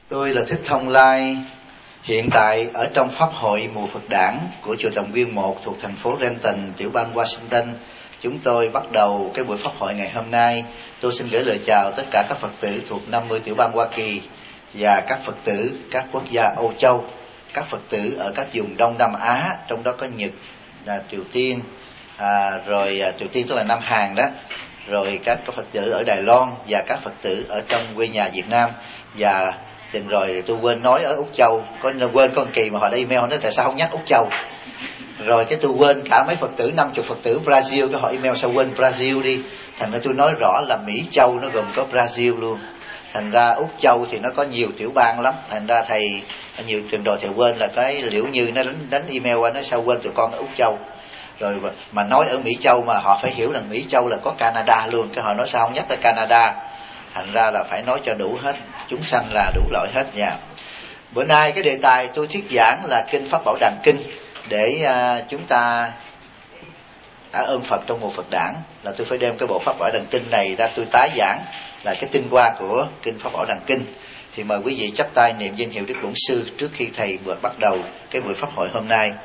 Tôi là Thích Thông Lai, hiện tại ở trong Pháp hội Mùa Phật Đản của Chùa Tầm Viên 1 thuộc thành phố Renton, tiểu bang Washington. Chúng tôi bắt đầu cái buổi Pháp hội ngày hôm nay. Tôi xin gửi lời chào tất cả các Phật tử thuộc 50 tiểu bang Hoa Kỳ và các Phật tử các quốc gia Âu Châu, các Phật tử ở các vùng Đông Nam Á, trong đó có Nhật, Triều Tiên, Triều Tiên tức là Nam Hàn đó, rồi các Phật tử ở Đài Loan và các Phật tử ở trong quê nhà Việt Nam. Và chừng rồi tôi quên nói ở Úc Châu, quên con kỳ mà họ đã email nói tại sao không nhắc Úc Châu. Rồi cái tôi quên cả mấy Phật tử, 50 Phật tử Brazil, cái họ email sao quên Brazil đi. Thành ra tôi nói rõ là Mỹ Châu nó gồm có Brazil luôn. Thành ra Úc Châu thì nó có nhiều tiểu bang lắm. Thành ra thầy nhiều trình độ thầy quên là cái Liễu Như nó đánh email qua nói sao quên tụi con ở Úc Châu. Rồi mà nói ở Mỹ Châu mà họ phải hiểu là Mỹ Châu là có Canada luôn, cái họ nói sao không nhắc tới Canada. Thành ra là phải nói cho đủ hết, chúng sanh là đủ loại hết nha. Bữa nay cái đề tài tôi thuyết giảng là Kinh Pháp Bảo Đàn Kinh, để chúng ta đã ơn Phật trong mùa Phật Đản, là tôi phải đem cái bộ Pháp Bảo Đàn Kinh này ra tôi tái giảng là cái tinh hoa của Kinh Pháp Bảo Đàn Kinh. Thì mời quý vị chắp tay niệm danh hiệu Đức Bổn Sư trước khi thầy vừa bắt đầu cái buổi Pháp hội hôm nay.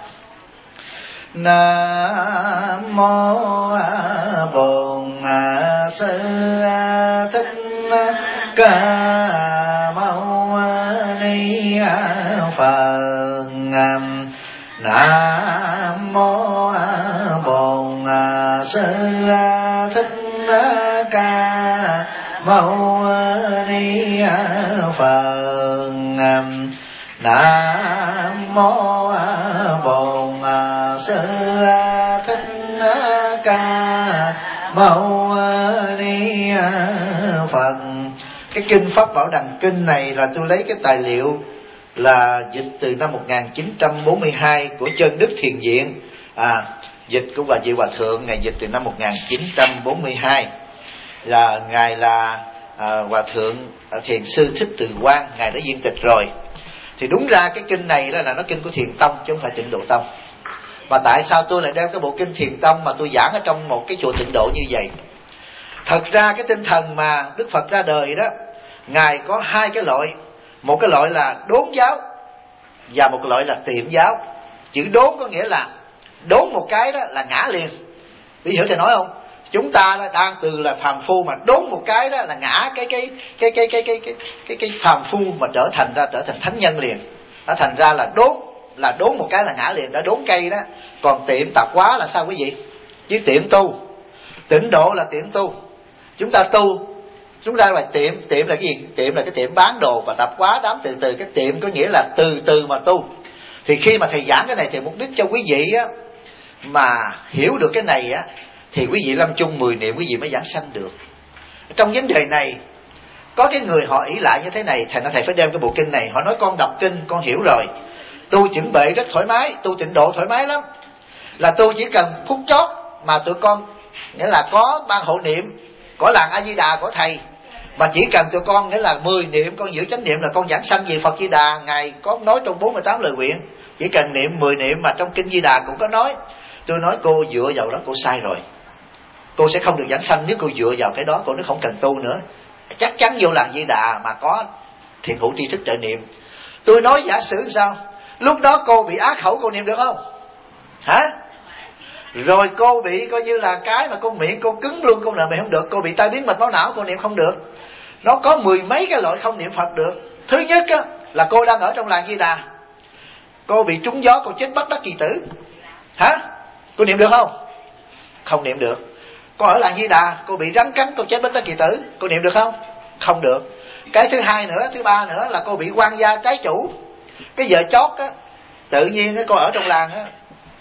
Nam mô Bổn Sư Thích Ca Mâu Ni Phật. Nam mô Bổn Sư Thích Ca Mâu Ni Phật. Nam mô Bổn Sư Thích Ca Mâu Ni Phật. Cái Kinh Pháp Bảo Đàn Kinh này là tôi lấy cái tài liệu là dịch từ năm 1942 của Chân Đức Thiền Viện. Dịch của Bà Diệu Hòa Thượng, ngày dịch từ năm 1942. Là ngài là Hòa Thượng Thiền Sư Thích Từ Quang, ngài đã viên tịch rồi. Thì đúng ra cái kinh này là nó kinh của Thiền Tông chứ không phải Tịnh Độ Tông. Mà tại sao tôi lại đem cái bộ kinh Thiền Tông mà tôi giảng ở trong một cái chùa Tịnh Độ như vậy? Thật ra cái tinh thần mà Đức Phật ra đời đó, ngài có hai cái loại. Một cái loại là đốn giáo và một cái loại là tiệm giáo. Chữ đốn có nghĩa là đốn một cái đó là ngã liền. Quý hiểu thầy nói không? Chúng ta đang từ là phàm phu mà đốn một cái đó là ngã cái phàm phu mà trở thành thánh nhân liền. Đã thành ra là đốn một cái là ngã liền, đã đốn cây đó. Còn tiệm tạp hóa là sao quý vị? Chứ tiệm tu. Tịnh độ là tiệm tu. Chúng ta tu, chúng ta là tiệm là cái gì? Tiệm là cái tiệm bán đồ, và tạp hóa đám từ cái tiệm có nghĩa là từ mà tu. Thì khi mà thầy giảng cái này thì mục đích cho quý vị á mà hiểu được cái này á, thì quý vị lâm chung 10 niệm quý vị mới giảng sanh được. Trong vấn đề này có cái người họ ỷ lại như thế này, thành ra thầy phải đem cái bộ kinh này. Họ nói con đọc kinh con hiểu rồi, tu chuẩn bị rất thoải mái, tu Tịnh Độ thoải mái lắm, là tu chỉ cần phút chót mà tụi con nghĩa là có ban hộ niệm, có làng A Di Đà của thầy, mà chỉ cần tụi con nghĩa là 10 niệm con giữ chánh niệm là con giảng sanh về Phật Di Đà. Ngài có nói trong 48 lời nguyện, chỉ cần niệm 10 niệm, mà trong kinh Di Đà cũng có nói. Tôi nói cô dựa vào đó cô sai rồi, cô sẽ không được giảng sanh nếu cô dựa vào cái đó, cô nó không cần tu nữa. Chắc chắn vô làng Di Đà mà có thiền hữu tri thức trợ niệm. Tôi nói giả sử sao, lúc đó cô bị á khẩu cô niệm được không? Hả? Rồi cô bị coi như là cái mà cô miệng cô cứng luôn, cô niệm không được. Cô bị tai biến mạch máu não, cô niệm không được. Nó có 10 mấy cái loại không niệm Phật được. Thứ nhất á, là cô đang ở trong làng Di Đà, cô bị trúng gió, cô chết bất đắc kỳ tử. Hả? Cô niệm được không? Không niệm được. Cô ở làng Di Đà, cô bị rắn cắn, cô chết bất đắc kỳ tử, cô niệm được không? Không được. Cái thứ hai nữa, thứ ba nữa là cô bị quan gia trái chủ. Cái giờ chót á, tự nhiên cô ở trong làng á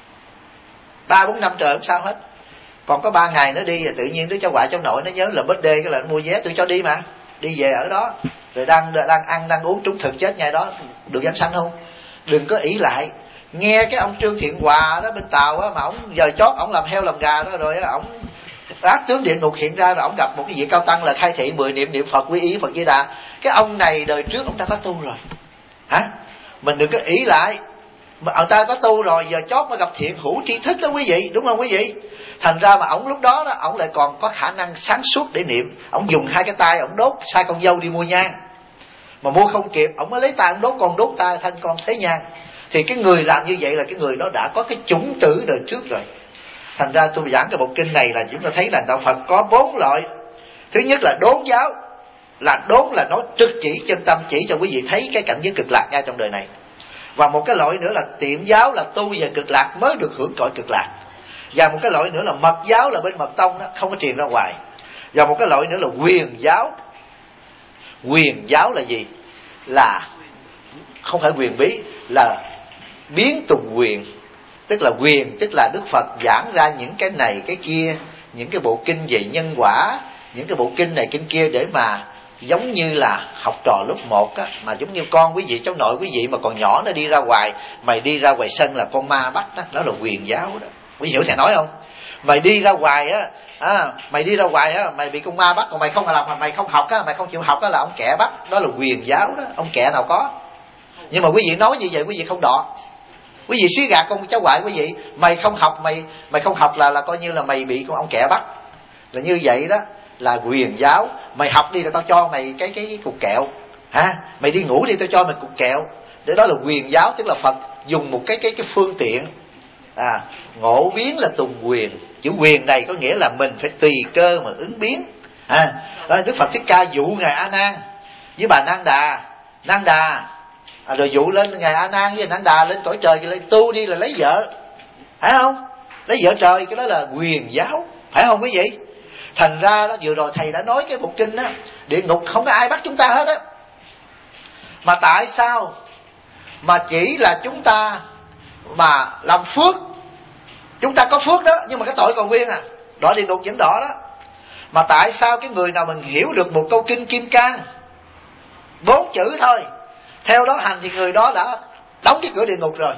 3-4 năm trời không sao hết. Còn có 3 ngày nữa đi, tự nhiên đứa cháu ngoại cháu nội nó nhớ là birthday, cái là nó mua vé tôi cho đi mà, đi về ở đó, rồi đang ăn đang uống trúng thực chết ngày đó, được giảng sanh không? Đừng có ỷ lại. Nghe cái ông Trương Thiện Hòa đó bên Tàu á, mà ổng giờ chót ổng làm heo làm gà đó, rồi ổng ác tướng địa ngục hiện ra, rồi ổng gặp một cái vị cao tăng là khai thị 10 niệm Phật quy y Phật Di Đà. Cái ông này đời trước ổng đã có tu rồi. Hả? Mình đừng có ỷ lại. Mà ông ta có tu rồi, giờ chót mới gặp thiện hữu tri thức đó quý vị, đúng không quý vị? Thành ra mà ổng lúc đó ổng lại còn có khả năng sáng suốt để niệm. Ổng dùng 2 cái tay ổng đốt sai con dâu đi mua nhang. mà mua không kịp, ông mới lấy tay ông đốt con, đốt tay thân con thế gian. Thì cái người làm như vậy là cái người đó đã có cái chủng tử đời trước rồi. Thành ra tôi giảng cái bộ kinh này là chúng ta thấy là đạo Phật có 4 loại. Thứ nhất là đốn giáo, là đốn là nói trực chỉ chân tâm, chỉ cho quý vị thấy cái cảnh giới cực lạc ngay trong đời này. Và một cái loại nữa là tiệm giáo, là tu về cực lạc mới được hưởng cõi cực lạc. Và một cái loại nữa là mật giáo, là bên mật tông đó, không có truyền ra ngoài. Và một cái loại nữa là quyền giáo. Quyền giáo là gì? Là không phải quyền bí, là biến tùng quyền. Tức là quyền, tức là Đức Phật giảng ra những cái này cái kia, những cái bộ kinh về nhân quả, những cái bộ kinh này kinh kia, để mà giống như là học trò lớp 1 á, mà giống như con quý vị, cháu nội quý vị mà còn nhỏ nó đi ra ngoài, mày đi ra ngoài sân là con ma bắt đó, đó là quyền giáo đó. Quý vị hiểu thầy nói không? Mày đi ra ngoài á, mày đi ra ngoài á, mày bị con ma bắt, còn mày không làm, mày không học á, mày không chịu học á, là ông kẻ bắt, đó là quyền giáo đó. Ông kẻ nào có. Nhưng mà quý vị nói như vậy quý vị không đọ. Quý vị xí gạt con cháu ngoại quý vị, mày không học, mày không học là coi như là mày bị con ông kẻ bắt. Là như vậy đó, là quyền giáo. Mày học đi là tao cho mày cái cục kẹo, hả? Mày đi ngủ đi tao cho mày cục kẹo. Để đó là quyền giáo, tức là Phật dùng một cái phương tiện. Ngộ biến là tùng quyền. Chữ quyền này có nghĩa là mình phải tùy cơ mà ứng biến. Đó là Đức Phật Thích Ca dụ ngài A Nan với bà Nang Đà, rồi dụ lên ngài A Nan với Nang Đà lên cõi trời, lên tu đi là lấy vợ, phải không? Lấy vợ trời, cái đó là quyền giáo, phải không quý vị? Thành ra đó, vừa rồi thầy đã nói cái bộ kinh đó, địa ngục không có ai bắt chúng ta hết á. Mà tại sao mà chỉ là chúng ta mà làm phước, chúng ta có phước đó, nhưng mà cái tội còn nguyên đọa địa ngục vẫn đọa đó. Mà tại sao cái người nào mình hiểu được một câu kinh Kim Cang 4 chữ thôi, theo đó hành, thì người đó đã đóng cái cửa địa ngục rồi.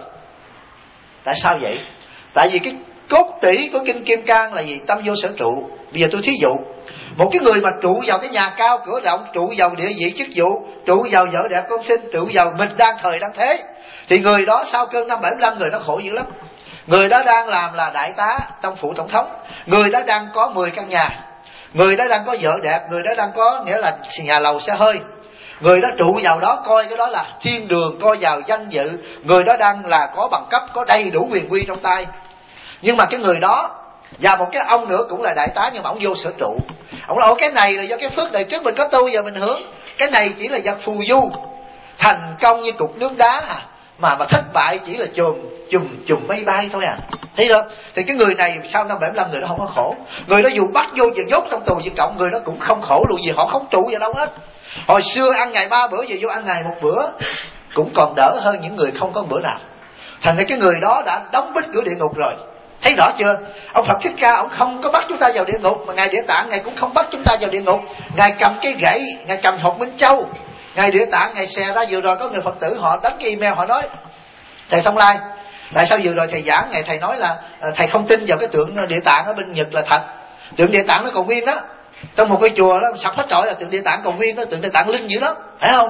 Tại sao vậy? Tại vì cái cốt tủy của kinh Kim Cang là gì? Tâm vô sở trụ. Bây giờ tôi thí dụ, một cái người mà trụ vào cái nhà cao cửa rộng, trụ vào địa vị chức vụ, trụ vào vợ đẹp con sinh, trụ vào mình đang thời đang thế, thì người đó sau cơn năm 75 người đó khổ dữ lắm. Người đó đang làm là đại tá trong phủ tổng thống, người đó đang có 10 căn nhà, người đó đang có vợ đẹp, người đó đang có nghĩa là nhà lầu xe hơi. Người đó trụ vào đó coi cái đó là thiên đường, coi vào danh dự. Người đó đang là có bằng cấp, có đầy đủ quyền quy trong tay. Nhưng mà cái người đó và một cái ông nữa cũng là đại tá, nhưng mà ông vô sở trụ. Ông nói cái này là do cái phước đời trước mình có tu, giờ mình hưởng. Cái này chỉ là vật phù du, thành công như cục nước đá mà thất bại chỉ là chùm mây bay thôi thấy không? Thì cái người này sau năm 75 người đó không có khổ. Người đó dù bắt vô và nhốt trong tù Việt Cộng, người đó cũng không khổ luôn, vì họ không trụ vào đâu hết. Hồi xưa ăn ngày 3 bữa, giờ vô ăn ngày 1 bữa cũng còn đỡ hơn những người không có bữa nào. Thành ra cái người đó đã đóng bít cửa địa ngục rồi. Thấy rõ chưa? Ông Phật Thích Ca ông không có bắt chúng ta vào địa ngục, mà ngài Địa Tạng ngài cũng không bắt chúng ta vào địa ngục. Ngài cầm cái gậy, ngài cầm hột Minh Châu, ngài Địa Tạng ngài xè ra. Vừa rồi có người Phật tử họ đánh cái email, họ nói thầy Thông Lai, tại sao vừa rồi thầy giảng ngày thầy nói là thầy không tin vào cái tượng Địa Tạng ở bên Nhật là thật. Tượng Địa Tạng nó còn nguyên đó, trong một cái chùa đó sập hết trọi là tượng Địa Tạng còn nguyên đó, tượng Địa Tạng linh dữ đó, phải không?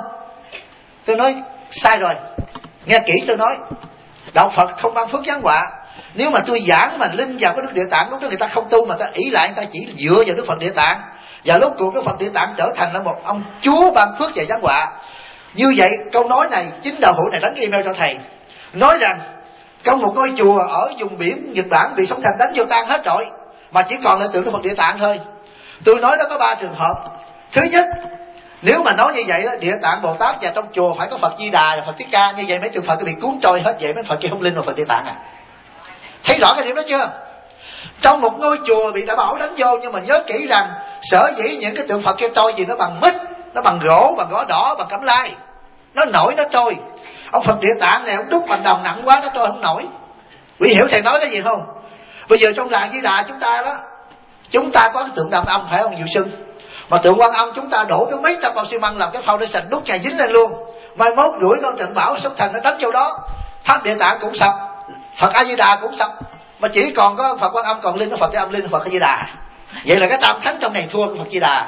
Tôi nói sai rồi, nghe kỹ tôi nói, đạo Phật không ban phước giáng họa. Nếu mà tôi giảng mà linh vào cái Đức Địa Tạng, lúc đó người ta không tu mà ta ỷ lại, người ta chỉ dựa vào Đức Phật Địa Tạng, và lúc cuộc Đức Phật Địa Tạng trở thành là một ông Chúa ban phước và giáng họa. Như vậy câu nói này chính đạo hữu này đánh cái email cho thầy, nói rằng trong một ngôi chùa ở vùng biển Nhật Bản bị sóng thần đánh vô tan hết rồi, mà chỉ còn lại tượng Đức Phật Địa Tạng thôi. Tôi nói đó có 3 trường hợp. Thứ nhất, nếu mà nói như vậy đó, Địa Tạng Bồ Tát và trong chùa phải có Phật Di Đà và Phật Thích Ca, như vậy mấy tượng Phật bị cuốn trôi hết, vậy mấy Phật kia không linh vào Phật Địa Tạng Thấy rõ cái điểm đó chưa? Trong một ngôi chùa bị đảm bảo đánh vô, nhưng mà nhớ kỹ rằng sở dĩ những cái tượng Phật kia trôi gì nó bằng mít, nó bằng gỗ, bằng gỗ đỏ, bằng cẩm lai, nó nổi nó trôi. Ông Phật Địa Tạng này ông đúc bằng đồng nặng quá, nó trôi không nổi. Quý hiểu thầy nói cái gì không? Bây giờ trong làng Di Đà chúng ta đó, chúng ta có cái tượng Đàm Âm, phải không Diệu Sưng? Mà tượng Quan Âm chúng ta đổ cái mấy trăm bao xi măng làm cái foundation đúc chài dính lên luôn. Mai mốt rủi con trận bão sóng thần nó đánh vô đó, tháp Địa Tạng cũng sập, Phật A Di Đà cũng sập, mà chỉ còn có Phật Quan Âm còn linh, Phật Âm linh, Phật A Di Đà. Vậy là cái tam thánh trong này thua cái Phật Di Đà.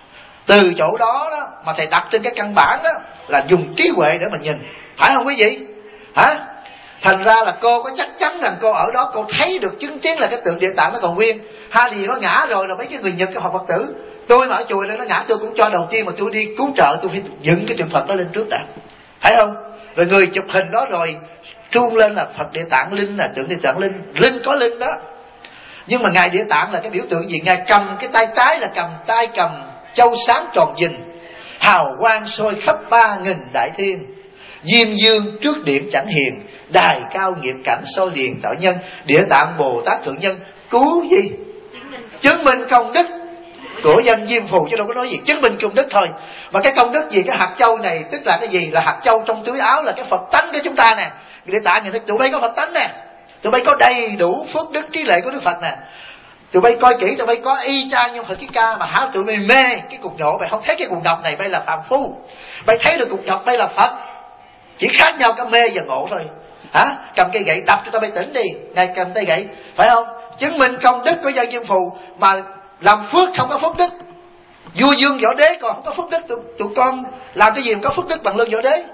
Từ chỗ đó đó mà thầy đặt trên cái căn bản đó là dùng trí huệ để mà nhìn, phải không quý vị? Hả? Thành ra là cô có chắc chắn rằng cô ở đó cô thấy được chứng kiến là cái tượng Địa Tạng nó còn nguyên. Hai gì nó ngã rồi là mấy cái người Nhật, cái Phật tử Tôi mà ở chùa lên nó ngã, tôi cũng cho đầu tiên mà tôi đi cứu trợ, tôi phải dựng cái tượng Phật đó lên trước đã, phải không? Rồi người chụp hình đó rồi chuông lên là Phật Địa Tạng Linh, là tượng Địa Tạng Linh, linh có linh đó. Nhưng mà ngài Địa Tạng là cái biểu tượng gì? Ngài cầm cái tay trái là cầm châu xám tròn dình, hào quang soi khắp 3.000 đại thiên. Diêm dương trước điện chẳng hiền, đài cao nghiệp cảnh soi liền tạo nhân. Địa Tạng Bồ Tát thượng nhân cứu gì? Chứng minh công đức của dân Diêm Phù, chứ đâu có nói gì chứng minh công đức thôi. Mà cái công đức gì? Cái hạt châu này tức là cái gì? Là hạt châu trong túi áo, là cái Phật tánh của chúng ta nè. Địa Tạng người nói tụi bay có Phật tánh nè, tụi bay có đầy đủ phước đức trí lệ của Đức Phật nè. Tụi bay coi kỹ, tụi bay có y chang như Phật Thích Ca. Mà hả tụi bay mê cái cục nhộ, bay không thấy cái cục ngọc này bay là phàm phu, bay thấy được cục ngọc bay là Phật. Chỉ khác nhau cả mê và ngộ thôi. Hả? Cầm cây gậy đập cho tao bay tỉnh đi, ngài cầm tay gậy, phải không? Chứng minh công đức của dân Diêm Phù. Mà làm phước không có phước đức. Vua Dương Võ Đế còn không có phước đức, tụi con làm cái gì mà có phước đức bằng Lương Võ Đế?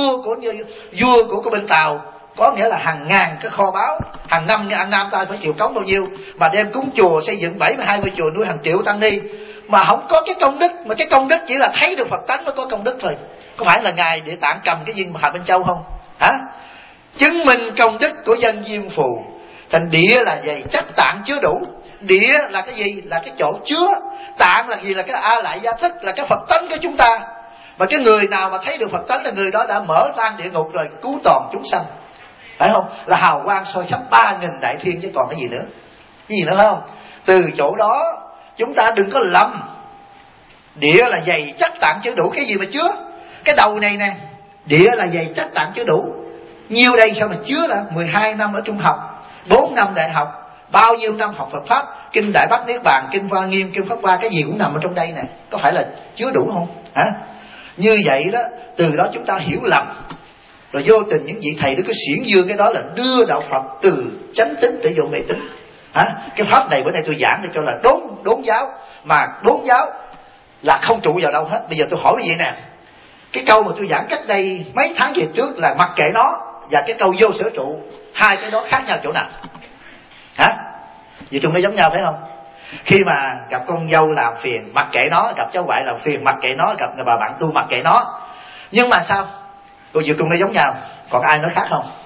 Vua của bên Tàu có nghĩa là hàng ngàn cái kho báu, hàng năm An Nam ta phải chịu cống bao nhiêu, mà đem cúng chùa xây dựng 72 ngôi chùa, nuôi hàng triệu tăng ni, mà không có cái công đức. Mà cái công đức chỉ là thấy được Phật tánh mới có công đức thôi. Có phải là ngài Địa Tạng cầm cái viên Hà Minh Châu không? Hả? Chứng minh công đức của dân Diêm Phù. Thành địa là gì? Chắc tạng chứa đủ. Địa là cái gì? Là cái chỗ chứa. Tạng là gì? Là cái A Lại Gia Thức, là cái Phật tánh của chúng ta. Mà cái người nào mà thấy được Phật tánh là người đó đã mở tan địa ngục rồi, cứu toàn chúng sanh, phải không? Là hào quang soi khắp 3.000 đại thiên, chứ còn cái gì nữa? Cái gì nữa phải không? Từ chỗ đó chúng ta đừng có lầm. Địa là dày chắc tạng chứa đủ. Cái gì mà chứa? Cái đầu này nè. Địa là dày chắc tạng chứa đủ. Nhiêu đây sao mà chứa là 12 năm ở trung học, 4 năm đại học, bao nhiêu năm học Phật Pháp, kinh Đại Bát Niết Bàn, kinh Hoa Nghiêm, kinh Pháp Hoa, cái gì cũng nằm ở trong đây nè. Có phải là chứa đủ không? Hả? Như vậy đó, từ đó chúng ta hiểu lầm. Rồi vô tình những vị thầy đó cứ xiển dương cái đó là đưa đạo Phật từ chánh tín để vô mê tín. Hả? Cái pháp này bữa nay tôi giảng để cho là đốn giáo. Mà đốn giáo là không trụ vào đâu hết. Bây giờ tôi hỏi quý vị nè, cái câu mà tôi giảng cách đây mấy tháng về trước là mặc kệ nó, và cái câu vô sở trụ, hai cái đó khác nhau chỗ nào? Hả? Vì trong nó giống nhau phải không? Khi mà gặp con dâu làm phiền, mặc kệ nó. Gặp cháu ngoại làm phiền, mặc kệ nó. Gặp bà bạn tu, mặc kệ nó. Nhưng mà sao? Cô Diệu Trung nó giống nhau. Còn ai nói khác không?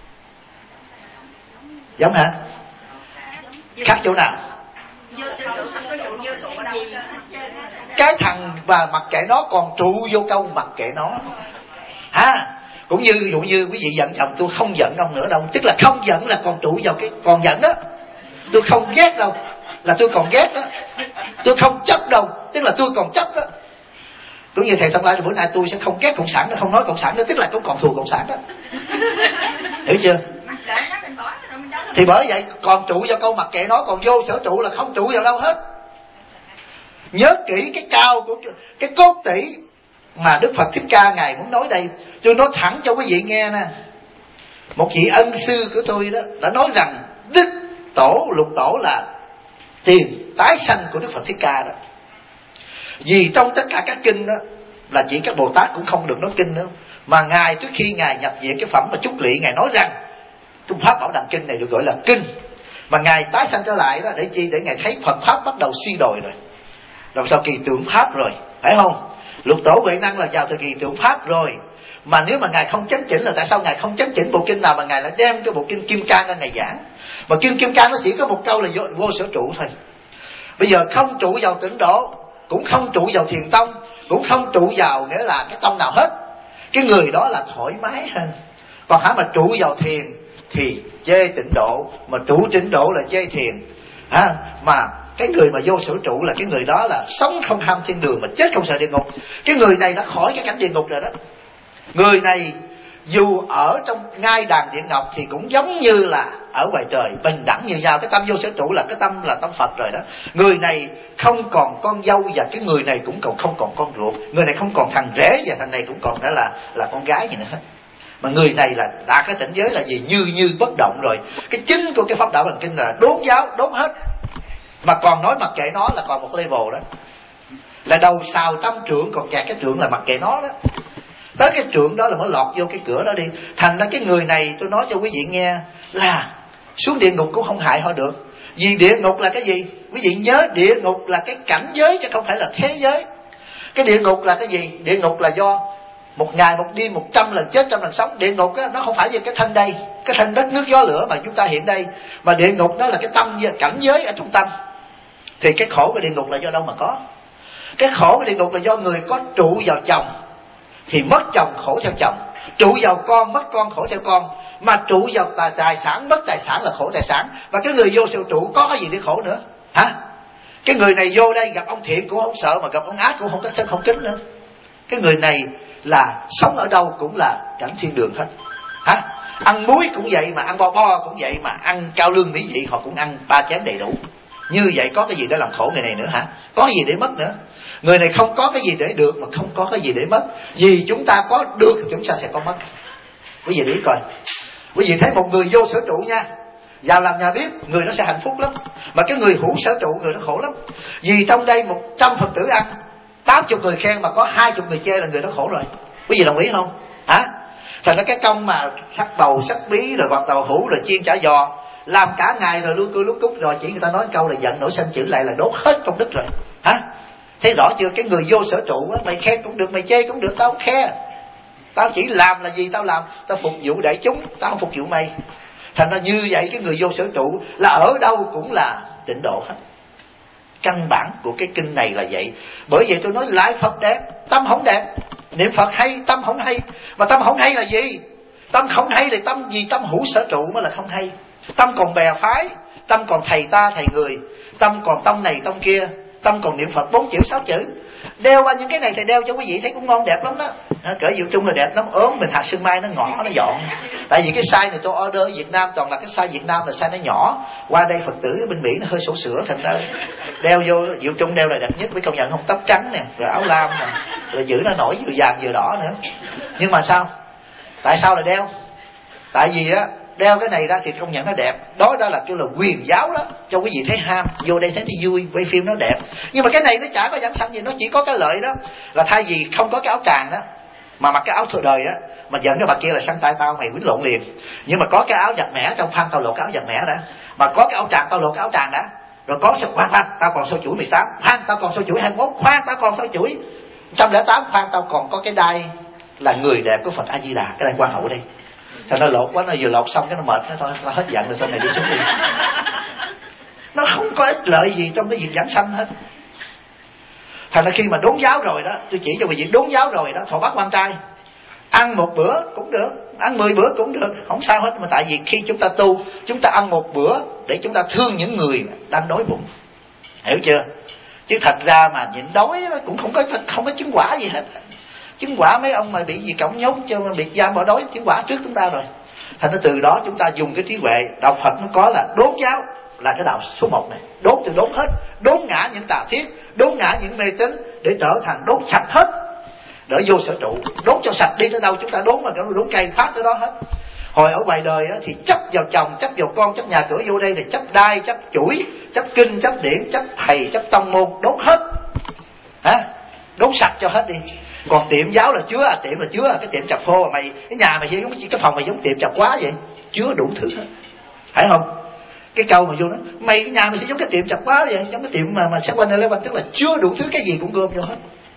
Giống hả? Khác chỗ nào? Cái thằng và mặc kệ nó còn trụ vô câu mặc kệ nó. Cũng như ví dụ như quý vị giận chồng, tôi không giận ông nữa đâu, tức là không giận là còn trụ vào cái còn giận đó. Tôi không ghét đâu là tôi còn ghét đó. Tôi không chấp đâu, tức là tôi còn chấp đó. Cũng như thầy Thông Lai bữa nay tôi sẽ không ghét cộng sản nữa, không nói cộng sản nữa, tức là cũng còn thù cộng sản đó. Hiểu chưa? Thì bởi vậy còn trụ vào câu mặc kệ nó, còn vô sở trụ là không trụ vào đâu hết. Nhớ kỹ cái cao của cái cốt tủy mà Đức Phật Thích Ca ngài muốn nói đây. Tôi nói thẳng cho quý vị nghe nè. Một vị ân sư của tôi đó đã nói rằng Đức Tổ Lục Tổ là tiền tái sanh của Đức Phật Thích Ca đó. Vì trong tất cả các kinh đó là chỉ các Bồ Tát cũng không được nói kinh nữa, mà ngài trước khi ngài nhập viện cái phẩm mà Chúc Lỵ, ngài nói rằng Trung Pháp Bảo Đàn Kinh này được gọi là kinh. Mà ngài tái sanh trở lại đó để chi? Để ngài thấy Phật Pháp bắt đầu suy đồi rồi, làm sao kỳ tượng Pháp rồi, phải không? Lục Tổ Huệ Năng là vào thời kỳ tượng Pháp rồi. Mà nếu mà ngài không chánh chỉnh là tại sao ngài không chánh chỉnh bộ kinh nào mà ngài lại đem cái bộ kinh Kim Cang ra ngài giảng? Mà kinh Kim Cang nó chỉ có một câu là vô sở trụ thôi. Bây giờ không trụ vào tịnh độ, cũng không trụ vào thiền tông, cũng không trụ vào nghĩa là cái tông nào hết. Cái người đó là thoải mái hơn. Còn hả mà trụ vào thiền thì chê tịnh độ, mà trụ tịnh độ là chê thiền. Mà cái người mà vô sở trụ là cái người đó là sống không ham thiên đường mà chết không sợ địa ngục. Cái người này đã khỏi cái cảnh địa ngục rồi đó. Người này dù ở trong ngai đàn địa ngục thì cũng giống như là ở ngoài trời, bình đẳng như nhau. Cái tâm vô sở trụ là cái tâm là tâm Phật rồi đó. Người này không còn con dâu, và cái người này cũng còn không còn con ruột. Người này không còn thằng rể, và thằng này cũng còn đã là con gái gì nữa hết. Mà người này là đạt cái tỉnh giới là gì? Như bất động rồi. Cái chính của cái pháp đạo Đàn Kinh là đốn giáo, đốn hết. Mà còn nói mặc kệ nó là còn một level đó. Là đầu xào tâm trượng, còn kẹt cái trượng là mặc kệ nó đó. Tới cái trượng đó là mới lọt vô cái cửa đó đi. Thành ra cái người này tôi nói cho quý vị nghe là xuống địa ngục cũng không hại họ được. Vì địa ngục là cái gì? Quý vị nhớ địa ngục là cái cảnh giới chứ không phải là thế giới. Cái địa ngục là cái gì? Địa ngục là do một ngày một đêm 100 lần chết 100 lần sống. Địa ngục á, nó không phải như cái thân đây, cái thân đất nước gió lửa mà chúng ta hiện đây, mà địa ngục nó là cái tâm cảnh giới ở trong tâm. Thì cái khổ của địa ngục là do đâu mà có? Cái khổ của địa ngục là do người có trụ vào chồng thì mất chồng khổ theo chồng, trụ vào con mất con khổ theo con, mà trụ vào tài sản mất tài sản là khổ tài sản. Và cái người vô sự trụ có cái gì để khổ nữa hả? Cái người này vô đây gặp ông thiện cũng không sợ, mà gặp ông ác cũng không thích không kính nữa. Cái người này là sống ở đâu cũng là cảnh thiên đường hết hả? Ăn muối cũng vậy, mà ăn bo cũng vậy, mà ăn cao lương mỹ vị họ cũng ăn 3 chén đầy đủ. Như vậy có cái gì để làm khổ người này nữa hả? Có gì để mất nữa? Người này không có cái gì để được, mà không có cái gì để mất. Vì chúng ta có được thì chúng ta sẽ có mất. Quý vị để ý coi, quý vị thấy một người vô sở trụ nha, vào làm nhà bếp, người nó sẽ hạnh phúc lắm. Mà cái người hữu sở trụ, người nó khổ lắm. Vì trong đây 100 Phật tử ăn, 80 người khen mà có 20 người chê là người đó khổ rồi. Quý vị đồng ý không hả? Thành ra cái công mà sắc bầu sắc bí rồi hoặc tàu hũ rồi chiên chả giò, làm cả ngày rồi lui cui lúc cúc, rồi chỉ người ta nói câu là giận nổi sanh chữ lại là đốt hết công đức rồi hả? Thấy rõ chưa? Cái người vô sở trụ á, mày khen cũng được, mày chê cũng được, tao không khe. Tao chỉ làm là gì? Tao làm, tao phục vụ đại chúng, tao không phục vụ mày. Thành ra như vậy cái người vô sở trụ là ở đâu cũng là tịnh độ hết. Căn bản của cái kinh này là vậy. Bởi vậy tôi nói lại Phật đẹp, tâm không đẹp. Niệm Phật hay, tâm không hay. Mà tâm không hay là gì? Tâm không hay là tâm gì? Tâm hữu sở trụ mới là không hay. Tâm còn bè phái, tâm còn thầy ta thầy người, tâm còn tông này tông kia, tâm còn niệm Phật 4 chữ 6 chữ. Đeo qua những cái này thì đeo cho quý vị thấy cũng ngon đẹp lắm đó. Cỡ Diệu Trung là đẹp lắm, ốm mình hạt sương mai nó ngỏ nó dọn. Tại vì cái size này tôi order ở Việt Nam toàn là cái size Việt Nam, là size nó nhỏ. Qua đây Phật tử bên Mỹ nó hơi sổ sữa, thành ra đeo vô Diệu Trung đeo là đẹp nhất. Với công nhận không, tóc trắng nè, rồi áo lam nè, rồi giữ nó nổi vừa vàng vừa đỏ nữa. Nhưng mà sao? Tại sao là đeo? Tại vì á, đeo cái này ra thì công nhận nó đẹp. Đó là kêu là quyền giáo đó, cho quý vị thấy ham, vô đây thấy nó vui, quay phim nó đẹp. Nhưng mà cái này nó chả có giảm sanh gì, nó chỉ có cái lợi đó là thay vì không có cái áo tràng đó mà mặc cái áo thừa đời á, mà giận cái bà kia là săn tay tao mày quýnh lộn liền. Nhưng mà có cái áo giặt mẻ trong khoan tao lột cái áo giặt mẻ đã, mà có cái áo tràng tao lột cái áo tràng đã, rồi có khoan tao còn sâu chuỗi 18, khoan tao còn sâu chuỗi 21, khoan tao còn sâu chuỗi 108, khoan tao còn có cái đai là người đẹp của Phật A Di Đà, cái đai quan hậu đây. Thành nó lột quá, nó vừa lột xong cái nó mệt, nó thôi nó hết giận rồi, thôi mày đi xuống đi. Nó không có ích lợi gì trong cái việc giảng sanh hết. Thành ra khi mà đốn giáo rồi đó, tôi chỉ cho quý vị đốn giáo rồi đó, thọ bát quan trai, ăn một bữa cũng được, ăn 10 bữa cũng được, không sao hết. Mà tại vì khi chúng ta tu, chúng ta ăn một bữa để chúng ta thương những người đang đói bụng, hiểu chưa? Chứ thật ra mà nhịn đói nó cũng không có chứng quả gì hết. Chứng quả mấy ông mà bị gì cổng nhốt cho biệt giam bỏ đói, chứng quả trước chúng ta rồi. Thành ra từ đó chúng ta dùng cái trí huệ. Đạo Phật nó có là đốn giáo, là cái đạo số 1 này. Đốn thì đốn hết, đốn ngã những tà thiết, đốn ngã những mê tín, để trở thành đốn sạch hết, để vô sở trụ. Đốn cho sạch, đi tới đâu chúng ta đốn, mà đốn cây phát tới đó hết. Hồi ở ngoài đời á, thì chấp vào chồng, chấp vào con, chấp nhà cửa, vô đây thì chấp đai, chấp chuỗi, chấp kinh, chấp điển, chấp thầy, chấp tông môn, đốn hết hả? Đốn sạch cho hết đi. Còn tiệm giáo là chứa, tiệm là chứa, cái tiệm chập phô mà mày, cái nhà mày giống cái phòng mày giống tiệm chập quá vậy, chứa đủ thứ hết, phải không? Cái câu mà vô đó, mày cái nhà mày sẽ giống cái tiệm chập quá vậy, giống cái tiệm mà 7-Eleven, tức là chứa đủ thứ, cái gì cũng gom vô hết.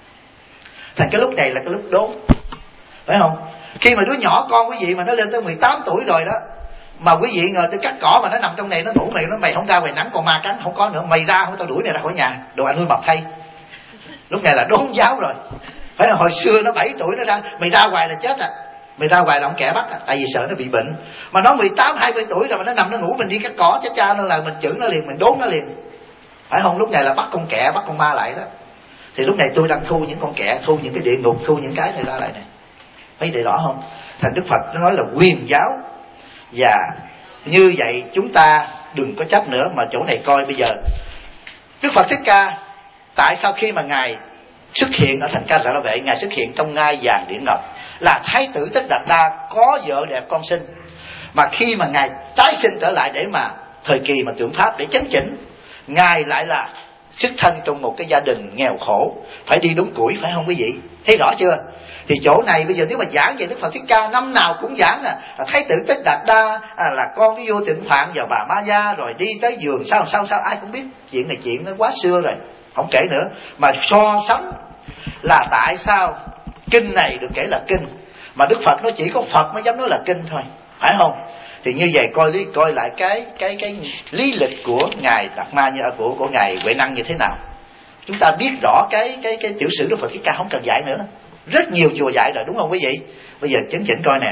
Thành cái lúc này là cái lúc đốn, phải không? Khi mà đứa nhỏ con quý vị mà nó lên tới 18 tuổi rồi đó, mà quý vị ngờ tới cắt cỏ mà nó nằm trong này nó ngủ, mày không ra ngoài nắng còn ma cắn không có nữa, mày ra không tao đuổi mày ra khỏi nhà, đồ ăn nuôi mập thay. Lúc này là đốn giáo rồi. Phải hồi xưa nó 7 tuổi nó ra, mày ra ngoài là chết à, mày ra ngoài là ông kẻ bắt à, tại vì sợ nó bị bệnh. Mà nó 18-20 tuổi rồi mà nó nằm nó ngủ, mình đi cắt cỏ chết cha nó là mình chửi nó liền, mình đốn nó liền, phải không? Lúc này là bắt con kẻ, bắt con ma lại đó. Thì lúc này tôi đang thu những con kẻ, thu những cái địa ngục, thu những cái này ra lại này, thấy để rõ không? Thành Đức Phật nó nói là quyền giáo. Và như vậy chúng ta đừng có chấp nữa. Mà chỗ này coi bây giờ Đức Phật Thích Ca, tại sao khi mà Ngài xuất hiện ở thành Ca Rạ La Vệ, Ngài xuất hiện trong ngai vàng điện ngọc, là Thái tử Tích Đạt Đa có vợ đẹp con sinh. Mà khi mà Ngài tái sinh trở lại để mà thời kỳ mà tượng Pháp để chấn chỉnh, Ngài lại là xuất thân trong một cái gia đình nghèo khổ, phải đi đốn củi, phải không quý vị? Thấy rõ chưa? Thì chỗ này bây giờ nếu mà giảng về Đức Phật Thích Ca, năm nào cũng giảng là Thái tử Tích Đạt Đa là con cái vua Tịnh Hoạn vào Bà Ma Gia, rồi đi tới giường sao ai cũng biết. Chuyện này chuyện nó quá xưa rồi, không kể nữa. Mà so sánh là tại sao kinh này được kể là kinh, mà Đức Phật nó chỉ có Phật mới dám nói là kinh thôi, phải không? Thì như vậy coi lại cái lý lịch của ngài Đạt Ma, của ngài Huệ Năng như thế nào. Chúng ta biết rõ cái tiểu sử Đức Phật Thích Ca, không cần dạy nữa, rất nhiều chùa dạy rồi, đúng không quý vị? Bây giờ chấn chỉnh coi nè.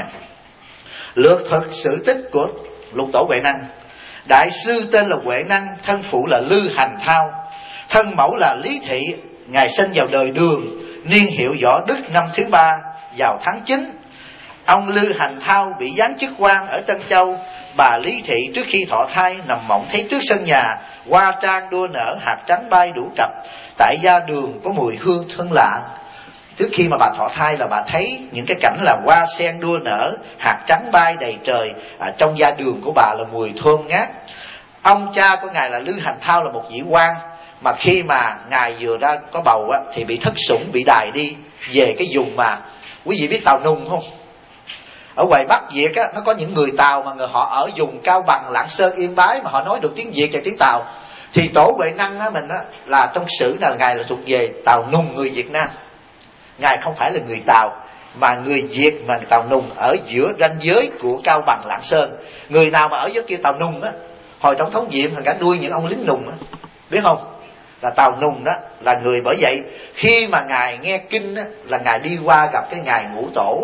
Lược thuật sự tích của lục tổ Huệ Năng. Đại sư tên là Huệ Năng, thân phụ là Lư Hành Thao, thân mẫu là Lý Thị. Ngài sinh vào đời Đường, niên hiệu Võ Đức, năm thứ 3 vào tháng 9. Ông Lư Hành Thao bị giáng chức quan ở Tân Châu. Bà Lý Thị trước khi thọ thai nằm mộng thấy trước sân nhà hoa trang đua nở, hạt trắng bay đủ cặp. Tại gia đường có mùi hương thơm lạ. Trước khi mà bà thọ thai là bà thấy những cái cảnh là hoa sen đua nở, hạt trắng bay đầy trời. Trong gia đường của bà là mùi thơm ngát. Ông cha của ngài là Lư Hành Thao là một vị quan, mà khi mà ngài vừa ra có bầu thì bị thất sủng, bị đày đi về cái vùng mà quý vị biết Tàu Nùng không? Ở ngoài Bắc Việt nó có những người Tàu mà họ ở vùng Cao Bằng, Lạng Sơn, Yên Bái mà họ nói được tiếng Việt và tiếng Tàu. Thì tổ Huệ Năng mình là trong sử là ngài là thuộc về Tàu Nùng, người Việt Nam. Ngài không phải là người Tàu, mà người Việt mà Tàu Nùng ở giữa ranh giới của Cao Bằng, Lạng Sơn. Người nào mà ở dưới kia Tàu Nùng hồi trong thống nhiệm thằng cả nuôi những ông lính Nùng biết không? Là Tàu Nùng đó là người. Bởi vậy khi mà ngài nghe kinh là ngài đi qua gặp cái ngài Ngũ Tổ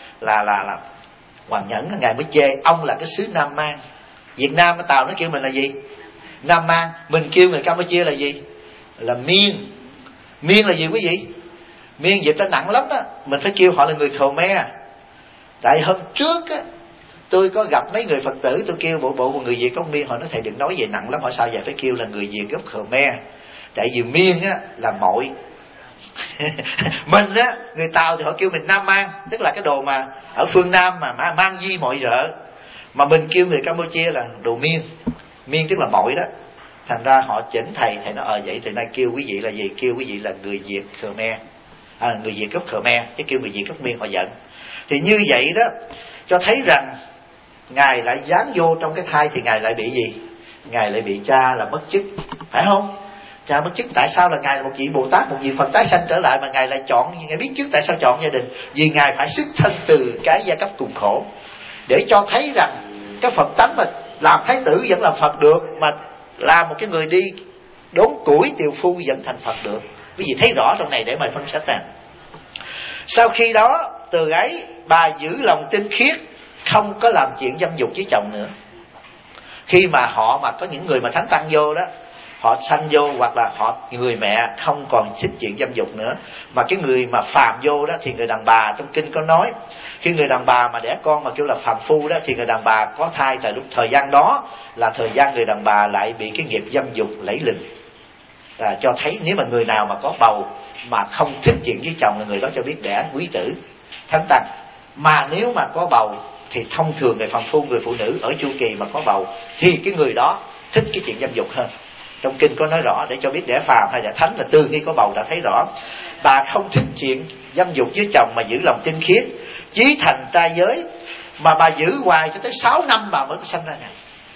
là Hoàng Nhẫn, ngài mới chê ông là cái xứ Nam Mang. Việt Nam Tàu nó kêu mình là gì? Nam Mang. Mình kêu người Campuchia là gì? Là Miên. Miên là gì quý vị? Miên dịch nó nặng lắm đó, mình phải kêu họ là người Khmer. Tại hôm trước tôi có gặp mấy người Phật tử, tôi kêu bộ người Việt gốc Miên, họ nói thầy đừng nói về nặng lắm. Họ sao vậy? Phải kêu là người Việt gốc Khmer. Tại vì Miên là mội. Mình người Tàu thì họ kêu mình Nam Mang, tức là cái đồ mà ở phương Nam mà mang di mọi rợ. Mà mình kêu người Campuchia là đồ Miên. Miên tức là mội đó. Thành ra họ chỉnh thầy nói vậy từ nay kêu quý vị là gì? Kêu quý vị là người Việt Khmer, người Việt gốc Khmer, chứ kêu người Việt gốc Miên họ giận. Thì như vậy đó cho thấy rằng ngài lại dán vô trong cái thai thì ngài lại bị gì? Ngài lại bị cha là mất chức, phải không? Cha mất chức. Tại sao là ngài là một vị Bồ Tát, một vị Phật tái sanh trở lại mà ngài lại chọn? Ngài biết trước tại sao chọn gia đình? Vì ngài phải xuất thân từ cái gia cấp cùng khổ, để cho thấy rằng cái Phật tánh mà làm thái tử vẫn làm Phật được, mà làm một cái người đi đốn củi tiều phu vẫn thành Phật được. Quý vị thấy rõ trong này để mà phân tích nè. Sau khi đó từ ấy bà giữ lòng tinh khiết, không có làm chuyện dâm dục với chồng nữa. Khi mà họ mà có những người mà thánh tăng vô đó, họ sanh vô hoặc là họ người mẹ không còn thích chuyện dâm dục nữa, mà cái người mà phàm vô đó thì người đàn bà trong kinh có nói, khi người đàn bà mà đẻ con mà kêu là phàm phu đó thì người đàn bà có thai, tại lúc thời gian đó là thời gian người đàn bà lại bị cái nghiệp dâm dục lẫy lừng. Cho thấy nếu mà người nào mà có bầu mà không thích chuyện với chồng là người đó cho biết đẻ quý tử thánh tăng. Mà nếu mà có bầu thì thông thường người phàm phu, người phụ nữ ở chu kỳ mà có bầu thì cái người đó thích cái chuyện dâm dục hơn. Trong kinh có nói rõ để cho biết đẻ phàm hay đẻ thánh là từ khi có bầu đã thấy rõ. Bà không thích chuyện dâm dục với chồng mà giữ lòng tinh khiết, chí thành trai giới, mà bà giữ hoài cho tới 6 năm bà mới sanh ra nè.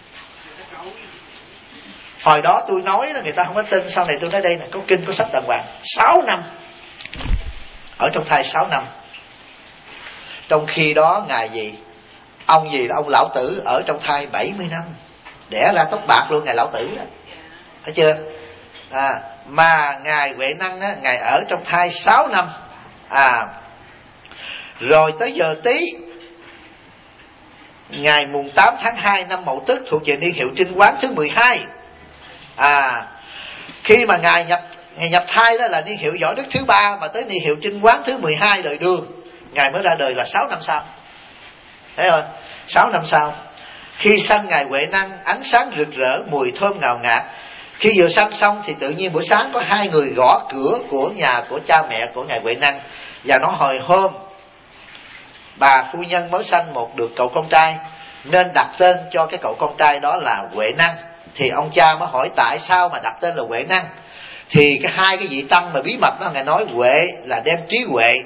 Hồi đó tôi nói là người ta không có tin, sau này tôi nói đây là có kinh có sách đàng hoàng. 6 năm ở trong thai 6 năm. Trong khi đó ngài gì? Ông gì là ông Lão Tử ở trong thai 70 năm, đẻ ra tóc bạc luôn ngài Lão Tử đó. Thấy chưa? Mà ngài Huệ Năng ngài ở trong thai 6 năm. Rồi tới giờ Tý, ngày mùng 8 tháng 2 năm Mậu Tuất, thuộc về niên hiệu Trinh Quán thứ 12. Khi mà ngài nhập thai đó là niên hiệu Võ Đức thứ 3, mà tới niên hiệu Trinh Quán thứ 12 đời Đường, ngài mới ra đời là 6 năm sau. Thấy không? 6 năm sau. Khi sanh ngài Huệ Năng, ánh sáng rực rỡ, mùi thơm ngào ngạt. Khi vừa sanh xong thì tự nhiên buổi sáng có 2 người gõ cửa của nhà của cha mẹ của ngài Huệ Năng, và nó hồi hôm bà phu nhân mới sanh một được cậu con trai, nên đặt tên cho cái cậu con trai đó là Huệ Năng. Thì ông cha mới hỏi tại sao mà đặt tên là Huệ Năng. Thì cái 2 cái vị tăng mà bí mật đó, ngài nói Huệ là đem trí huệ,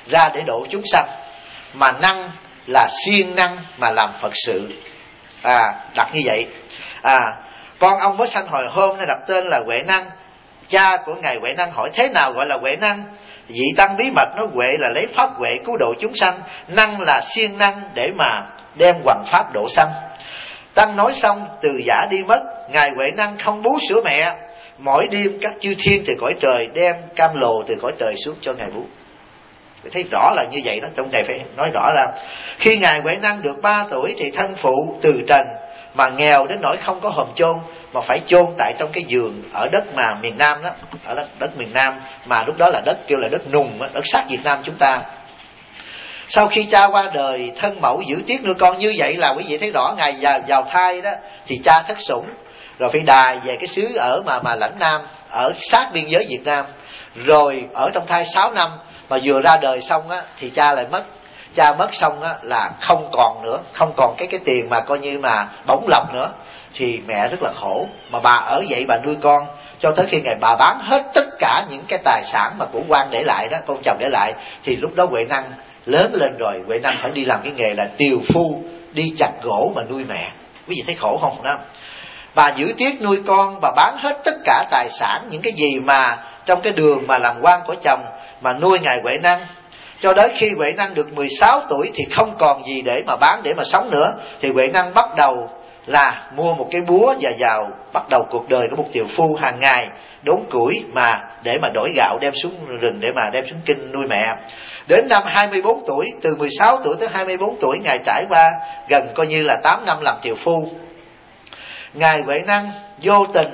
ra để độ chúng sanh, mà năng là siêng năng mà làm Phật sự. Đặt như vậy. Con ông mới sanh hồi hôm nên đặt tên là Huệ Năng. Cha của ngài Huệ Năng hỏi thế nào gọi là Huệ Năng? Vị tăng bí mật nói Huệ là lấy pháp huệ cứu độ chúng sanh, năng là siêng năng để mà đem hoằng pháp độ sanh. Tăng nói xong từ giả đi mất. Ngài Huệ Năng không bú sữa mẹ, mỗi đêm các chư thiên từ cõi trời đem cam lồ từ cõi trời xuống cho ngài bú. Thấy rõ là như vậy đó. Trong này phải nói rõ là khi ngài Huệ Năng được 3 tuổi thì thân phụ từ trần, mà nghèo đến nỗi không có hòm chôn, mà phải chôn tại trong cái giường ở đất mà miền Nam đó, ở đất miền Nam mà lúc đó là đất kêu là đất Nùng, đất sát Việt Nam chúng ta. Sau khi cha qua đời, thân mẫu giữ tiếc nuôi con. Như vậy là quý vị thấy rõ, ngài vào thai đó thì cha thất sủng, rồi phải đài về cái xứ ở mà lãnh Nam, ở sát biên giới Việt Nam. Rồi ở trong thai 6 năm, mà vừa ra đời xong á thì cha lại mất. Cha mất xong á là không còn nữa, không còn cái tiền mà coi như mà bổng lộc nữa, thì mẹ rất là khổ. Mà bà ở vậy bà nuôi con cho tới khi bà bán hết tất cả những cái tài sản mà của quan để lại đó, con chồng để lại. Thì lúc đó Huệ Năng lớn lên rồi, Huệ Năng phải đi làm cái nghề là tiều phu, đi chặt gỗ mà nuôi mẹ. Quý vị thấy khổ không đó? Bà giữ tiếc nuôi con, bà bán hết tất cả tài sản, những cái gì mà trong cái đường mà làm quan của chồng mà nuôi ngài Huệ Năng. Cho đến khi Huệ Năng được 16 tuổi thì không còn gì để mà bán, để mà sống nữa. Thì Huệ Năng bắt đầu là mua một cái búa và vào bắt đầu cuộc đời của một tiều phu, hàng ngày đốn củi mà để mà đổi gạo đem xuống rừng để mà đem xuống kinh nuôi mẹ. Đến năm 24 tuổi, từ 16 tuổi tới 24 tuổi, ngài trải qua gần coi như là 8 năm làm tiều phu. Ngài Huệ Năng vô tình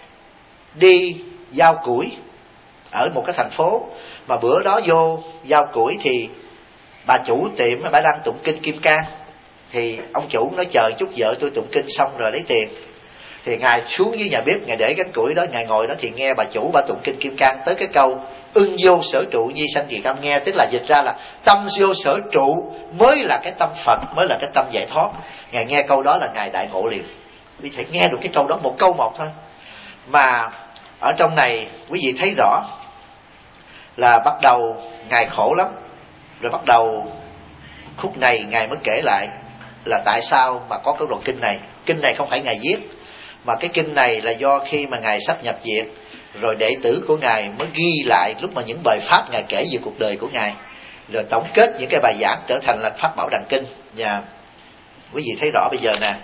đi giao củi ở một cái thành phố, mà bữa đó vô giao củi thì bà chủ tiệm bà đang tụng kinh Kim Cang. Thì ông chủ nói chờ chút vợ tôi tụng kinh xong rồi lấy tiền. Thì ngài xuống dưới nhà bếp, ngài để cánh củi đó, ngài ngồi đó thì nghe bà chủ bà tụng kinh Kim Cang tới cái câu ưng vô sở trụ nhi sanh kỳ tâm. Nghe tức là dịch ra là tâm vô sở trụ mới là cái tâm Phật, mới là cái tâm giải thoát. Ngài nghe câu đó là ngài đại ngộ liền. Quý vị phải nghe được cái câu đó một câu một thôi. Mà ở trong này quý vị thấy rõ là bắt đầu ngài khổ lắm. Rồi bắt đầu khúc này ngài mới kể lại là tại sao mà có cái đoạn kinh này. Kinh này không phải ngài viết, mà cái kinh này là do khi mà ngài sắp nhập viện, rồi đệ tử của ngài mới ghi lại lúc mà những bài pháp ngài kể về cuộc đời của ngài, rồi tổng kết những cái bài giảng trở thành là Pháp Bảo Đàn Kinh. Và quý vị thấy rõ bây giờ nè,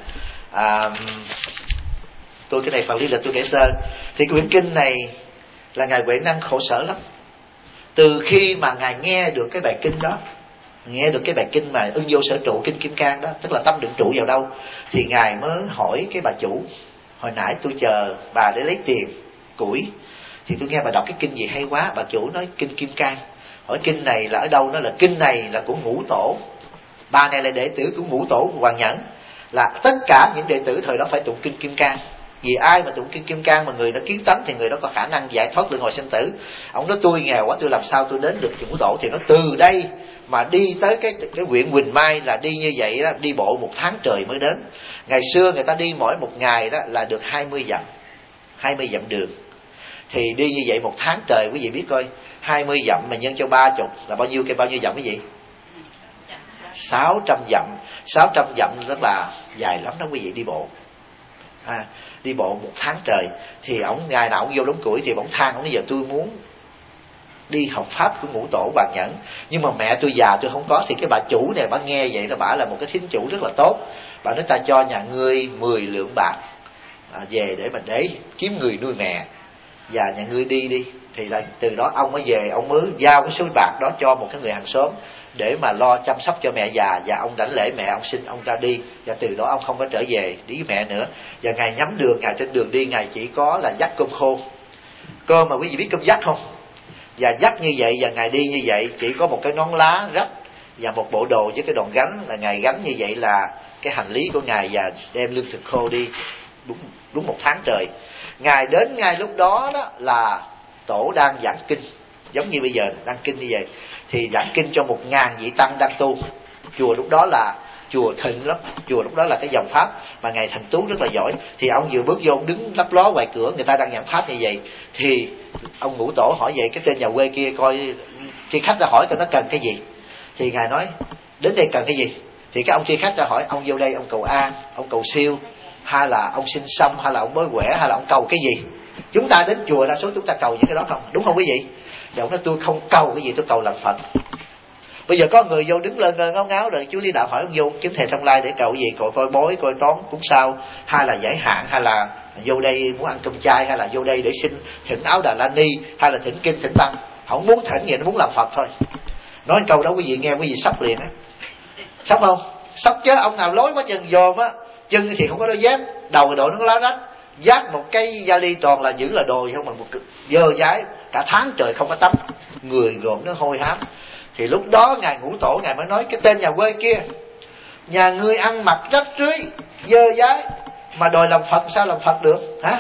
tôi cái này phần lý lịch tôi kể sơ. Thì quyển kinh này là ngài Huệ Năng khổ sở lắm. Từ khi mà ngài nghe được cái bài kinh đó, nghe được cái bài kinh mà ưng vô sở trụ, kinh Kim Cang đó, tức là tâm định trụ vào đâu, thì ngài mới hỏi cái bà chủ, hồi nãy tôi chờ bà để lấy tiền củi, thì tôi nghe bà đọc cái kinh gì hay quá. Bà chủ nói kinh Kim Cang. Hỏi kinh này là ở đâu? Nó là kinh này là của Ngũ Tổ. Bà này là đệ tử của Ngũ Tổ Hoàng Nhẫn, là tất cả những đệ tử thời đó phải tụng kinh Kim Cang. Vì ai mà tụng kinh Kim Cang mà người đó kiến tánh thì người đó có khả năng giải thoát luân hồi sinh tử. Ông nói tôi nghèo quá, tôi làm sao tôi đến được Ngũ Tổ? Thì nó từ đây mà đi tới cái huyện Quỳnh Mai là đi như vậy đó, đi bộ 1 tháng trời mới đến. Ngày xưa người ta đi mỗi một ngày đó là được 20 dặm đường. Thì đi như vậy 1 tháng trời, quý vị biết coi 20 dặm mà nhân cho 30 là bao nhiêu dặm quý vị? 600 dặm. 600 dặm rất là dài lắm đó quý vị, đi bộ. Đi bộ 1 tháng trời. Thì ngày nào ông vô đống củi thì ông than, ông nói giờ tôi muốn đi học pháp của Ngũ Tổ Hoàng Nhẫn, nhưng mà mẹ tôi già tôi không có. Thì cái bà chủ này bà nghe vậy đó, bà là một cái thính chủ rất là tốt. Bà nói ta cho nhà ngươi 10 lượng bạc về để kiếm người nuôi mẹ, và nhà ngươi đi. Thì là từ đó ông mới về, ông mới giao cái số bạc đó cho một cái người hàng xóm để mà lo chăm sóc cho mẹ già. Và ông đảnh lễ mẹ, ông xin ông ra đi. Và từ đó ông không có trở về đi với mẹ nữa. Và ngài nhắm đường, ngài trên đường đi ngài chỉ có là dắt cơm khô. Cơm mà quý vị biết cơm dắt không? Và dắt như vậy, và ngài đi như vậy chỉ có một cái nón lá rách và một bộ đồ với cái đòn gánh, là ngài gánh như vậy là cái hành lý của ngài, và đem lương thực khô đi đúng 1 tháng trời. Ngài đến ngay lúc đó đó là tổ đang giảng kinh, giống như bây giờ đang kinh như vậy, thì giảng kinh cho 1000 vị tăng đang tu. Chùa lúc đó là chùa thịnh lắm. Chùa lúc đó là cái dòng pháp mà ngài Thần Tú rất là giỏi. Thì ông vừa bước vô đứng lấp ló ngoài cửa, người ta đang giảng pháp như vậy, thì ông Ngũ Tổ hỏi vậy, cái tên nhà quê kia coi, khi khách ra hỏi coi nó cần cái gì, thì ngài nói đến đây cần cái gì. Thì cái ông kia khách ra hỏi, ông vô đây ông cầu an, ông cầu siêu, hay là ông sinh xong, hay là ông bói quẻ, hay là ông cầu cái gì? Chúng ta đến chùa đa số chúng ta cầu những cái đó không, đúng không quý vị? Thì ông nói tôi không cầu cái gì, tôi cầu làm Phật. Bây giờ có người vô đứng lên ngáo ngáo rồi chú Lý Đạo hỏi ông vô kiếm thầy Thông Lai để cầu cái gì? Coi bói, coi toán, cúng sao, hay là giải hạn, hay là vô đây muốn ăn cơm chay, hay là vô đây để xin thỉnh áo Đà La Ni, hay là thỉnh kinh thỉnh băng. Không muốn thỉnh vậy, nó muốn làm Phật thôi. Nói câu đó quý vị nghe quý vị sốc liền á. Sốc không? Sốc chứ. Ông nào lối quá chân dòm á, chân thì không có đôi dép, đầu đội nó có lá rách, dắt một cái vali toàn là giữ là đồ, không bằng một dơ dái cả tháng trời không có tắm, người gồm nó hôi hám. Thì lúc đó ngài Ngũ Tổ ngài mới nói, cái tên nhà quê kia, nhà ngươi ăn mặc rách rưới dơ dái mà đòi làm Phật, sao làm Phật được hả?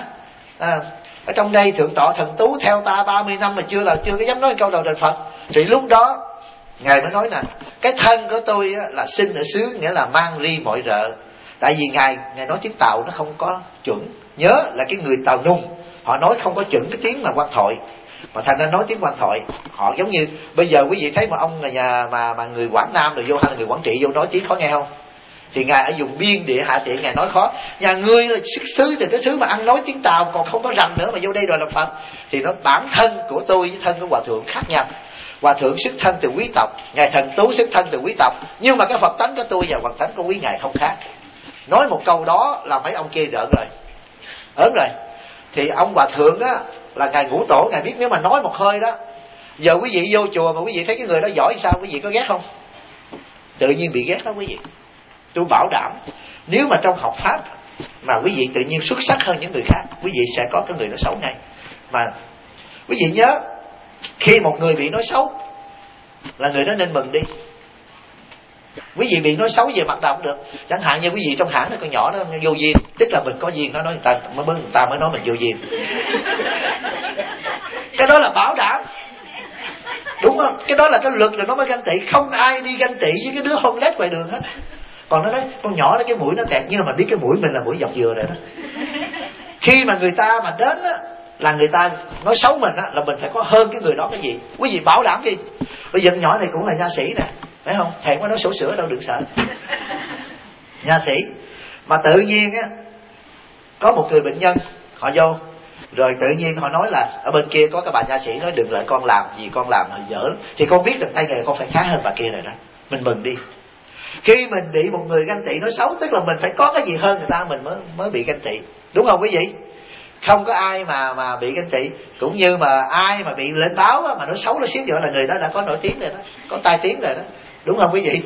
Ở trong đây Thượng Tọa Thần Tú theo ta 30 năm mà chưa có dám nói câu đầu đền Phật. Thì lúc đó ngài mới nói nè, cái thân của tôi là sinh ở xứ, nghĩa là mang ri mọi rợ. Tại vì ngài nói tiếng Tàu nó không có chuẩn. Nhớ là cái người Tàu Nung họ nói không có chuẩn cái tiếng mà Quan Thoại, mà thành ra nói tiếng Quan Thoại. Họ giống như bây giờ quý vị thấy mà ông nhà mà người Quảng Nam rồi vô, hay là người Quảng Trị vô nói tiếng khó nghe không? Thì ngài ở vùng biên địa Hạ Tiện ngài nói khó. Nhà ngươi là xuất xứ từ cái thứ mà ăn nói tiếng Tàu còn không có rành nữa mà vô đây rồi làm Phật. Thì nó bản thân của tôi với thân của Hòa Thượng khác nhau. Hòa Thượng xuất thân từ quý tộc, ngài Thần Tú xuất thân từ quý tộc, nhưng mà cái Phật tánh của tôi và Phật tánh của quý ngài không khác. Nói một câu đó là mấy ông kia rợn rồi, ớn rồi. Thì ông Hòa Thượng á là ngài Ngũ Tổ, ngài biết nếu mà nói một hơi đó, giờ quý vị vô chùa mà quý vị thấy cái người đó giỏi sao, quý vị có ghét không? Tự nhiên bị ghét đó quý vị. Tôi bảo đảm nếu mà trong học pháp mà quý vị tự nhiên xuất sắc hơn những người khác, quý vị sẽ có cái người nói xấu ngay. Mà quý vị nhớ, khi một người bị nói xấu là người đó nên mừng đi. Quý vị bị nói xấu về mặt nào cũng được. Chẳng hạn như quý vị trong hãng này con nhỏ đó vô duyên, tức là mình có duyên, nó nói người ta mới nói mình vô duyên. Cái đó là bảo đảm, đúng không? Cái đó là cái luật, là nó mới ganh tị. Không ai đi ganh tị với cái đứa hôn lét ngoài đường hết. Còn nó nói con nhỏ đó cái mũi nó tẹt, nhưng mà biết cái mũi mình là mũi dọc dừa rồi đó. Khi mà người ta mà đến á, là người ta nói xấu mình á, là mình phải có hơn cái người đó cái gì. Quý vị bảo đảm gì? Bây giờ nhỏ này cũng là nha sĩ nè, phải không? Thèm quá nói sổ sữa đâu, đừng sợ. Nha sĩ. Mà tự nhiên á, có một người bệnh nhân họ vô, rồi tự nhiên họ nói là ở bên kia có cái bà nha sĩ nói đừng lại con làm gì, con làm hơi dở lắm. Thì con biết được tay nghề con phải khá hơn bà kia rồi đó. Mình mừng đi. Khi mình bị một người ganh tị nói xấu, tức là mình phải có cái gì hơn người ta mình mới bị ganh tị, đúng không quý vị? Không có ai mà bị ganh tị. Cũng như mà ai mà bị lên báo á, mà nói xấu nó xíu nữa là người đó đã có nổi tiếng rồi đó, có tai tiếng rồi đó, đúng không quý vị?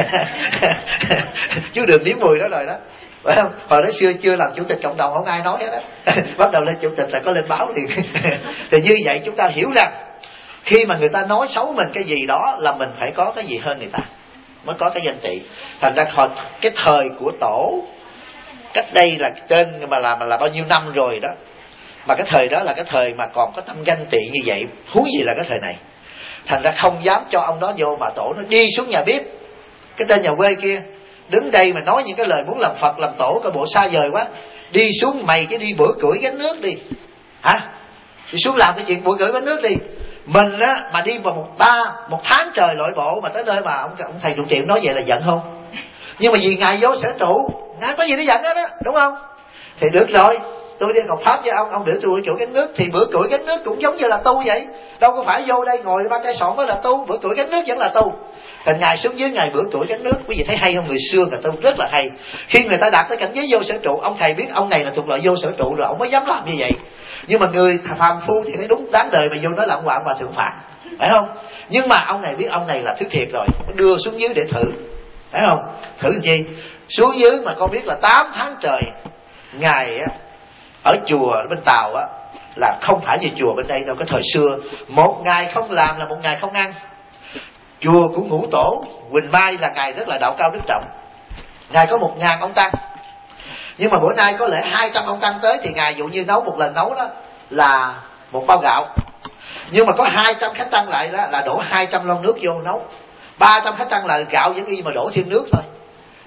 Chú Đường nếm mùi đó rồi đó, phải không? Hồi đó xưa chưa làm chủ tịch cộng đồng không ai nói hết đó. Bắt đầu lên chủ tịch là có lên báo liền. Thì như vậy chúng ta hiểu rằng khi mà người ta nói xấu mình cái gì đó là mình phải có cái gì hơn người ta mới có cái danh tị. Thành ra cái thời của Tổ cách đây là trên mà là bao nhiêu năm rồi đó, mà cái thời đó là cái thời mà còn có tâm ganh tị như vậy, huống gì là cái thời này. Thành ra không dám cho ông đó vô, mà Tổ nó đi xuống nhà bếp, cái tên nhà quê kia đứng đây mà nói những cái lời muốn làm Phật làm Tổ, cái bộ xa vời quá. Đi xuống mày chứ đi bữa cưỡi gánh nước đi hả? Đi xuống làm cái chuyện bữa cưỡi gánh nước đi. Mình á mà đi vào một tháng trời lội bộ mà tới nơi mà ông thầy trụ trì nói vậy là giận không? Nhưng mà vì ngài vô sở trụ, ngài có gì để giận hết á, đúng không? Thì được rồi, tôi đi học pháp với ông biểu tôi bữa cưỡi gánh nước, thì bữa cưỡi gánh nước cũng giống như là tu vậy. Đâu có phải vô đây ngồi ba cây sọn mới là tu, bữa cưỡi gánh nước vẫn là tu. Thành ngài xuống dưới ngài bữa cưỡi gánh nước, quý vị thấy hay không? Người xưa người tu rất là hay. Khi người ta đạt tới cảnh giới vô sở trụ, ông thầy biết ông này là thuộc loại vô sở trụ rồi, ông mới dám làm như vậy. Nhưng mà người phàm phu thì thấy đúng đáng đời mà vô nói lạng quạng và thượng phạt, phải không? Nhưng mà ông này biết ông này là thứ thiệt rồi, đưa xuống dưới để thử, phải không? Thử làm chi? Xuống dưới mà con biết là 8 tháng trời ngài á, ở chùa ở bên Tàu á, là không phải như chùa bên đây đâu. Cái thời xưa một ngày không làm là một ngày không ăn. Chùa của Ngũ Tổ Quỳnh Mai là ngài rất là đạo cao đức trọng, ngài có 1000 ông tăng. Nhưng mà bữa nay có lẽ 200 ông tăng tới, thì ngài dụ như nấu một lần nấu đó là một bao gạo. Nhưng mà có 200 khách tăng lại đó là đổ 200 lon nước vô nấu. 300 khách tăng là gạo vẫn y mà đổ thêm nước thôi.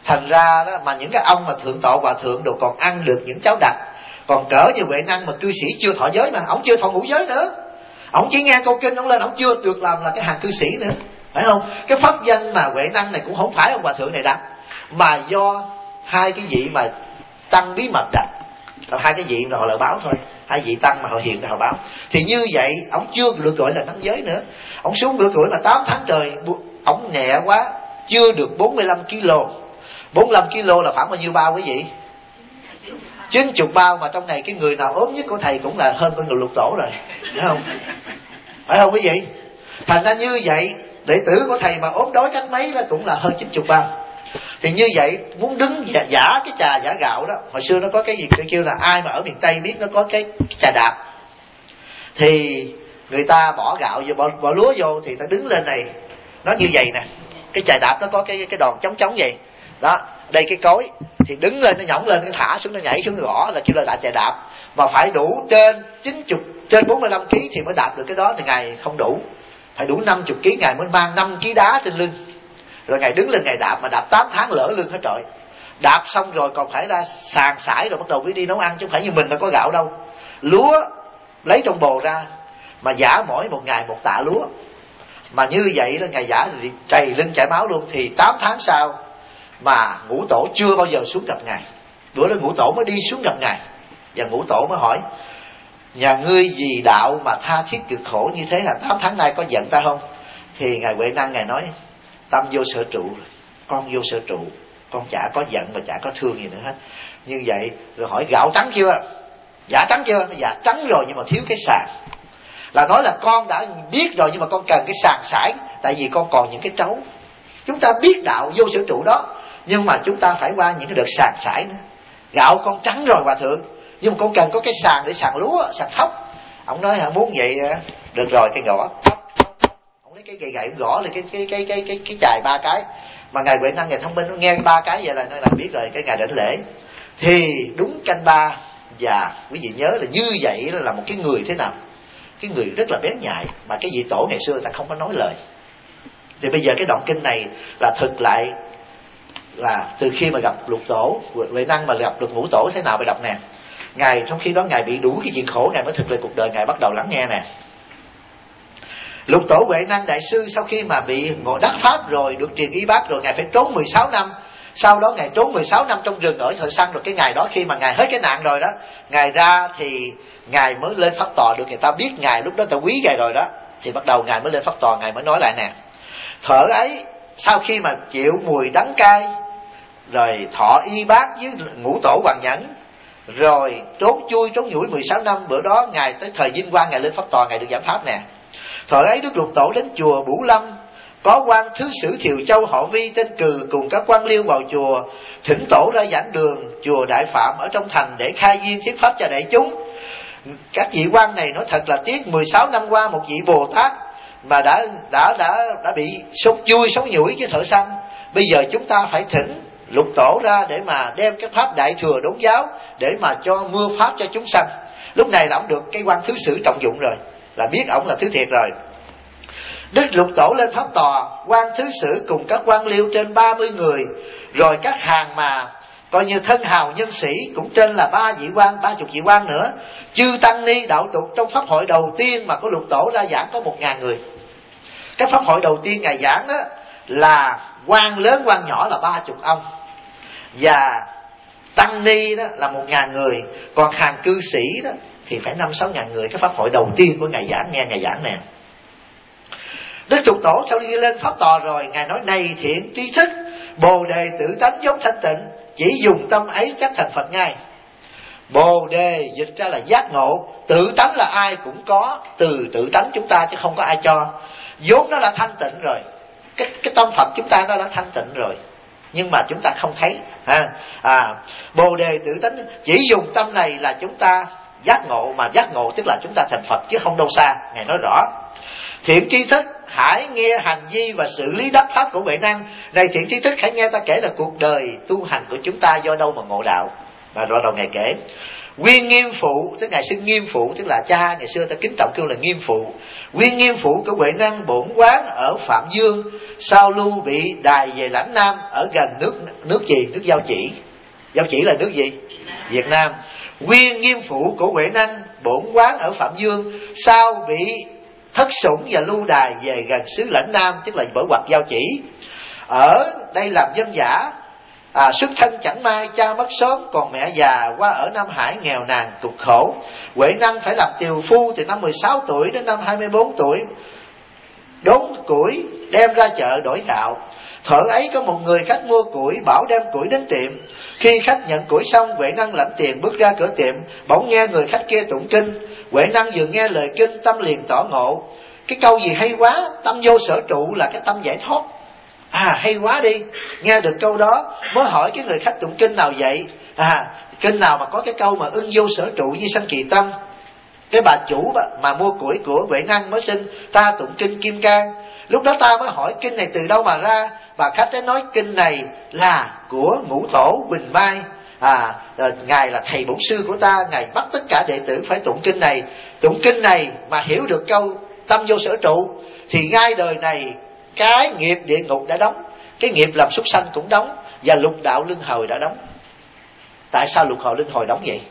Thành ra đó mà những cái ông mà thượng tọa hòa thượng đều còn ăn được những cháo đặc. Còn cỡ như Huệ Năng mà cư sĩ chưa thọ giới, mà ông chưa thọ ngũ giới nữa, ông chỉ nghe câu kinh ông lên, ông chưa được làm là cái hàng cư sĩ nữa, phải không? Cái pháp danh mà Huệ Năng này cũng không phải ông hòa thượng này đặt, mà do hai cái vị mà tăng bí mật đặt. Hai cái vị là họ lời báo thôi, hai vị tăng mà họ hiện là họ báo. Thì như vậy ông chưa được gọi là nam giới nữa. Ông xuống nửa tuổi mà 8 tháng trời, ông nhẹ quá, chưa được 45 kg. 45 kg là khoảng bao nhiêu bao quý vị? 90 bao. Mà trong này cái người nào ốm nhất của thầy cũng là hơn con lục tổ rồi, phải không? Phải không quý vị? Thành ra như vậy đệ tử của thầy mà ốm đói cách mấy là cũng là hơn 90 bao. Thì như vậy muốn đứng giả cái trà giả gạo đó, hồi xưa nó có cái gì kêu là, ai mà ở miền Tây biết nó có cái trà đạp, thì người ta bỏ gạo vô, bỏ lúa vô, thì ta đứng lên này nó như vậy nè. Cái trà đạp nó có cái đòn chống vậy đó, đây cái cối thì đứng lên nó nhõng lên, nó thả xuống, nó nhảy xuống, nó gõ là kêu là đạp trà đạp. Mà phải đủ trên 90, trên 45 kg thì mới đạp được cái đó. Thì Ngài không đủ, phải đủ 50 kg Ngài mới mang 5 kg đá trên lưng, rồi Ngài đứng lên Ngài đạp. Mà đạp 8 tháng lỡ lưng hết trọi. Đạp xong rồi còn phải ra sàn sải rồi bắt đầu mới đi nấu ăn, chứ không phải như mình là có gạo đâu. Lúa lấy trong bồ ra mà giả mỗi một ngày một tạ lúa. Mà như vậy đó Ngài giả trầy lưng chảy máu luôn. Thì 8 tháng sau mà Ngũ Tổ chưa bao giờ xuống gặp Ngài. Bữa đó Ngũ Tổ mới đi xuống gặp Ngài, và Ngũ Tổ mới hỏi: nhà ngươi vì đạo mà tha thiết cực khổ như thế, 8 tháng nay có giận ta không? Thì Ngài Huệ Năng Ngài nói: tâm vô sở trụ, con vô sở trụ, con chả có giận mà chả có thương gì nữa hết. Như vậy rồi hỏi gạo trắng chưa? Dạ trắng chưa? Dạ trắng rồi, nhưng mà thiếu cái sàn. Là nói là con đã biết rồi, nhưng mà con cần cái sàn sải. Tại vì con còn những cái trấu. Chúng ta biết đạo vô sở trụ đó, nhưng mà chúng ta phải qua những cái đợt sàn sải nữa. Gạo con trắng rồi hòa thượng, nhưng mà con cần có cái sàn để sàn lúa, sàn thóc. Ông nói muốn vậy được rồi, cái gõ. Ông lấy cái gậy ông gõ lên cái chài 3 cái. Mà Ngài Huệ Năng Ngài thông minh, nó nghe 3 cái vậy là biết rồi. Cái Ngài đảnh lễ thì đúng canh 3. Và quý vị nhớ là như vậy là một cái người thế nào? Cái người rất là bén nhạy, mà cái vị tổ ngày xưa ta không có nói lời. Thì bây giờ cái đoạn kinh này là thực lại là từ khi mà gặp lục tổ Huệ Năng mà gặp được Ngũ Tổ thế nào phải đọc nè. Ngài trong khi đó Ngài bị đủ cái chuyện khổ, Ngài mới thực lại cuộc đời, Ngài bắt đầu lắng nghe nè. Lục Tổ Huệ Năng Đại Sư sau khi mà bị ngộ đắc pháp rồi, được truyền y bác rồi, Ngài phải trốn 16 năm. Sau đó Ngài trốn 16 năm trong rừng ở Thời Săn. Rồi cái ngày đó khi mà Ngài hết cái nạn rồi đó, Ngài ra thì Ngài mới lên pháp tòa được. Người ta biết Ngài lúc đó ta quý Ngài rồi đó, thì bắt đầu Ngài mới lên pháp tòa. Ngài mới nói lại nè: thở ấy sau khi mà chịu mùi đắng cay, rồi thọ y bác với Ngũ Tổ Hoàng Nhẫn, rồi trốn chui trốn nhủi 16 năm. Bữa đó Ngài tới thời Vinh Quang, Ngài lên pháp tòa, Ngài được giảm pháp nè. Thời ấy Đức Lục Tổ đến chùa Bửu Lâm, có quan thứ sử Thiều Châu họ Vi tên Cừ cùng các quan liêu vào chùa, thỉnh Tổ ra giảng đường chùa Đại Phạm ở trong thành để khai duyên thuyết pháp cho đại chúng. Các vị quan này nói thật là tiếc, 16 năm qua một vị Bồ Tát mà đã bị sốt chui sống nhủi với thợ săn. Bây giờ chúng ta phải thỉnh Lục Tổ ra để mà đem cái pháp đại thừa đốn giáo, để mà cho mưa pháp cho chúng sanh. Lúc này là ông được cái quan thứ sử trọng dụng rồi, là biết ổng là thứ thiệt rồi. Đức Lục Tổ lên pháp tòa, quan thứ sử cùng các quan liêu trên 30 người, rồi các hàng mà coi như thân hào nhân sĩ cũng trên là 30 vị quan nữa. Chư tăng ni đạo tục trong pháp hội đầu tiên mà có Lục Tổ ra giảng có 1000 người. Cái pháp hội đầu tiên Ngài giảng đó là quan lớn quan nhỏ là 30 ông, và tăng ni đó là 1000 người, còn hàng cư sĩ đó thì phải 5-6 ngàn người. Cái pháp hội đầu tiên của Ngài giảng, nghe Ngài giảng nè. Đức Lục Tổ sau khi lên pháp tòa rồi, Ngài nói: này thiện tri thức, Bồ đề tự tánh giống thanh tịnh, chỉ dùng tâm ấy chắc thành Phật ngay. Bồ đề dịch ra là giác ngộ, tự tánh là ai cũng có, từ tự tánh chúng ta chứ không có ai cho. Vốn nó là thanh tịnh rồi, cái tâm Phật chúng ta nó đã thanh tịnh rồi, nhưng mà chúng ta không thấy Bồ đề tự tánh chỉ dùng tâm này là chúng ta giác ngộ, mà giác ngộ tức là chúng ta thành Phật chứ không đâu xa. Ngài nói rõ: thiện tri thức, hãy nghe hành vi và xử lý đắc pháp của Huệ Năng. Này thiện tri thức, hãy nghe ta kể là cuộc đời tu hành của chúng ta do đâu mà ngộ đạo. Và rồi đầu Ngài kể: Nguyên Nghiêm Phụ, tức ngài xưng Nghiêm Phụ, tức là cha, ngày xưa ta kính trọng kêu là Nghiêm Phụ. Nguyên Nghiêm Phụ của Huệ Năng bổn quán ở Phạm Dương, sau lưu bị đài về lãnh Nam, ở gần nước gì? Nước Giao Chỉ. Giao Chỉ là nước gì? Việt Nam. Nguyên Nghiêm Phụ của Huệ Năng bổn quán ở Phạm Dương, sau bị thất sủng và lưu đài về gần xứ lãnh Nam, tức là bởi hoặc Giao Chỉ. Ở đây làm dân giả, xuất thân chẳng may, cha mất sớm, còn mẹ già qua ở Nam Hải nghèo nàn cực khổ. Huệ Năng phải làm tiều phu từ năm 16 tuổi đến năm 24 tuổi, đốn củi đem ra chợ đổi gạo. Thuở ấy có một người khách mua củi, bảo đem củi đến tiệm. Khi khách nhận củi xong, Huệ Năng lãnh tiền bước ra cửa tiệm, bỗng nghe người khách kia tụng kinh. Huệ Năng vừa nghe lời kinh, tâm liền tỏ ngộ. Cái câu gì hay quá, tâm vô sở trụ là cái tâm giải thoát. Hay quá đi. Nghe được câu đó mới hỏi cái người khách tụng kinh nào vậy? Kinh nào mà có cái câu mà ưng vô sở trụ như sanh kỳ tâm. Cái bà chủ mà mua củi của Huệ Năng mới xin ta tụng kinh Kim Cang. Lúc đó ta mới hỏi kinh này từ đâu mà ra. Bà khách ấy nói kinh này là của Ngũ Tổ Huỳnh Mai. Ngài là thầy bổn sư của ta, ngài bắt tất cả đệ tử phải tụng kinh này. Tụng kinh này mà hiểu được câu tâm vô sở trụ thì ngay đời này cái nghiệp địa ngục đã đóng, cái nghiệp làm súc sanh cũng đóng, và lục đạo luân hồi đã đóng. Tại sao lục đạo luân hồi đóng vậy?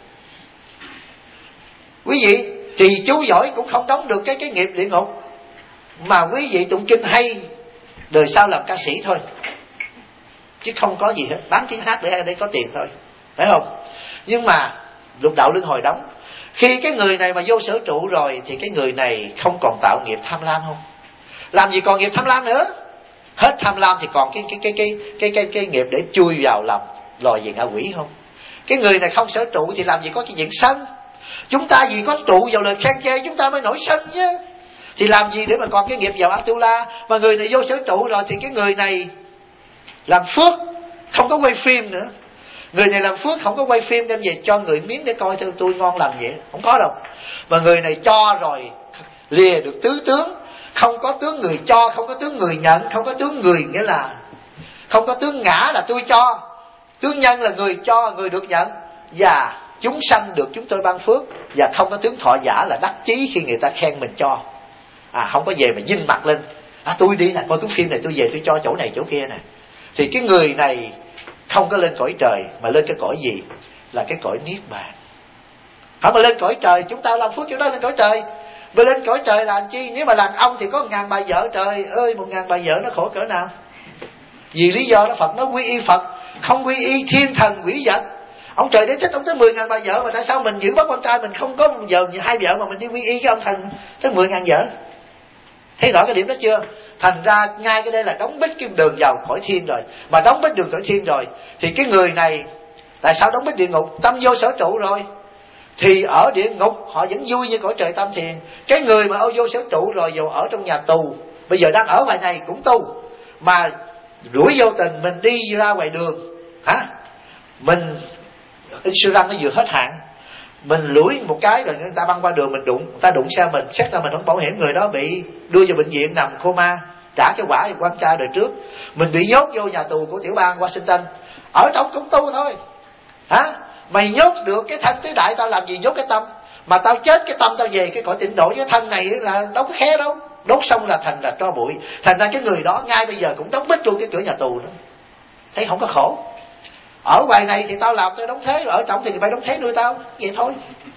Quý vị thì chú giỏi cũng không đóng được cái nghiệp địa ngục, mà quý vị tụng kinh hay, đời sau làm ca sĩ thôi, chứ không có gì hết, bán tiếng hát để có tiền thôi, phải không? Nhưng mà lục đạo luân hồi đóng. Khi cái người này mà vô sở trụ rồi thì cái người này không còn tạo nghiệp tham lam không? Làm gì còn nghiệp tham lam nữa? Hết tham lam thì còn cái nghiệp để chui vào làm loài về ngạ quỷ không? Cái người này không sở trụ thì làm gì có cái chuyện sân. Chúng ta vì có trụ vào lời khen chê chúng ta mới nổi sân chứ. Thì làm gì để mà còn cái nghiệp vào Atula. Mà người này vô sở trụ rồi thì cái người này làm phước, không có quay phim nữa. Người này làm phước không có quay phim đem về cho người miếng để coi theo tôi ngon lành vậy, không có đâu. Mà người này cho rồi lìa được tứ tướng. Không có tướng người cho, không có tướng người nhận, không có tướng người, nghĩa là không có tướng ngã là tôi cho, tướng nhân là người cho, người được nhận, và chúng sanh được chúng tôi ban phước. Và không có tướng thọ giả là đắc chí khi người ta khen mình cho. Không có về mà dinh mặt lên, tôi đi nè, coi cái phim này tôi về tôi cho chỗ này chỗ kia nè. Thì cái người này không có lên cõi trời, mà lên cái cõi gì? Là cái cõi niết bàn. Mà lên cõi trời, chúng ta làm phước chỗ đó lên cõi trời. Mà lên cõi trời là chi? Nếu mà đàn ông thì có 1000 bà vợ, trời ơi 1000 bà vợ nó khổ cỡ nào. Vì lý do đó Phật nó quy y Phật, không quy y thiên thần quỷ vật. Ông trời đế thích ông tới 10.000 bà vợ, mà tại sao mình giữ bắt con trai mình không có giờ 2 vợ mà mình đi quy y cái ông thần tới 10.000 vợ? Thấy rõ cái điểm đó chưa? Thành ra ngay cái đây là đóng bít cái đường vào cõi thiên rồi. Mà đóng bít đường cõi thiên rồi thì cái người này tại sao đóng bít địa ngục? Tâm vô sở trụ rồi thì ở địa ngục họ vẫn vui như cõi trời tâm thiền. Cái người mà vô sở trụ rồi dù ở trong nhà tù, bây giờ đang ở ngoài này cũng tu, mà rủi vô tình mình đi ra ngoài đường, mình insurance nó vừa hết hạn, mình lủi một cái rồi người ta băng qua đường mình đụng, người ta đụng xe mình, xét ra mình không bảo hiểm, người đó bị đưa vào bệnh viện nằm coma, trả cái quả quan trai đời trước. Mình bị nhốt vô nhà tù của tiểu bang Washington, ở trong cũng tu thôi. Mày nhốt được cái thân tứ đại, tao làm gì nhốt cái tâm? Mà tao chết cái tâm tao về cái cõi tịnh độ, cái thân này là đâu có khe đâu, đốt xong là thành là tro bụi. Thành ra cái người đó ngay bây giờ cũng đóng bít luôn cái cửa nhà tù đó. Thấy không có khổ. Ở ngoài này thì tao làm tôi đóng thế, ở trong thì phải đóng thế nuôi tao, vậy thôi.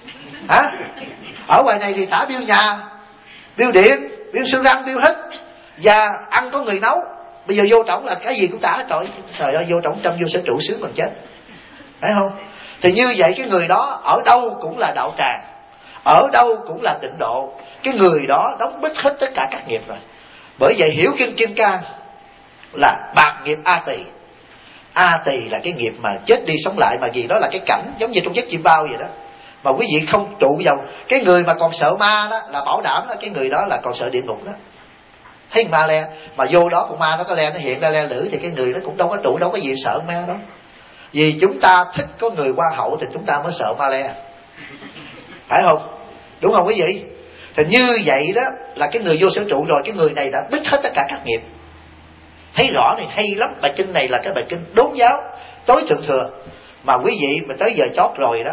Ở ngoài này thì thả bill nhà, bill điện, bill xương răng, bill hít, và ăn có người nấu. Bây giờ vô trọng là cái gì cũng tả, trời ơi vô trọng trăm vô sở trụ sướng bằng chết, phải không? Thì như vậy cái người đó ở đâu cũng là đạo tràng, ở đâu cũng là tịnh độ. Cái người đó đóng bít hết tất cả các nghiệp rồi. Bởi vậy hiểu kinh Kim Cang là bạc nghiệp A Tỳ. A Tỳ là cái nghiệp mà chết đi sống lại, mà vì đó là cái cảnh giống như trong giấc chim bao vậy đó. Mà quý vị không trụ vào cái người mà còn sợ ma đó, là bảo đảm đó, cái người đó là còn sợ địa ngục đó. Thấy ma le mà vô đó con ma nó có le, nó hiện ra le lử, thì cái người đó cũng đâu có trụ, đâu có gì sợ ma đó. Vì chúng ta thích có người hoa hậu thì chúng ta mới sợ ma le, phải không? Đúng không quý vị? Thì như vậy đó là cái người vô sở trụ rồi, cái người này đã bít hết tất cả các nghiệp. Thấy rõ này, hay lắm. Bài kinh này là cái bài kinh đốn giáo tối thượng thừa. Mà quý vị mà tới giờ chót rồi đó,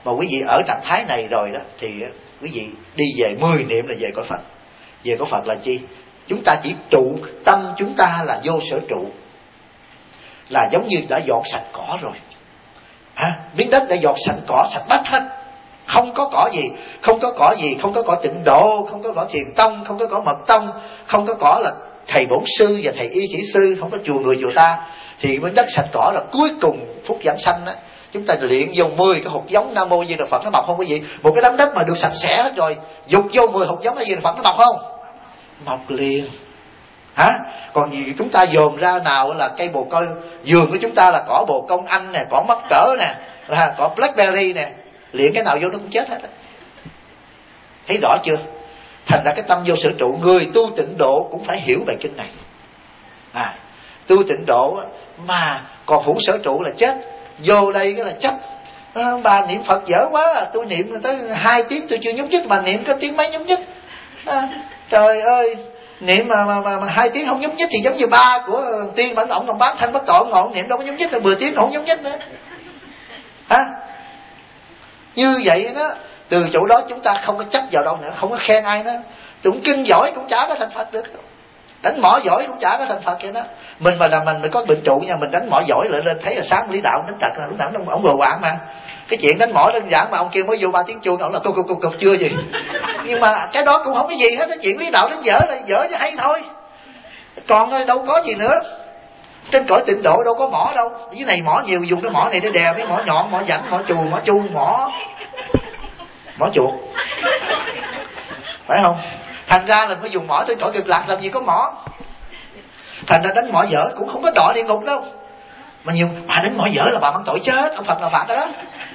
Mà quý vị ở trạng thái này rồi đó thì quý vị đi về 10 niệm là về cõi Phật. Về cõi Phật là chi? Chúng ta chỉ trụ, tâm chúng ta là vô sở trụ, là giống như đã dọn sạch cỏ rồi. Miếng đất đã dọn sạch cỏ, sạch bách hết, không có cỏ gì, không có cỏ gì, không có cỏ Tịnh Độ, không có cỏ Thiền Tông, không có cỏ Mật Tông, không có cỏ là thầy bổn sư và thầy y sĩ sư, không có chùa người chùa ta. Thì miếng đất sạch cỏ là cuối cùng phút giảng sanh đó, chúng ta luyện vô 10 cái hột giống Nam Mô Di Đà Phật, nó mọc không quý vị? Một cái đám đất mà được sạch sẽ hết rồi, dục vô 10 hột giống Di Đà Phật, nó mọc không? Mọc liền. Còn gì chúng ta dồn ra nào là cây bồ câu, vườn của chúng ta là cỏ bồ công anh nè, cỏ mắc cỡ nè, là cỏ blackberry nè, liền cái nào vô nó cũng chết hết. Thấy rõ chưa? Thành ra cái tâm vô sở trụ, người tu Tịnh Độ cũng phải hiểu bài kinh này. Tu Tịnh Độ mà còn hữu sở trụ là chết. Vô đây cái là chấp. Bà niệm Phật dở quá, tôi niệm tới 2 tiếng tôi chưa nhúc nhích, mà niệm có tiếng mấy nhúc nhích. Trời ơi, niệm mà 2 tiếng không nhúc nhích thì giống như ba của Tiên Bản Ổng Đồng Bát Thanh Bất Tội ngọn niệm đâu có nhúc nhích, rồi 10 tiếng không nhúc nhích nữa. Như vậy đó, từ chỗ đó chúng ta không có chấp vào đâu nữa, không có khen ai nữa. Tụng kinh giỏi cũng chả có thành Phật được, đánh mỏ giỏi cũng chả có thành Phật vậy đó. Mình mà là mình có bệnh trụ nha, mình đánh mỏ giỏi lại lên thấy là sáng lý đạo đánh trật là lúc nào ông vừa quảng mà. Cái chuyện đánh mỏ đơn giản mà ông kia mới vô 3 tiếng chuông ông là cục chưa gì. Nhưng mà cái đó cũng không có gì hết, cái chuyện lý đạo đánh dở là dở cho hay thôi. Còn đâu có gì nữa. Trên cõi Tịnh Độ đâu có mỏ đâu. Dưới này mỏ nhiều, dùng cái mỏ này để đè mấy mỏ nhọn, mỏ rảnh, mỏ chù, mỏ chu, mỏ chuột. Phải không? Thành ra là phải dùng mỏ trên cõi Cực Lạc, làm gì có mỏ. Thành ra đánh mỏ dở cũng không có đọa địa ngục đâu. Mà nhiều bà đánh mỏ dở là bà mang tội chết, ông Phật là phạt cái đó.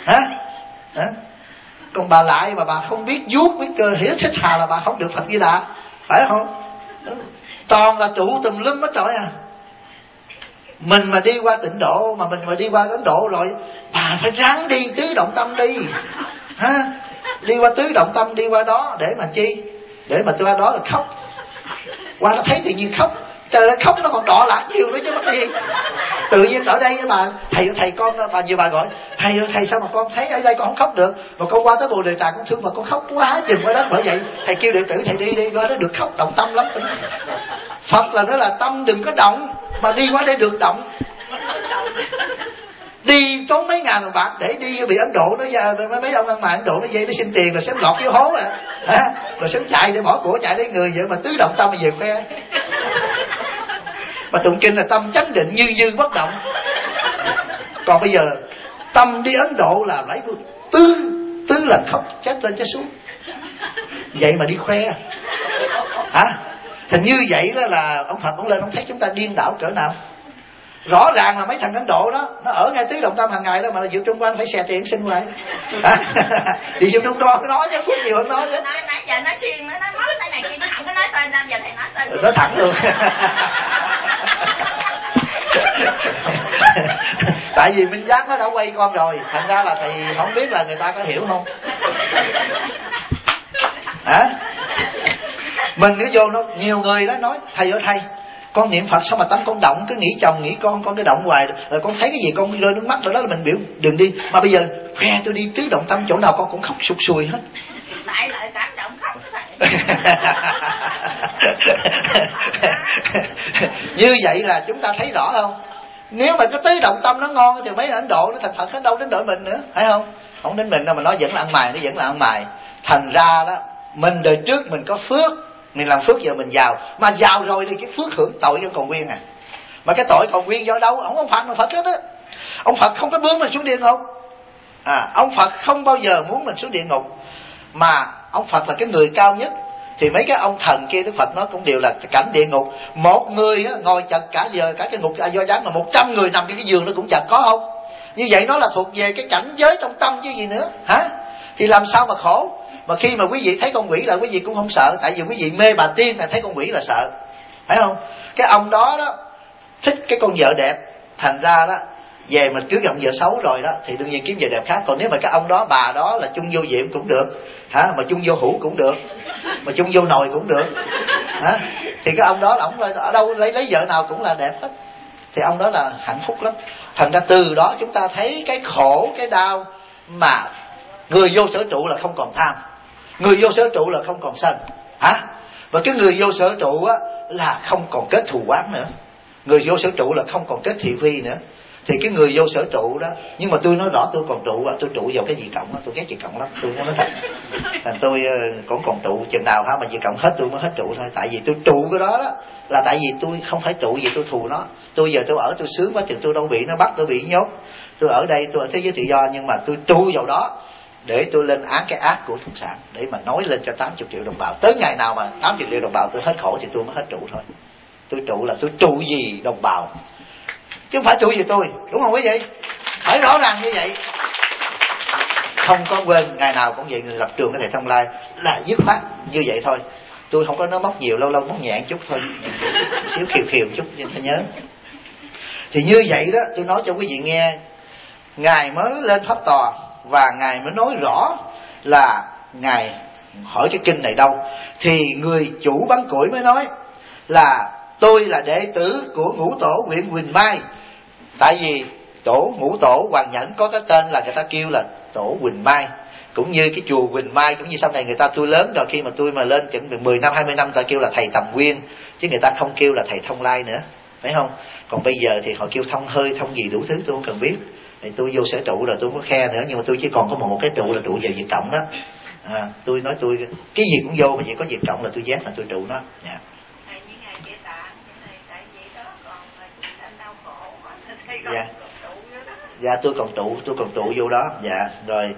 Còn bà lại mà bà không biết vuốt, biết cơ hiểu thích thà là bà không được Phật Di Đà. Phải không? Toàn là trụ tùm lum hết trời à. Mình mà đi qua Tịnh Độ, mà mình mà đi qua Ấn Độ rồi, bà phải ráng đi tứ động tâm đi. Đi qua tứ động tâm, đi qua đó để mà chi? Để mà qua đó là khóc. Qua nó thấy tự nhiên khóc. Trời ơi, khóc nó còn đỏ lạc nhiều nữa chứ mất gì. Tự nhiên ở đây bà, thầy con, bà nhiều bà gọi, thầy sao mà con thấy ở đây con không khóc được, mà con qua tới Bồ Đề Tràng con thương mà con khóc quá chừng qua đó. Bởi vậy thầy kêu đệ tử thầy đi qua đó được khóc, động tâm lắm. Phật là nó là tâm đừng có động, mà đi qua đây được động. Đi tốn mấy ngàn đồng bạc để đi bị Ấn Độ nó ra, mấy ông ăn mày Ấn Độ nó dây nó xin tiền rồi xém lọt vô hố rồi xém chạy để bỏ của chạy lấy người, vậy mà tứ động tâm mà về khoe. Mà tụng kinh là tâm chánh định như bất động. Còn bây giờ tâm đi Ấn Độ là lấy tứ lần khóc chết lên chết xuống. Vậy mà đi khoe Thì như vậy đó là ông Phật cũng lên, ông thấy chúng ta điên đảo cỡ nào. Rõ ràng là mấy thằng Ấn Độ đó, nó ở ngay tứ động tâm hàng ngày đó, mà Diệu Trung Quan phải xè tiền xin lại. Thì Diệu Trung Quan nói chứ, phút nhiều hơn nói chứ. Nãy giờ nói xiên, nó nói cái này kia, nó không có nói tên, giờ thầy nói tên. Nói thẳng luôn. Tại vì Minh Giác nó đã quay con rồi, thành ra là thầy không biết là người ta có hiểu không. Mình cứ vô nó, nhiều người đó nói, thầy ơi thầy, con niệm Phật sao mà tâm con động, cứ nghĩ chồng nghĩ con cứ động hoài, rồi con thấy cái gì con rơi nước mắt, rồi đó là mình biểu đừng đi. Mà bây giờ khoe tôi đi tứ động tâm, chỗ nào con cũng khóc sụt sùi hết. Tại lại cảm động khóc thầy. Như vậy là chúng ta thấy rõ không? Nếu mà cái tứ động tâm nó ngon thì mấy Ấn Độ nó thành Phật hết, đâu đến đội mình nữa, phải không? Không đến mình đâu, mà nó vẫn là ăn mày, nó vẫn là ăn mày. Thành ra đó, mình đời trước mình có phước, mình làm phước giờ mình giàu, mà giàu rồi thì cái phước hưởng tội vẫn còn nguyên Mà cái tội còn nguyên do đâu? Ông phạt mà Phật hết á. Ông Phật không có bướng mình xuống địa ngục. Ông Phật không bao giờ muốn mình xuống địa ngục, mà ông Phật là cái người cao nhất. Thì mấy cái ông thần kia Đức Phật nói cũng đều là cảnh địa ngục. Một người ngồi chật cả giờ cả cái ngục do dáng, mà 100 người nằm trên cái giường nó cũng chật, có không? Như vậy nó là thuộc về cái cảnh giới trong tâm chứ gì nữa Thì làm sao mà khổ. Mà khi mà quý vị thấy con quỷ là quý vị cũng không sợ, tại vì quý vị mê bà tiên là thấy con quỷ là sợ, phải không? Cái ông đó thích cái con vợ đẹp, thành ra đó về mình cưới ông vợ xấu rồi đó thì đương nhiên kiếm vợ đẹp khác. Còn nếu mà cái ông đó bà đó là chung vô diệm cũng được, mà chung vô hũ cũng được, mà chung vô nồi cũng được, thì cái ông đó là ông ở đâu lấy vợ nào cũng là đẹp hết, thì ông đó là hạnh phúc lắm. Thành ra từ đó chúng ta thấy cái khổ cái đau mà Người vô sở trụ là không còn tham, người vô sở trụ là không còn sân. Hả? Và cái người vô sở trụ á là không còn kết thù oán nữa. Người vô sở trụ là không còn kết thị phi nữa. Thì cái người vô sở trụ đó, nhưng mà tôi nói rõ tôi còn trụ, tôi trụ vào cái gì cộng đó, tôi ghét gì cộng lắm, tôi nói thật. Thành tôi cũng còn trụ chừng nào hả mà gì cộng hết tôi mới hết trụ thôi. Tại vì tôi trụ cái đó đó là tại vì tôi không phải trụ vì tôi thù nó. Tôi giờ tôi ở tôi sướng quá chừng tôi đâu bị nó bắt, tôi bị nhốt. Tôi ở đây tôi ở thế giới tự do, nhưng mà tôi trụ vào đó để tôi lên án cái ác của cộng sản, để mà nói lên cho 80 triệu đồng bào. Tới ngày nào mà 80 triệu đồng bào tôi hết khổ thì tôi mới hết trụ thôi. Tôi trụ là tôi trụ gì đồng bào, chứ không phải trụ gì tôi, đúng không quý vị? Phải rõ ràng như vậy. Không có quên ngày nào cũng vậy, người lập trường cái thầy Thông Lai là dứt khoát như vậy thôi. Tôi không có nói móc nhiều, lâu lâu móc nhẹ chút thôi, xíu khiều khiều chút cho ta nhớ. Thì như vậy đó, tôi nói cho quý vị nghe, Ngài mới lên pháp tòa và Ngài mới nói rõ là Ngài hỏi cái kinh này đâu. Thì người chủ Bán Củi mới nói là tôi là đệ tử của Ngũ Tổ huyện Quỳnh Mai. Tại vì tổ Ngũ Tổ Hoàng Nhẫn có cái tên là người ta kêu là tổ Quỳnh Mai, cũng như cái chùa Quỳnh Mai, cũng như sau này người ta tôi lớn rồi, khi mà tôi mà lên chừng 10 năm 20 năm người ta kêu là thầy Tầm Nguyên, chứ người ta không kêu là thầy Thông Lai nữa, phải không? Còn bây giờ thì họ kêu thông hơi, thông gì đủ thứ tôi không cần biết. Thì tôi vô sở trụ rồi tôi không có khe nữa, nhưng mà tôi chỉ còn có một cái trụ là trụ vào Việt Cộng đó. Tôi nói tôi cái gì cũng vô, mà chỉ có Việt Cộng là tôi giác là tôi trụ nó. Dạ. Dạ tôi còn trụ vô đó. Dạ rồi.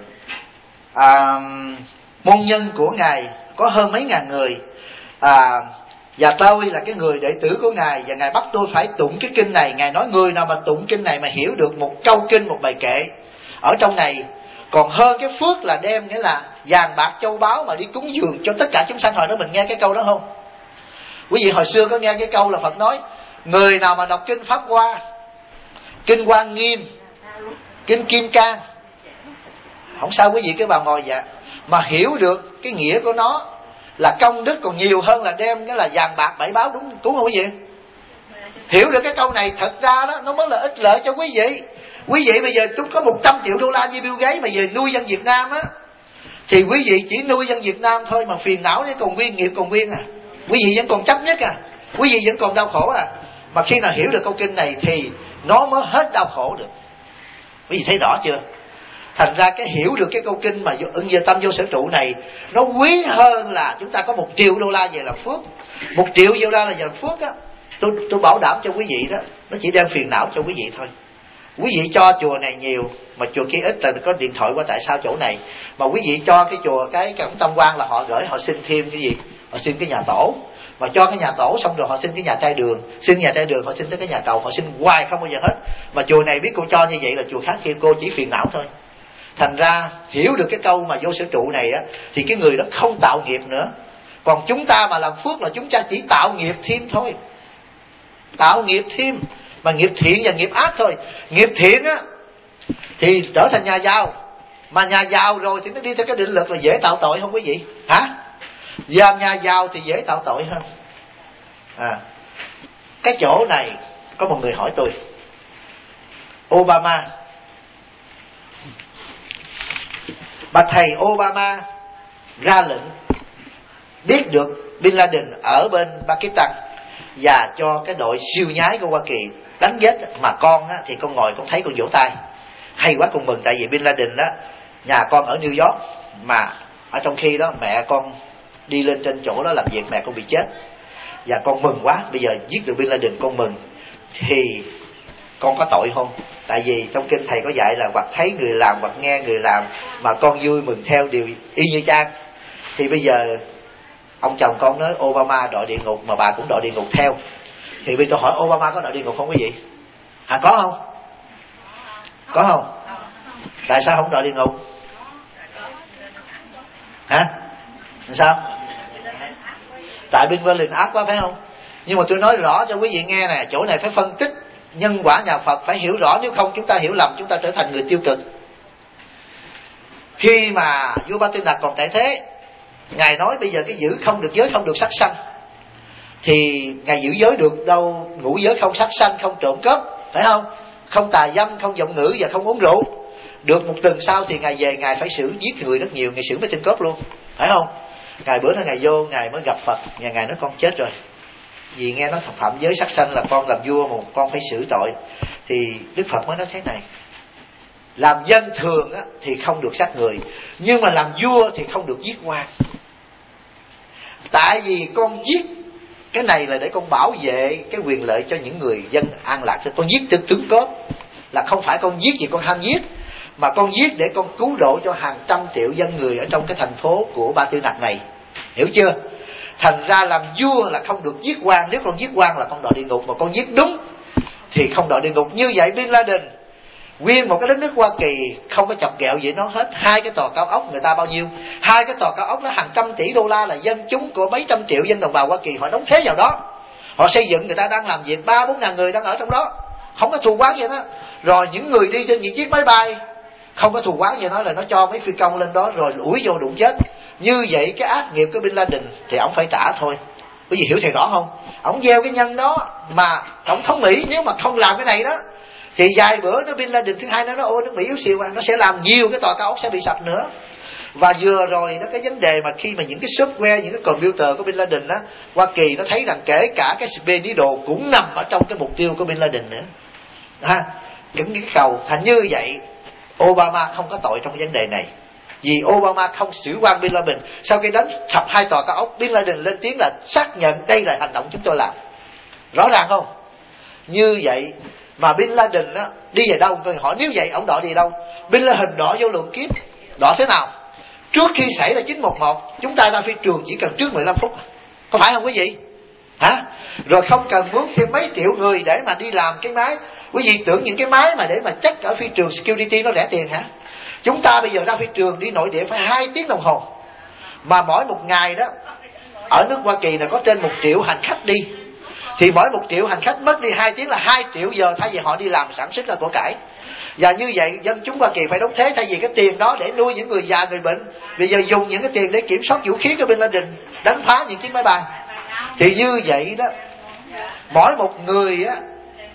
Môn nhân của Ngài có hơn mấy ngàn người. Và tôi là cái người đệ tử của Ngài, và Ngài bắt tôi phải tụng cái kinh này. Ngài nói người nào mà tụng kinh này mà hiểu được một câu kinh, một bài kệ ở trong này, còn hơn cái phước là đem, nghĩa là vàng bạc châu báu mà đi cúng dường cho tất cả chúng sanh. Hồi đó mình nghe cái câu đó không? Quý vị hồi xưa có nghe cái câu là Phật nói người nào mà đọc kinh Pháp Hoa, kinh Hoa Nghiêm, kinh Kim Cang, không sao quý vị cứ vào ngồi vậy, mà hiểu được cái nghĩa của nó là công đức còn nhiều hơn là đem cái là vàng bạc bảy báo, đúng không quý vị? Hiểu được cái câu này thật ra đó nó mới là ích lợi cho quý vị. Quý vị bây giờ chúng có 100 triệu đô la như Bill Gates mà về nuôi dân Việt Nam á, thì quý vị chỉ nuôi dân Việt Nam thôi mà phiền não với còn nguyên nghiệp còn nguyên à. Quý vị vẫn còn chấp nhất à, quý vị vẫn còn đau khổ à. Mà khi nào hiểu được câu kinh này thì nó mới hết đau khổ được. Quý vị thấy rõ chưa? Thành ra cái hiểu được cái câu kinh mà ưng về tâm vô sở trụ này nó quý hơn là chúng ta có 1 triệu đô la về làm phước. 1 triệu đô la là về làm phước á. Tôi bảo đảm cho quý vị đó, nó chỉ đem phiền não cho quý vị thôi. Quý vị cho chùa này nhiều mà chùa kia ít là có điện thoại qua tại sao chỗ này, mà quý vị cho cái chùa cái tâm quan là họ gửi họ xin thêm cái gì, họ xin cái nhà tổ, mà cho cái nhà tổ xong rồi họ xin cái nhà trai đường, xin nhà trai đường họ xin tới cái nhà cầu, họ xin hoài không bao giờ hết. Mà chùa này biết cô cho như vậy là chùa khác kia cô chỉ phiền não thôi. Thành ra hiểu được cái câu mà vô sở trụ này á, thì cái người đó không tạo nghiệp nữa. Còn chúng ta mà làm phước là chúng ta chỉ tạo nghiệp thêm thôi, tạo nghiệp thêm, mà nghiệp thiện và nghiệp ác thôi. Nghiệp thiện á thì trở thành nhà giàu, mà nhà giàu rồi thì nó đi theo cái định luật là dễ tạo tội không quý vị? Hả? Làm nhà giàu thì dễ tạo tội hơn. Cái chỗ này có một người hỏi tôi, Obama, bà thầy Obama ra lệnh biết được Bin Laden ở bên Pakistan và cho cái đội siêu nhái của Hoa Kỳ đánh giết, mà con á, thì con ngồi con thấy con vỗ tay hay quá, con mừng. Tại vì Bin Laden đó nhà con ở New York, mà ở trong khi đó mẹ con đi lên trên chỗ đó làm việc, mẹ con bị chết và con mừng quá. Bây giờ giết được Bin Laden con mừng, thì con có tội không? Tại vì trong kinh thầy có dạy là hoặc thấy người làm hoặc nghe người làm mà con vui mừng theo điều y như chang. Thì bây giờ ông chồng con nói Obama đọa địa ngục mà bà cũng đọa địa ngục theo, thì bây giờ tôi hỏi Obama có đọa địa ngục không quý vị? Có không? Có không? Tại sao không đọa địa ngục? Hả? Sao? Tại Bin Laden ác quá phải không? Nhưng mà tôi nói rõ cho quý vị nghe nè, chỗ này phải phân tích nhân quả nhà Phật, phải hiểu rõ, nếu không chúng ta hiểu lầm, chúng ta trở thành người tiêu cực. Khi mà vua Ba Tư Nặc còn tại thế, Ngài nói bây giờ cái giữ không được giới, không được sát sanh, thì Ngài giữ giới được đâu? Ngũ giới không sát sanh, không trộm cắp, phải không? Không tà dâm, không vọng ngữ và không uống rượu. Được một tuần sau thì Ngài về, Ngài phải xử giết người rất nhiều, Ngài xử với tên cướp luôn, phải không? Ngài bữa đó Ngài vô, Ngài mới gặp Phật, Ngài nói con chết rồi, vì nghe nói phạm giới sát sanh là con làm vua mà con phải xử tội. Thì Đức Phật mới nói thế này: làm dân thường á, thì không được sát người, nhưng mà làm vua thì không được giết quan. Tại vì con giết cái này là để con bảo vệ cái quyền lợi cho những người dân an lạc. Con giết tướng cướp là không phải con giết vì con ham giết, mà con giết để con cứu độ cho hàng trăm triệu dân người ở trong cái thành phố của Ba Tư Nặc này, hiểu chưa? Thành ra làm vua là không được giết quan, nếu con giết quan là con đọa địa ngục, mà con giết đúng thì không đọa địa ngục. Như vậy Bin Laden, nguyên một cái đất nước Hoa Kỳ không có chọc ghẹo gì nó hết. 2 cái tòa cao ốc người ta bao nhiêu? 2 cái tòa cao ốc nó hàng trăm tỷ đô la, là dân chúng của mấy trăm triệu dân đồng bào Hoa Kỳ họ đóng thuế vào đó, họ xây dựng, người ta đang làm việc 3-4 ngàn người đang ở trong đó, không có thù quán gì đó. Rồi những người đi trên những chiếc máy bay không có thù quán gì, nói là nó cho mấy phi công lên đó rồi ủi vô đụng chết. Như vậy cái ác nghiệp của Bin Laden thì ông phải trả thôi. Quý vị hiểu thầy rõ không? Ông gieo cái nhân đó mà tổng thống Mỹ nếu mà không làm cái này đó thì vài bữa nó Bin Laden thứ hai nó ôi nước Mỹ yếu xìu nó sẽ làm nhiều cái tòa cao ốc sẽ bị sập nữa. Và vừa rồi nó cái vấn đề mà khi mà những cái software, những cái computer của Bin Laden đó, Hoa Kỳ nó thấy rằng kể cả cái Space Needle cũng nằm ở trong cái mục tiêu của Bin Laden nữa. Những cái cầu thành như vậy, Obama không có tội trong vấn đề này, vì Obama không xử quan Bin Laden. Sau khi đánh sập 2 tòa cao ốc, Bin Laden lên tiếng là xác nhận đây là hành động chúng tôi làm. Rõ ràng không? Như vậy mà Bin Laden á, đi về đâu? Tôi hỏi nếu vậy ông đọa đi đâu? Bin Laden đọa vô lượng kiếp. Đọa thế nào? Trước khi xảy ra 9/11, chúng ta ra phi trường chỉ cần trước 15 phút, có phải không quý vị? Hả? Rồi không cần mướn thêm mấy triệu người để mà đi làm cái máy. Quý vị tưởng những cái máy mà để mà check ở phi trường security nó rẻ tiền hả? Chúng ta bây giờ ra phi trường đi nội địa phải 2 tiếng đồng hồ. Mà mỗi một ngày đó ở nước Hoa Kỳ là có trên 1 triệu hành khách đi, thì mỗi 1 triệu hành khách mất đi 2 tiếng là 2 triệu giờ thay vì họ đi làm sản xuất ra của cải. Và như vậy dân chúng Hoa Kỳ phải đóng thuế, thay vì cái tiền đó để nuôi những người già người bệnh, bây giờ dùng những cái tiền để kiểm soát vũ khí của Bin Laden đánh phá những chiếc máy bay. Thì như vậy đó, mỗi một người á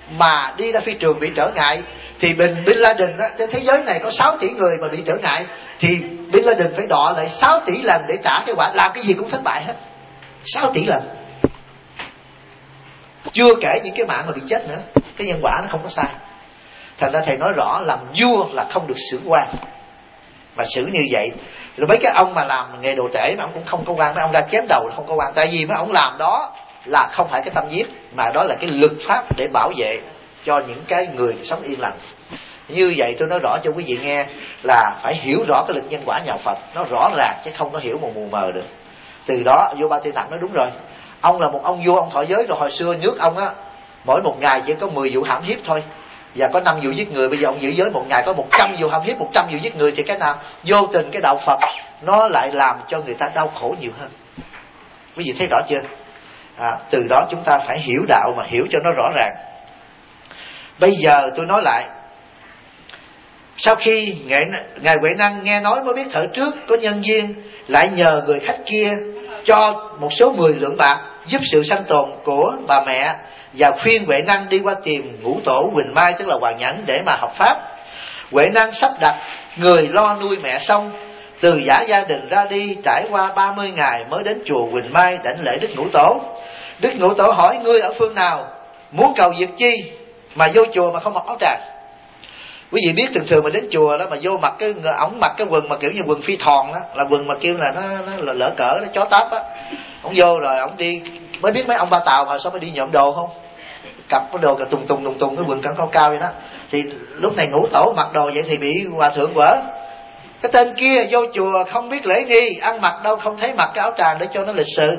mà đi ra phi trường bị trở ngại, thì Bin Laden á, trên thế giới này có 6 tỷ người mà bị trở ngại, thì Bin Laden phải đọa lại 6 tỷ lần để trả cái quả, làm cái gì cũng thất bại hết. 6 tỷ lần. Chưa kể những cái mạng mà bị chết nữa. Cái nhân quả nó không có sai. Thành ra thầy nói rõ làm vua là không được xử quan, mà xử như vậy. Rồi mấy cái ông mà làm nghề đồ tể mà ông cũng không có quan, mấy ông ra chém đầu là không có quan. Tại vì mấy ông làm đó là không phải cái tâm giết, mà đó là cái luật pháp để bảo vệ cho những cái người sống yên lành. Như vậy tôi nói rõ cho quý vị nghe là phải hiểu rõ cái luật nhân quả nhà Phật, nó rõ ràng chứ không có hiểu một mù mờ được. Từ đó vô Ba Tư Nặc nói đúng rồi. Ông là một ông vua, ông thọ giới rồi. Hồi xưa nước ông á, mỗi một ngày chỉ có 10 vụ hãm hiếp thôi, và có 5 vụ giết người. Bây giờ ông giữ giới một ngày có 100 vụ hãm hiếp, 100 vụ giết người, thì cái nào vô tình cái đạo Phật nó lại làm cho người ta đau khổ nhiều hơn. Quý vị thấy rõ chưa? Từ đó chúng ta phải hiểu đạo mà hiểu cho nó rõ ràng. Bây giờ tôi nói lại, sau khi Ngài Huệ Năng nghe nói mới biết thở trước có nhân duyên, lại nhờ người khách kia cho một số 10 lượng bạc giúp sự sanh tồn của bà mẹ, và khuyên Huệ Năng đi qua tìm Ngũ Tổ Huỳnh Mai, tức là Hoàng Nhẫn, để mà học pháp. Huệ Năng sắp đặt người lo nuôi mẹ xong, từ giả gia đình ra đi, trải qua 30 ngày mới đến chùa Huỳnh Mai đảnh lễ Đức Ngũ Tổ. Đức Ngũ Tổ hỏi: ngươi ở phương nào, muốn cầu việc chi mà vô chùa mà không mặc áo tràng? Quý vị biết thường thường mà đến chùa đó mà vô mặc cái, ổng mặc cái quần mà kiểu như quần phi thòn đó, là quần mà kêu là nó lỡ cỡ, nó chó táp á. Ổng vô rồi ổng đi, mới biết mấy ông Ba Tàu mà sao mới đi nhộm đồ không? Cặp cái đồ tùng tùng cái quần cao cao vậy đó. Thì lúc này Ngũ Tổ mặc đồ vậy thì bị hòa thượng quở. Cái tên kia vô chùa không biết lễ nghi, ăn mặc đâu không thấy mặc cái áo tràng để cho nó lịch sự.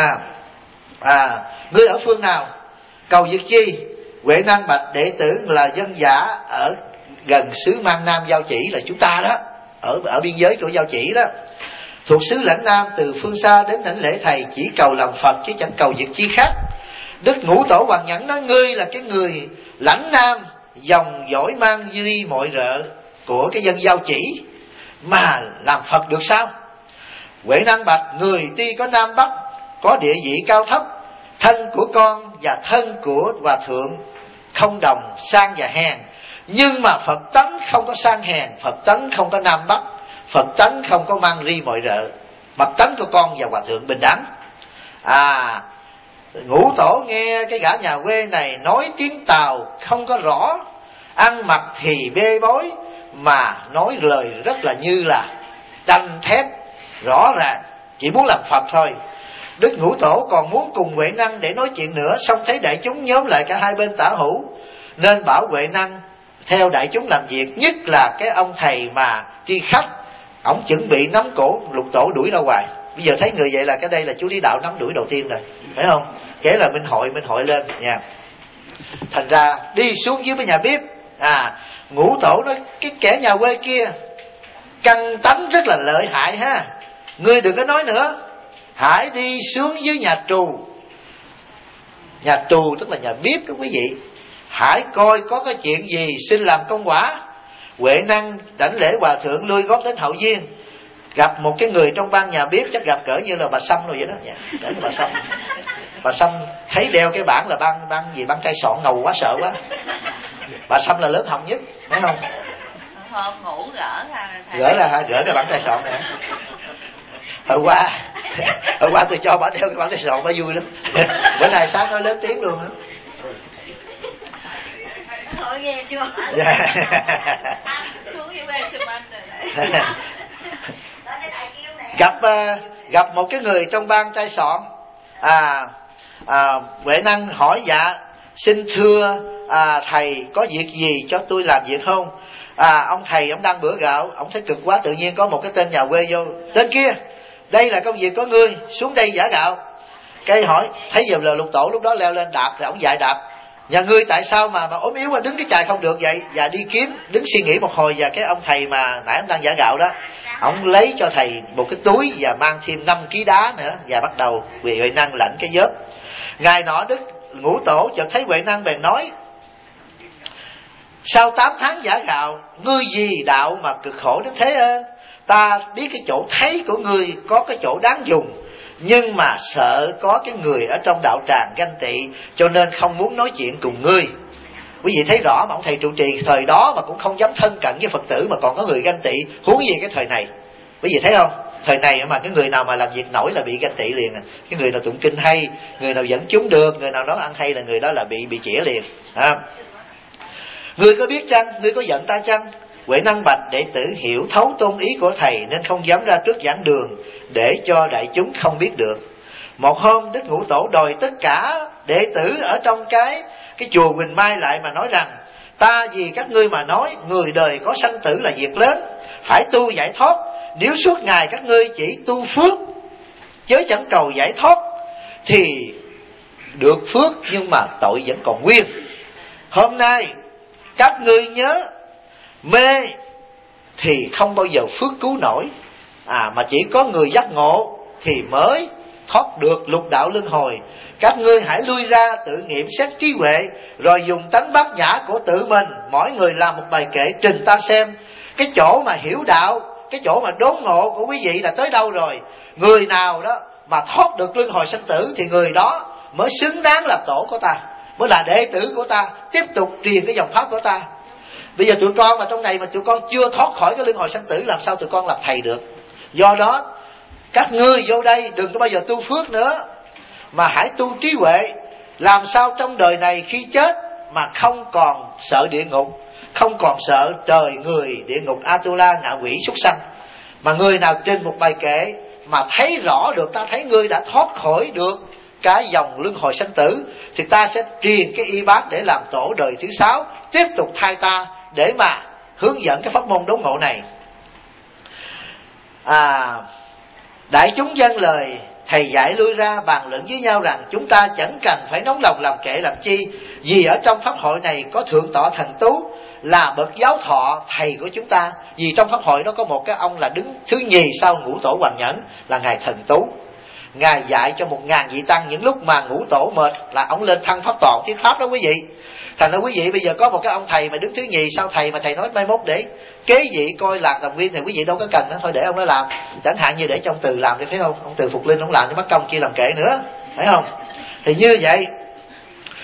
Ngươi ở phương nào, cầu việc chi? Huệ Năng bạch: đệ tử là dân giả ở gần xứ Mang Nam Giao Chỉ, là chúng ta đó, ở biên giới của Giao Chỉ đó, thuộc xứ Lãnh Nam, từ phương xa đến đảnh lễ thầy, chỉ cầu làm Phật chứ chẳng cầu việc chi khác. Đức Ngũ Tổ Hoàng Nhẫn nói: ngươi là cái người Lãnh Nam, dòng dõi mang duy mọi rợ của cái dân Giao Chỉ, mà làm Phật được sao? Huệ Năng bạch: người tuy có Nam Bắc, có địa vị cao thấp, thân của con và thân của hòa thượng không đồng, sang và hèn, Nhưng mà Phật tánh không có sang hèn, Phật tánh không có nam bắc, Phật tánh không có mang ri mọi rợ. Mặt tánh của con và hòa thượng bình đẳng. Ngũ tổ nghe cái gã nhà quê này nói tiếng Tàu không có rõ, ăn mặc thì bê bối, mà nói lời rất là như là đanh thép, rõ ràng, chỉ muốn làm Phật thôi. Đức Ngũ Tổ còn muốn cùng Huệ Năng để nói chuyện nữa, xong thấy đại chúng nhóm lại cả hai bên tả hữu, nên bảo Huệ Năng theo đại chúng làm việc. Nhất là cái ông thầy mà tri khách, ổng chuẩn bị nắm cổ Lục Tổ đuổi ra ngoài. Bây giờ thấy người vậy là cái đây là chú Lý Đạo nắm đuổi đầu tiên rồi, phải không? Kể là Minh Hội lên nha. Thành ra đi xuống dưới với nhà bếp. Ngũ Tổ nói cái kẻ nhà quê kia căng tánh rất là lợi hại ha, ngươi đừng có nói nữa, hãy đi xuống dưới nhà trù. Nhà trù tức là nhà bếp đó quý vị. Hãy coi có cái chuyện gì xin làm công quả. Huệ Năng đảnh lễ hòa thượng, lui gót đến hậu viên, gặp một cái người trong ban nhà bếp, chắc gặp cỡ như là bà Sâm rồi vậy đó. Để bà Sâm. Bà Sâm thấy đeo cái bảng là ban cây sọn, ngầu quá, sợ quá. Bà Sâm là lớn hồng nhất, phải không? Hôm ngủ gỡ cái bảng cây sọn này. Hồi qua tôi cho bà đeo cái bảng cây sọn, bà vui lắm. Bữa nay sáng nói lớn tiếng luôn á. Thôi nghe chưa? Xuống dưới bên xùm anh rồi. Gặp một cái người trong ban trai sọn. Huệ Năng hỏi: dạ xin thưa thầy, có việc gì cho tôi làm việc không? Ông thầy ông đang bữa gạo, ông thấy cực quá, tự nhiên có một cái tên nhà quê vô: tên kia, đây là công việc của ngươi, xuống đây giả gạo. Cái hỏi, thấy giờ là Lục Tổ lúc đó leo lên đạp, thì ông dạy đạp: nhà ngươi tại sao mà ốm yếu mà đứng cái chài không được vậy? Và đi kiếm, đứng suy nghĩ một hồi, và cái ông thầy mà nãy ông đang giả gạo đó, ông lấy cho thầy một cái túi và mang thêm 5 ký đá nữa, và bắt đầu Huệ Năng lãnh cái vớt. Ngày nọ Đức Ngũ Tổ chợt thấy Huệ Năng bèn nói: sau 8 tháng giả gạo, ngươi gì đạo mà cực khổ đến thế ơ? Ta biết cái chỗ thấy của ngươi có cái chỗ đáng dùng, nhưng mà sợ có cái người ở trong đạo tràng ganh tị, cho nên không muốn nói chuyện cùng ngươi. Quý vị thấy rõ mà ông thầy trụ trì thời đó mà cũng không dám thân cận với Phật tử, mà còn có người ganh tị, huống gì cái thời này. Quý vị thấy không? Thời này mà cái người nào mà làm việc nổi là bị ganh tị liền. Cái người nào tụng kinh hay, người nào dẫn chúng được, người nào nói ăn hay là người đó là bị chĩa liền. Ngươi có biết chăng? Ngươi có giận ta chăng? Huệ Năng bạch: đệ tử hiểu thấu tôn ý của thầy nên không dám ra trước giảng đường, để cho đại chúng không biết được. Một hôm Đức Ngũ Tổ đòi tất cả đệ tử ở trong cái chùa Quỳnh Mai lại mà nói rằng: ta vì các ngươi mà nói, người đời có sanh tử là việc lớn, phải tu giải thoát. Nếu suốt ngày các ngươi chỉ tu phước chớ chẳng cầu giải thoát, thì được phước nhưng mà tội vẫn còn nguyên. Hôm nay các ngươi nhớ, mê thì không bao giờ phước cứu nổi, mà chỉ có người giác ngộ thì mới thoát được lục đạo luân hồi. Các ngươi hãy lui ra tự nghiệm xét trí huệ, rồi dùng tánh bát nhã của tự mình, mỗi người làm một bài kệ trình ta xem. Cái chỗ mà hiểu đạo, cái chỗ mà đốn ngộ của quý vị là tới đâu rồi? Người nào đó mà thoát được luân hồi sanh tử thì người đó mới xứng đáng làm tổ của ta, mới là đệ tử của ta, tiếp tục truyền cái dòng pháp của ta. Bây giờ tụi con mà trong này mà tụi con chưa thoát khỏi cái luân hồi sanh tử, làm sao tụi con làm thầy được? Do đó các ngươi vô đây đừng có bao giờ tu phước nữa, mà hãy tu trí huệ, làm sao trong đời này khi chết mà không còn sợ địa ngục, không còn sợ trời người, địa ngục, Atula, ngạ quỷ, súc sanh. Mà người nào trên một bài kệ mà thấy rõ được, ta thấy ngươi đã thoát khỏi được cái dòng luân hồi sanh tử, thì ta sẽ truyền cái y bát để làm tổ đời thứ 6, tiếp tục thay ta để mà hướng dẫn cái pháp môn đốn ngộ này. Đại chúng dâng lời, thầy dạy lui ra bàn luận với nhau rằng chúng ta chẳng cần phải nóng lòng làm kệ làm chi, vì ở trong pháp hội này có thượng tọa Thần Tú là bậc giáo thọ thầy của chúng ta. Vì trong pháp hội đó có một cái ông là đứng thứ nhì sau Ngũ Tổ Hoàng Nhẫn là ngài Thần Tú. Ngài dạy cho 1000 vị tăng, những lúc mà Ngũ Tổ mệt là ông lên thăng pháp toàn thuyết pháp đó quý vị. Thành ra quý vị bây giờ có một cái ông thầy mà đứng thứ nhì sau thầy, mà thầy nói mai mốt để kế vị coi làm thành viên thì quý vị đâu có cần nữa, thôi để ông đó làm. Chẳng hạn như để cho ông Từ làm đi, phải không? Ông Từ Phục Linh ông làm cho mất công kia làm kệ nữa, phải không? Thì như vậy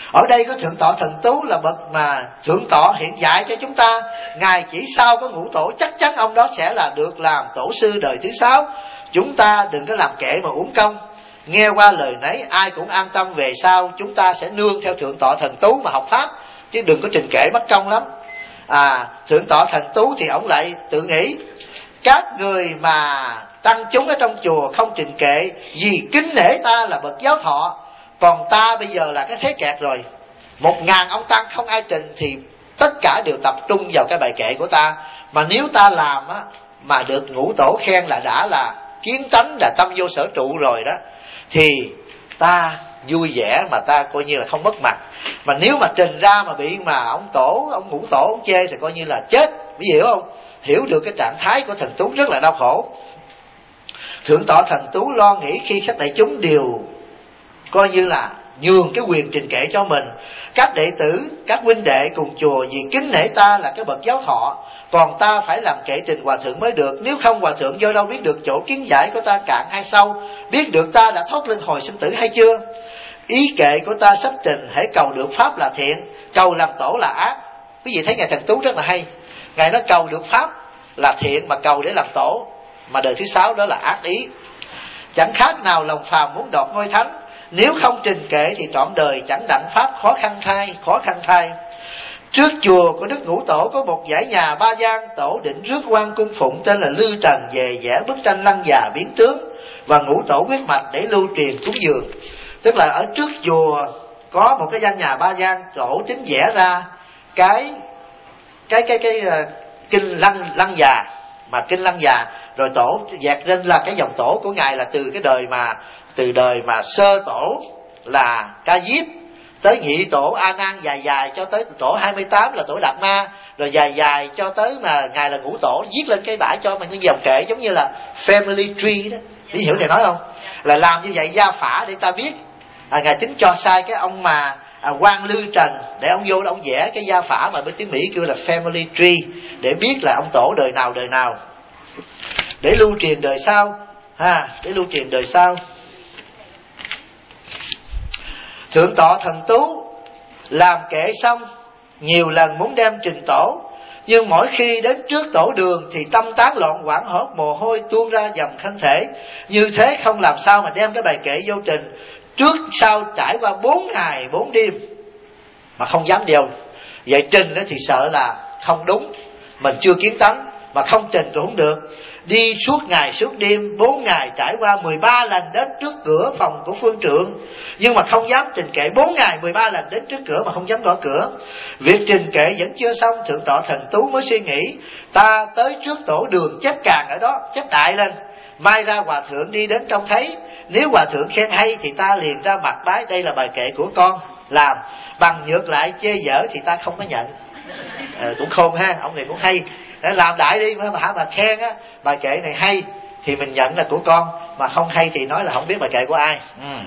Ở đây có Thượng tọa Thần Tú là bậc mà Thượng tọa hiện dạy cho chúng ta. Ngài chỉ sau có ngũ tổ, chắc chắn ông đó sẽ là được làm tổ sư đời thứ 6. Chúng ta đừng có làm kệ mà uổng công. Nghe qua lời nấy ai cũng an tâm, về sau chúng ta sẽ nương theo Thượng tọa Thần Tú mà học pháp, chứ đừng có trình kệ mất công lắm. Thượng tọa Thần Tú thì ông lại tự nghĩ các người mà tăng chúng ở trong chùa không trình kệ vì kính nể ta là bậc giáo thọ, còn ta bây giờ là cái thế kẹt rồi, 1000 ông tăng không ai trình thì tất cả đều tập trung vào cái bài kệ của ta. Mà nếu ta làm á mà được ngũ tổ khen là đã là kiến tánh, là tâm vô sở trụ rồi đó, thì ta vui vẻ mà ta coi như là không mất mặt. Mà nếu mà trình ra mà bị mà ông ngũ tổ ông chê thì coi như là chết. Quý vị hiểu không? Hiểu được cái trạng thái của Thần Tú rất là đau khổ. Thượng tọa Thần Tú lo nghĩ khi các đại chúng đều coi như là nhường cái quyền trình kệ cho mình, các đệ tử, các huynh đệ cùng chùa vì kính nể ta là cái bậc giáo thọ, còn ta phải làm kệ trình hòa thượng mới được. Nếu không hòa thượng do đâu biết được chỗ kiến giải của ta cạn hay sâu, biết được ta đã thoát luân hồi sinh tử hay chưa? Ý kệ của ta sắp trình, hãy cầu được pháp là thiện, cầu làm tổ là ác. Quý vị thấy Ngài Thần Tú rất là hay. Ngài nói cầu được pháp là thiện, mà cầu để làm tổ, mà đời thứ 6 đó là ác ý. Chẳng khác nào lòng phàm muốn đoạt ngôi thánh, nếu không trình kệ thì trọn đời chẳng đặng pháp khó khăn thay. Trước chùa của Đức Ngũ Tổ có một dãy nhà ba gian, tổ định rước quan cung phụng tên là Lư Trần về vẽ bức tranh lăng già biến tướng, và Ngũ Tổ quyết mạch để lưu truyền cúng dường. Tức là ở trước chùa có một cái gian nhà ba gian, tổ tính vẽ ra cái kinh lăng già, mà kinh lăng già rồi tổ dạt lên là cái dòng tổ của Ngài là từ đời mà sơ tổ là Ca Diếp, tới nhị tổ A Nan dài cho tới tổ 28 là tổ Đạt Ma, rồi dài cho tới mà Ngài là Ngũ Tổ, viết lên cái bãi cho mình cái dòng kệ giống như là family tree đó. Biết hiểu thầy nói không? Là làm như vậy gia phả để ta biết. Ngài tính cho sai cái ông mà quan Lư Trần để ông vô ông vẽ cái gia phả mà bên tiếng Mỹ kêu là family tree, để biết là ông tổ đời nào để lưu truyền đời sau để lưu truyền đời sau. Thượng tọa Thần Tú làm kệ xong nhiều lần muốn đem trình tổ, nhưng mỗi khi đến trước tổ đường thì tâm tán loạn hoảng hốt, mồ hôi tuôn ra dầm thân thể. Như thế không làm sao mà đem cái bài kệ vô trình. Trước sau trải qua 4 ngày 4 đêm mà không dám đeo. Vậy trình đó thì sợ là không đúng, mình chưa kiến tánh, mà không trình cũng không được. Đi suốt ngày suốt đêm 4 ngày, trải qua 13 lần đến trước cửa phòng của phương trượng, nhưng mà không dám trình kệ. 4 ngày 13 lần đến trước cửa mà không dám gõ cửa. Việc trình kệ vẫn chưa xong, Thượng tọa Thần Tú mới suy nghĩ, ta tới trước tổ đường chép càng ở đó, chép đại lên, mai ra hòa thượng đi đến trông thấy, nếu hòa thượng khen hay thì ta liền ra mặt bái, đây là bài kệ của con làm. Bằng ngược lại chê dở thì ta không có nhận. Cũng khôn ha, ông này cũng hay. Để làm đại đi mà khen á, bài kệ này hay thì mình nhận là của con, mà không hay thì nói là không biết bài kệ của ai.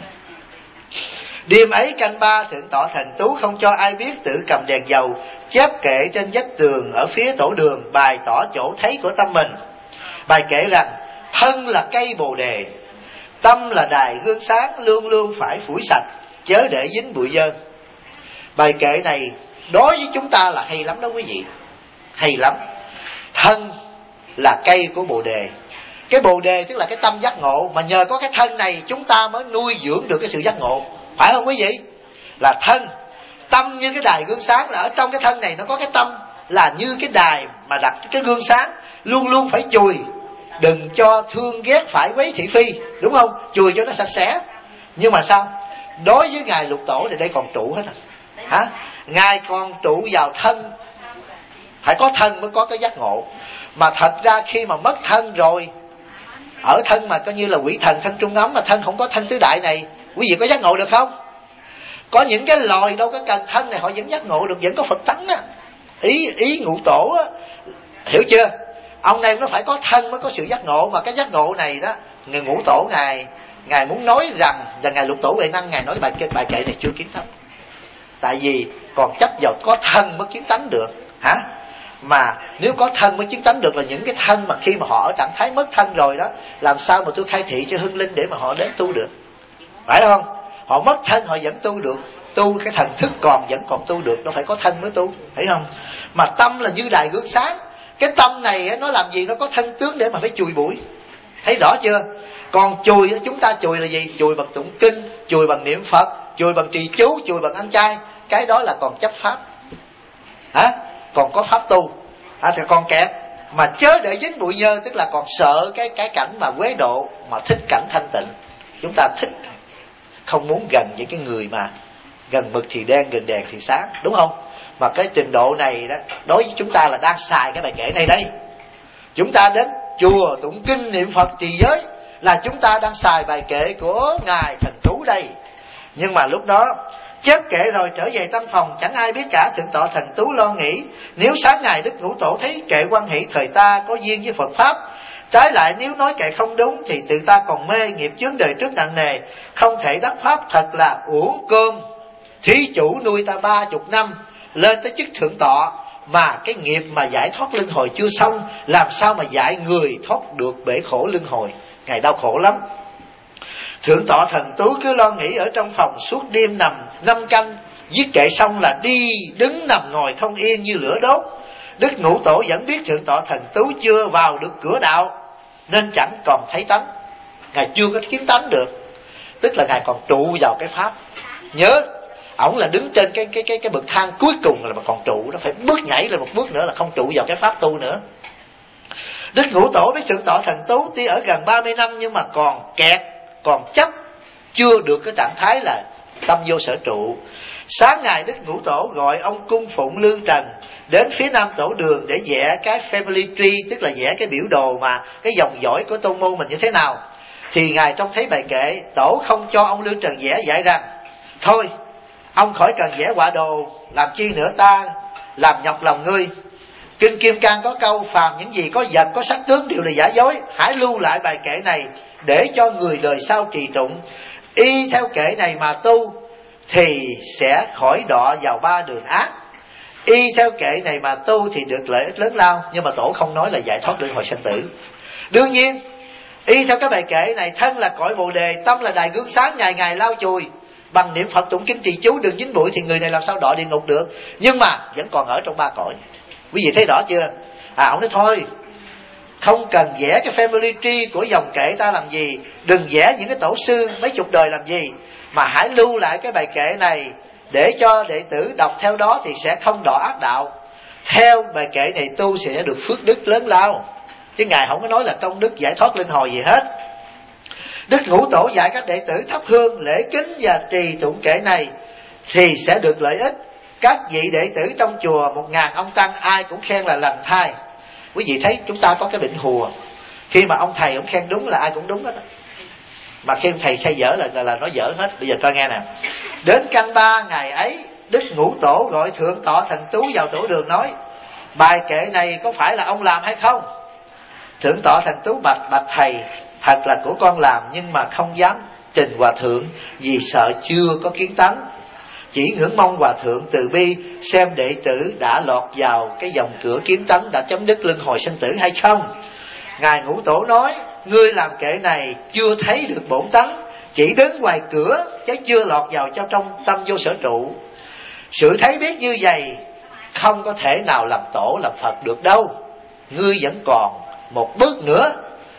Đêm ấy canh 3, Thượng tọa Thần Tú không cho ai biết, tự cầm đèn dầu chép kệ trên vách tường ở phía tổ đường, bày tỏ chỗ thấy của tâm mình. Bài kệ rằng thân là cây bồ đề, tâm là đài gương sáng, luôn luôn phải phủi sạch, chớ để dính bụi dơ. Bài kệ này đối với chúng ta là hay lắm đó quý vị, hay lắm. Thân là cây của bồ đề. Cái bồ đề tức là cái tâm giác ngộ, mà nhờ có cái thân này chúng ta mới nuôi dưỡng được cái sự giác ngộ, phải không quý vị? Là thân. Tâm như cái đài gương sáng, là ở trong cái thân này nó có cái tâm là như cái đài mà đặt cái gương sáng, luôn luôn phải chùi, đừng cho thương ghét phải quấy thị phi, đúng không? Chùi cho nó sạch sẽ. Nhưng mà sao? Đối với Ngài Lục Tổ thì đây còn trụ hết à? Ngài còn trụ vào thân, phải có thân mới có cái giác ngộ. Mà thật ra khi mà mất thân rồi, ở thân mà coi như là quỷ thần thân trung ấm, mà thân không có thân tứ đại này, quý vị có giác ngộ được không? Có những cái loài đâu có cần thân này họ vẫn giác ngộ được, vẫn có Phật tánh á. Ý Ngũ Tổ á, hiểu chưa? Ông này nó phải có thân mới có sự giác ngộ, mà cái giác ngộ này đó, người Ngũ Tổ ngài muốn nói rằng, và ngài Lục Tổ Huệ Năng ngài nói bài kệ này chưa kiến tánh. Tại vì còn chấp vào có thân mới kiến tánh được, hả? Mà nếu có thân mới kiến tánh được là những cái thân mà khi mà họ ở trạng thái mất thân rồi đó, làm sao mà tôi khai thị cho hương linh để mà họ đến tu được, phải không? Họ mất thân họ vẫn tu được, tu cái thần thức vẫn còn tu được, nó phải có thân mới tu, thấy không? Mà tâm là như đài gương sáng. Cái tâm này nó làm gì? Nó có thân tướng để mà phải chùi bụi, thấy rõ chưa? Còn chùi, chúng ta chùi là gì? Chùi bằng tụng kinh, chùi bằng niệm Phật, chùi bằng trì chú, chùi bằng ăn chay. Cái đó là còn chấp pháp, còn có pháp tu, thì còn kẹt. Mà chớ để dính bụi nhơ, tức là còn sợ cái cảnh mà quế độ, mà thích cảnh thanh tịnh. Chúng ta thích, không muốn gần những cái người mà gần mực thì đen, gần đèn thì sáng, đúng không? Mà cái trình độ này đó, đối với chúng ta là đang xài cái bài kệ này đây. Chúng ta đến chùa tụng kinh niệm Phật trì giới là chúng ta đang xài bài kệ của Ngài Thần Tú đây. Nhưng mà lúc đó chép kệ rồi trở về tăng phòng, chẳng ai biết cả. Thượng tọa Thần Tú lo nghĩ, nếu sáng ngày Đức Ngũ Tổ thấy kệ quan hỷ thời ta có duyên với Phật Pháp, trái lại nếu nói kệ không đúng thì tự ta còn mê, nghiệp chướng đời trước nặng nề, không thể đắc Pháp, thật là uổng cơm. Thí chủ nuôi ta 30 năm, lên tới chức thượng tọa, mà cái nghiệp mà giải thoát luân hồi chưa xong, làm sao mà dạy người thoát được bể khổ luân hồi. Ngài đau khổ lắm. Thượng tọa Thần Tú cứ lo nghĩ ở trong phòng suốt đêm nằm 5 canh, viết kệ xong là đi đứng nằm ngồi không yên như lửa đốt. Đức Ngũ Tổ vẫn biết thượng tọa Thần Tú chưa vào được cửa đạo, nên chẳng còn thấy tánh. Ngài chưa có kiến tánh được, tức là Ngài còn trụ vào cái Pháp. Nhớ, ổng là đứng trên cái bậc thang cuối cùng là mà còn trụ, nó phải bước nhảy lên một bước nữa là không trụ vào cái Pháp tu nữa. Đức Ngũ Tổ với thượng tọa Thần Tú tuy ở gần 30 năm nhưng mà còn kẹt, còn chấp, chưa được cái trạng thái là tâm vô sở trụ. Sáng ngày Đức Ngũ Tổ gọi ông cung phụng lương trần đến phía nam tổ đường để vẽ cái family tree, tức là vẽ cái biểu đồ mà cái dòng dõi của tôn môn mình như thế nào. Thì Ngài trông thấy bài kệ, Tổ không cho ông lương trần vẽ, dạy rằng thôi ông khỏi cần vẽ họa đồ, làm chi nữa ta làm nhọc lòng ngươi. Kinh Kim Cang có câu, phàm những gì có vật có sắc tướng đều là giả dối, hãy lưu lại bài kệ này để cho người đời sau trì tụng. Y theo kệ này mà tu thì sẽ khỏi đọa vào 3 đường ác. Y theo kệ này mà tu thì được lợi ích lớn lao. Nhưng mà Tổ không nói là giải thoát luân hồi sanh tử. Đương nhiên y theo cái bài kệ này, thân là cõi Bồ Đề, tâm là đài gương sáng, ngày ngày lau chùi bằng niệm Phật tụng kinh trì chú, đừng dính bụi, thì người này làm sao đọa địa ngục được. Nhưng mà vẫn còn ở trong 3 cõi. Quý vị thấy rõ chưa? Ông nói thôi, không cần vẽ cái family tree của dòng kệ ta làm gì, đừng vẽ những cái tổ sư mấy chục đời làm gì, mà hãy lưu lại cái bài kệ này để cho đệ tử đọc theo đó thì sẽ không đọa ác đạo. Theo bài kệ này tu sẽ được phước đức lớn lao. Chứ Ngài không có nói là công đức giải thoát luân hồi gì hết. Đức Ngũ Tổ dạy các đệ tử thắp hương lễ kính và trì tụng kệ này thì sẽ được lợi ích. Các vị đệ tử trong chùa 1000 ông tăng ai cũng khen là lành thai. Quý vị thấy chúng ta có cái bệnh hùa, khi mà ông thầy ông khen đúng là ai cũng đúng hết, mà khi ông thầy khen dở là nói dở hết. Bây giờ coi nghe nè. Đến canh 3 ngày ấy, Đức Ngũ Tổ gọi thượng tọa Thần Tú vào tổ đường nói, bài kệ này có phải là ông làm hay không? Thượng tọa Thần Tú bạch thầy, thật là của con làm, nhưng mà không dám trình hòa thượng vì sợ chưa có kiến tánh. Chỉ ngưỡng mong hòa thượng từ bi xem đệ tử đã lọt vào cái dòng cửa kiến tánh, đã chấm dứt luân hồi sinh tử hay không. Ngài Ngũ Tổ nói, ngươi làm kệ này chưa thấy được bổn tánh, chỉ đứng ngoài cửa chứ chưa lọt vào trong tâm vô sở trụ. Sự thấy biết như vậy không có thể nào làm tổ làm Phật được đâu. Ngươi vẫn còn một bước nữa,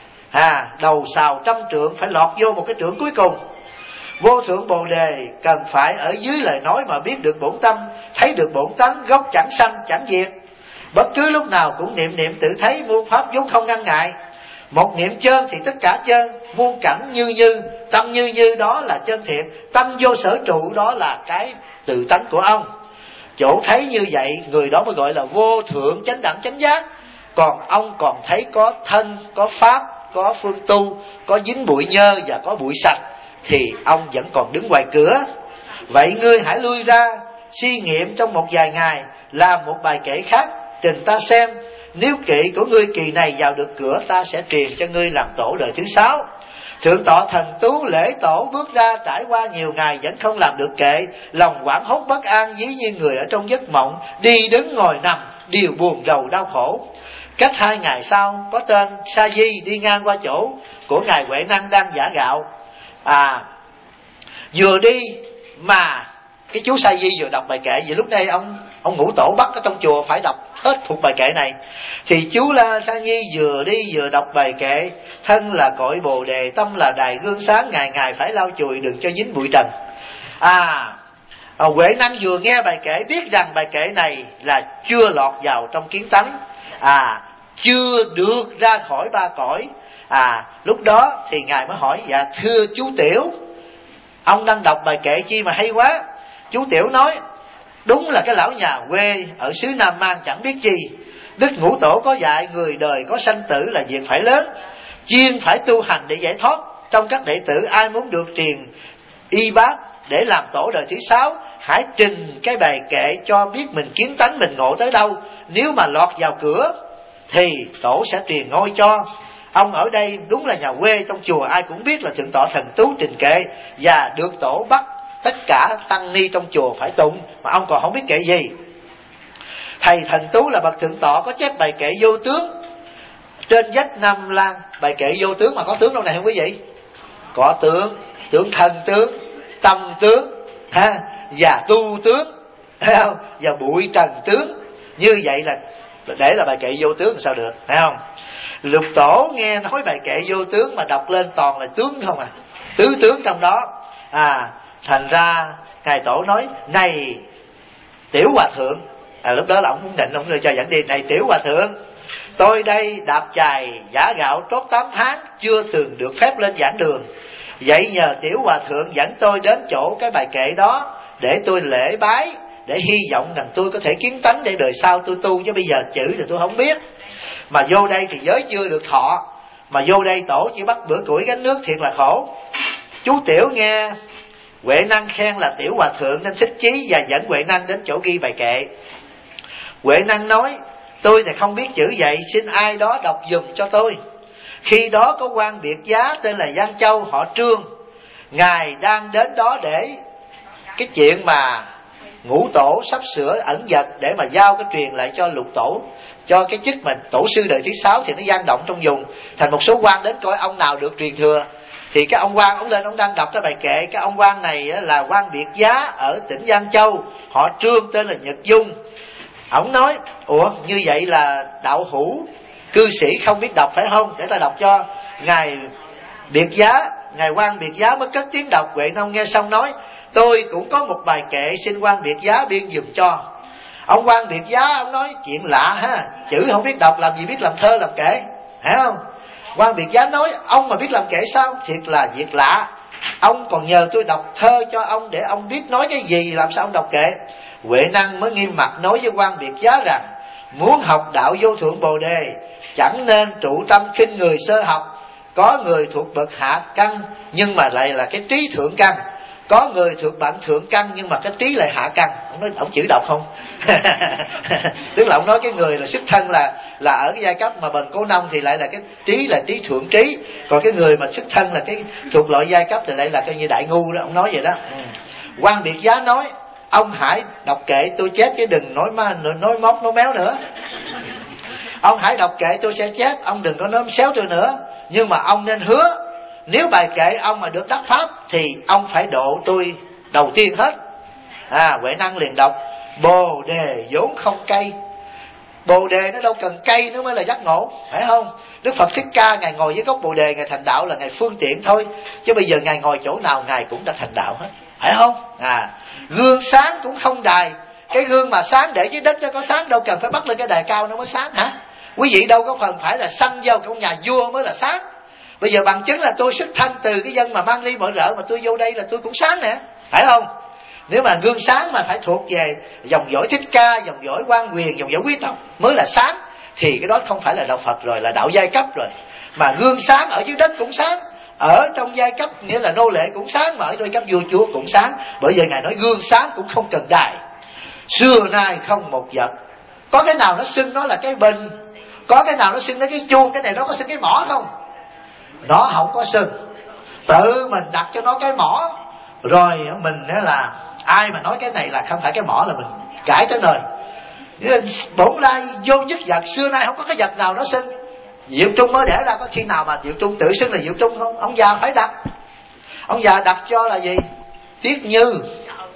đầu sào 100 trượng phải lọt vô một cái trượng cuối cùng. Vô thượng Bồ Đề cần phải ở dưới lời nói mà biết được bổn tâm, thấy được bổn tánh gốc chẳng sanh chẳng diệt. Bất cứ lúc nào cũng niệm niệm tự thấy, muôn pháp vốn không ngăn ngại. Một niệm chân thì tất cả chân, muôn cảnh như như, tâm như như đó là chân thiện. Tâm vô sở trụ đó là cái tự tánh của ông. Chỗ thấy như vậy, người đó mới gọi là vô thượng chánh đẳng chánh giác. Còn ông còn thấy có thân, có pháp, có phương tu, có dính bụi nhơ và có bụi sạch, thì ông vẫn còn đứng ngoài cửa. Vậy ngươi hãy lui ra, suy nghiệm trong một vài ngày, làm một bài kệ khác, trình ta xem. Nếu kỵ của ngươi kỳ này vào được cửa, ta sẽ truyền cho ngươi làm tổ đời thứ 6. Thượng tọa Thần Tú lễ tổ bước ra, trải qua nhiều ngày vẫn không làm được kệ. Lòng hoảng hốt bất an, ví như người ở trong giấc mộng, đi đứng ngồi nằm đều buồn rầu đau khổ. Cách 2 ngày sau, có tên Sa Di đi ngang qua chỗ của ngài Huệ Năng đang giã gạo. Vừa đi mà cái chú Sa Di vừa đọc bài kệ, vì lúc này ông Ngũ Tổ bắt ở trong chùa phải đọc hết thuộc bài kệ này, thì chú Sa Di vừa đi vừa đọc bài kệ: thân là cội Bồ Đề, tâm là đài gương sáng, ngày ngày phải lau chùi đừng cho dính bụi trần. Huệ Năng vừa nghe bài kệ biết rằng bài kệ này là chưa lọt vào trong kiến tánh, chưa được ra khỏi ba cõi. Lúc đó thì ngài mới hỏi: dạ thưa chú Tiểu, ông đang đọc bài kệ chi mà hay quá? Chú Tiểu nói: đúng là cái lão nhà quê ở xứ Nam Mang chẳng biết chi. Đức Ngũ Tổ có dạy người đời có sanh tử là việc phải lớn, chuyên phải tu hành để giải thoát. Trong các đệ tử ai muốn được truyền y bát để làm tổ đời thứ 6, hãy trình cái bài kệ cho biết mình kiến tánh mình ngộ tới đâu. Nếu mà lọt vào cửa thì tổ sẽ truyền ngôi cho. Ông ở đây đúng là nhà quê, trong chùa ai cũng biết là Thượng Tọa Thần Tú trình kệ, và được tổ bắt tất cả tăng ni trong chùa phải tụng, mà ông còn không biết kệ gì. Thầy Thần Tú là bậc thượng tọa có chép bài kệ vô tướng trên vách Nam Lan. Bài kệ vô tướng mà có tướng đâu này không quý vị? Có tướng, tướng thân tướng, tâm tướng, và tu tướng, thấy không? Và bụi trần tướng. Như vậy là để là bài kệ vô tướng sao được, thấy không? Lục Tổ nghe nói bài kệ vô tướng mà đọc lên toàn là tướng không tứ tướng trong đó. Thành ra ngài Tổ nói: này Tiểu Hòa Thượng, lúc đó là ông cũng định ông cho dẫn đi: này Tiểu Hòa Thượng, tôi đây đạp chài giả gạo trót 8 tháng, chưa từng được phép lên giảng đường. Vậy nhờ Tiểu Hòa Thượng dẫn tôi đến chỗ cái bài kệ đó để tôi lễ bái, để hy vọng rằng tôi có thể kiến tánh để đời sau tôi tu, chứ bây giờ chữ thì tôi không biết. Mà vô đây thì giới chưa được thọ, mà vô đây tổ chỉ bắt bữa củi gánh nước, thiệt là khổ. Chú Tiểu nghe Huệ Năng khen là Tiểu Hòa Thượng nên thích chí, và dẫn Huệ Năng đến chỗ ghi bài kệ. Huệ Năng nói: tôi thì không biết chữ vậy, xin ai đó đọc giùm cho tôi. Khi đó có quan biệt giá tên là Giang Châu, họ Trương. Ngài đang đến đó để cái chuyện mà Ngũ Tổ sắp sửa ẩn dật để mà giao cái truyền lại cho Lục Tổ, cho cái chức mình tổ sư đời thứ 6 thì nó gian động trong vùng. Thành một số quan đến coi ông nào được truyền thừa. Thì cái ông quan ông lên ông đang đọc cái bài kệ. Cái ông quan này là quan biệt giá ở tỉnh Giang Châu, họ Trương tên là Nhật Dung. Ông nói: ủa như vậy là đạo hữu cư sĩ không biết đọc phải không? Để ta đọc cho. Ngài biệt giá, ngài quan biệt giá mới cất tiếng đọc. Huệ Năng nghe xong nói: tôi cũng có một bài kệ, xin quan biệt giá biên dùm cho. Ông quan biệt giá ông nói: chuyện lạ ha, chữ không biết đọc làm gì biết làm thơ làm kệ, hiểu không? Quan biệt giá nói: ông mà biết làm kệ sao? Thiệt là việc lạ. Ông còn nhờ tôi đọc thơ cho ông để ông biết nói cái gì, làm sao ông đọc kệ? Huệ Năng mới nghiêm mặt nói với quan biệt giá rằng: muốn học đạo vô thượng Bồ Đề, chẳng nên trụ tâm khinh người sơ học. Có người thuộc bậc hạ căn nhưng mà lại là cái trí thượng căn, có người thuộc bạn thượng căn nhưng mà cái trí lại hạ căn. Ông nói ông chữ đọc không? Tức là ông nói cái người là xuất thân là ở cái giai cấp mà bần Cố Nông thì lại là cái trí là trí thượng trí, còn cái người mà xuất thân là cái thuộc loại giai cấp thì lại là coi như đại ngu đó. Ông nói vậy đó. Quan biệt giá nói: ông hãy đọc kệ tôi chép chứ đừng nói móc nói méo nữa. Ông hãy đọc kệ tôi sẽ chép, ông đừng có nói xéo tôi nữa. Nhưng mà ông nên hứa, nếu bài kệ ông mà được đắc pháp thì ông phải độ tôi đầu tiên hết. Huệ Năng liền đọc: Bồ Đề vốn không cây. Bồ Đề nó đâu cần cây nó mới là giác ngộ, phải không? Đức Phật Thích Ca ngài ngồi dưới gốc Bồ Đề, ngài thành đạo là ngài phương tiện thôi, chứ bây giờ ngài ngồi chỗ nào ngài cũng đã thành đạo hết, phải không? Gương sáng cũng không đài. Cái gương mà sáng để dưới đất nó có sáng, đâu cần phải bắt lên cái đài cao nó mới sáng hả? Quý vị đâu có phần phải là sanh vào trong nhà vua mới là sáng. Bây giờ bằng chứng là tôi xuất thân từ cái dân mà mang ly mọi rợ, mà tôi vô đây là tôi cũng sáng nè, phải không? Nếu mà gương sáng mà phải thuộc về dòng dõi Thích Ca, dòng dõi Quan Quyền, dòng dõi quý tộc mới là sáng, thì cái đó không phải là đạo Phật rồi, là đạo giai cấp rồi. Mà gương sáng ở dưới đất cũng sáng, ở trong giai cấp nghĩa là nô lệ cũng sáng, mà ở giai cấp vua chúa cũng sáng. Bởi vậy ngài nói gương sáng cũng không cần đài. Xưa nay không một vật. Có cái nào nó xưng nó là cái bình, có cái nào nó xưng nó cái chuông, cái này nó có xưng cái mỏ không? Nó không có xưng. Tự mình đặt cho nó cái mỏ, rồi mình là ai mà nói cái này là không phải cái mỏ là mình cãi tới nơi. Bổn lai vô nhất vật, xưa nay không có cái vật nào nó xưng. Diệu Trung mới để ra, có khi nào mà Diệu Trung tự xưng là Diệu Trung không? Ông già phải đặt. Ông già đặt cho là gì? Tiết Như.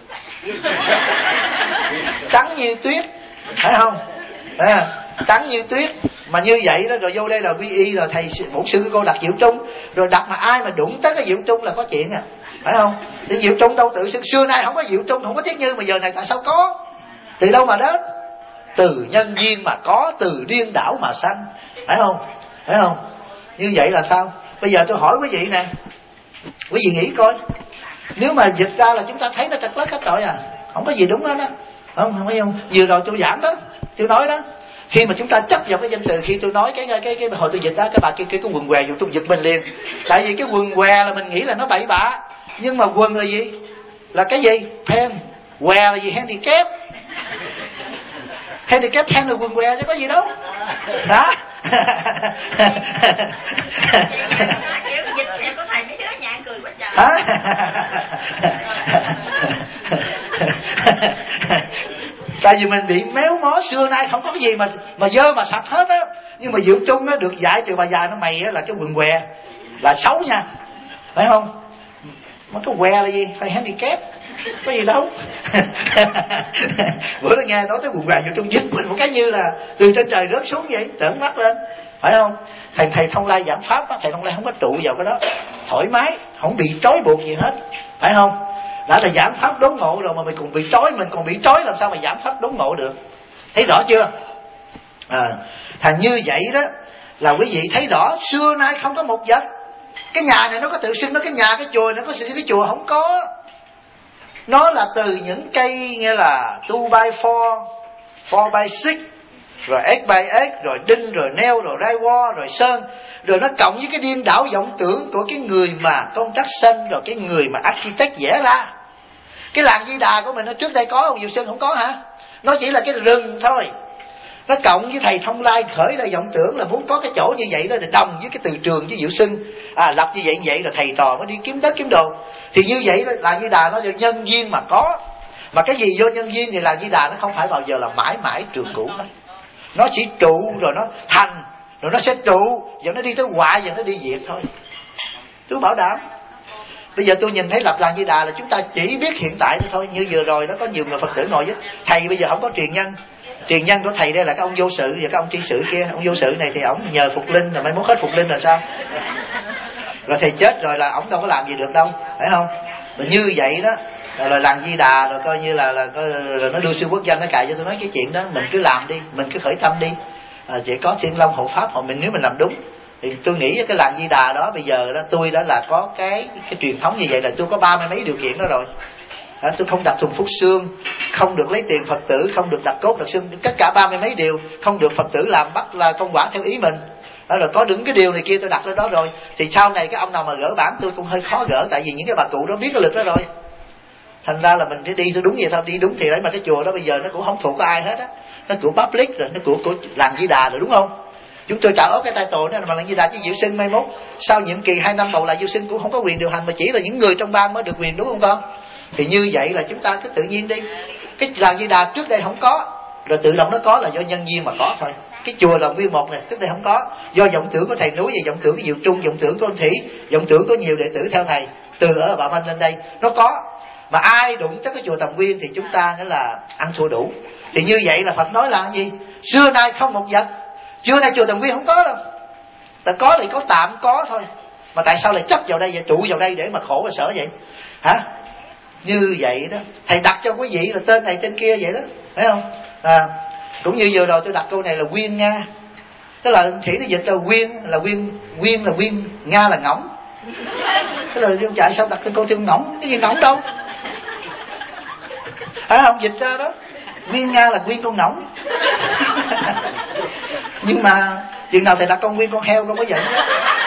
Trắng như tuyết, phải không? Trắng như tuyết. Mà như vậy đó, rồi vô đây là quy y, rồi thầy bổn sư cô đặt Diệu Trung, rồi đặt mà ai mà đụng tới cái Diệu Trung là có chuyện à, phải không? Thì Diệu Trung đâu tự xưa nay không có Diệu Trung, không có Thiết Như, mà giờ này tại sao có? Từ đâu mà đến? Từ nhân duyên mà có, từ điên đảo mà sanh, phải không? Phải không? Như vậy là sao? Bây giờ tôi hỏi quý vị nè, quý vị nghĩ coi, nếu mà dịch ra là chúng ta thấy nó trật lất hết rồi à, không có gì đúng hết á, không phải không? Vừa rồi tôi giảng đó, tôi nói đó, khi mà chúng ta chấp vào cái danh từ, khi tôi nói cái hồi tôi dịch đó, cái bà kia cái quần què, tôi giật mình liền. Tại vì cái quần què là mình nghĩ là nó bậy bạ, nhưng mà quần là gì? Là cái gì? Pen. Què là gì? Handicap. Handicap pen là quần què chứ có gì đâu. Hả? Dịch em có thầy mấy đứa nhà cười quá trời. Hả? Tại vì mình bị méo mó, xưa nay không có cái gì mà dơ mà sạch hết á. Nhưng mà Diệu Trung nó được dạy từ bà già nó mày á, là cái quần què là xấu nha, phải không? Mà cái què là gì? Là handicap, có gì đâu. Bữa đó nghe nói tới quần què Diệu Trung giật mình một cái như là từ trên trời rớt xuống vậy, trợn mắt lên, phải không? Thầy Thông Lai giảng pháp á, thầy Thông Lai không có trụ vào cái đó, thoải mái, không bị trói buộc gì hết, phải không? Đã là giảng pháp đốn ngộ rồi mà mình còn bị trói, mình còn bị trói làm sao mà giảng pháp đốn ngộ được? Thấy rõ chưa? Thành như vậy đó là quý vị thấy rõ, xưa nay không có một vật. Cái nhà này nó có tự xưng nó cái nhà, cái chùa nó có sự, cái chùa không có. Nó là từ những cây như là 2x4, 4x6, rồi 8x8, rồi đinh, rồi neo, rồi rai wo, rồi sơn, rồi nó cộng với cái điên đảo vọng tưởng của cái người mà construction, rồi cái người mà architect vẽ ra. Cái làng Di Đà của mình nó trước đây có không? Diệu Sơn không có hả? Nó chỉ là cái rừng thôi. Nó cộng với thầy Thông Lai khởi ra vọng tưởng là muốn có cái chỗ như vậy đó, để đồng với cái từ trường với Diệu Sưng, lập như vậy rồi thầy trò mới đi kiếm đất kiếm đồ. Thì như vậy đó, làng Di Đà nó do nhân duyên mà có. Mà cái gì do nhân duyên thì làng Di Đà nó không phải bao giờ là mãi mãi trường cửu hết. Nó chỉ trụ rồi nó thành, rồi nó sẽ trụ, rồi nó đi tới hoại, rồi nó đi diệt thôi. Tôi bảo đảm. Bây giờ tôi nhìn thấy lập làng Di Đà là chúng ta chỉ biết hiện tại thôi. Như vừa rồi nó có nhiều người Phật tử ngồi với thầy, bây giờ không có truyền nhân. Truyền nhân của thầy đây là cái ông vô sự và cái ông tri sự kia. Ông vô sự này thì ổng nhờ phục linh, rồi mai mốt hết phục linh là sao? Rồi thầy chết rồi là ổng đâu có làm gì được đâu, phải không? Rồi như vậy đó, rồi làng Di Đà rồi coi như là rồi nó đưa sư quốc danh nó cài cho tôi nói cái chuyện đó, mình cứ làm đi, mình cứ khởi tâm đi. Chỉ có Thiên Long hộ pháp, mình nếu mình làm đúng thì tôi nghĩ cái làng Di Đà đó bây giờ đó, tôi đã là có cái truyền thống như vậy là tôi có 30 mấy điều kiện đó rồi. Tôi không đặt thùng phúc xương, không được lấy tiền Phật tử, không được đặt cốt đặt xương, tất cả 30 mấy điều, không được Phật tử làm bắt là công quả theo ý mình. Rồi có đứng cái điều này kia tôi đặt lên đó rồi. Thì sau này cái ông nào mà gỡ bản tôi cũng hơi khó gỡ, tại vì những cái bà cụ đó biết cái lực đó rồi. Thành ra là mình phải đi tôi đúng vậy thôi, đi đúng thì đấy. Mà cái chùa đó bây giờ nó cũng không thuộc có ai hết á, nó của public rồi, nó của làng Di Đà rồi, đúng không? Chúng tôi trả ốp cái title đó mà làng Di Đà chứ Diệu Sưng mai mốt sau nhiệm kỳ 2 năm bầu lại Diệu Sưng cũng không có quyền điều hành, mà chỉ là những người trong ban mới được quyền, đúng không con? Thì như vậy là chúng ta cứ tự nhiên đi. Cái làng Di Đà trước đây không có, rồi tự động nó có là do nhân duyên mà có thôi. Cái chùa là nguyên một này trước đây không có, do vọng tưởng của thầy núi và vọng tưởng của Diệu Trung, vọng tưởng của anh Thủy, vọng tưởng của nhiều đệ tử theo thầy từ ở Bà Manh lên đây nó có. Mà ai đụng tới cái chùa Tầm Nguyên thì chúng ta nghĩa là ăn thua đủ. Thì như vậy là Phật nói là cái gì? Xưa nay không một vật. Xưa nay chùa Tầm Nguyên không có đâu. Ta có thì có tạm có thôi. Mà tại sao lại chấp vào đây và trụ vào đây để mà khổ và sở vậy? Hả? Như vậy đó. Thầy đặt cho quý vị là tên này tên kia vậy đó, phải không? Cũng như vừa rồi tôi đặt câu này là Quyên Nga. Tức là chỉ nó dịch là Quyên là Quyên là Quyên, Nga là ngỗng. Cái lời ông chạy sao đặt tên con ngỗng? Cái gì ngỗng đâu? Không dịch ra đó. Quyên Nga là Quyên con ngỗng. Nhưng mà chừng nào thầy đặt con Quyên con heo con có giận chứ.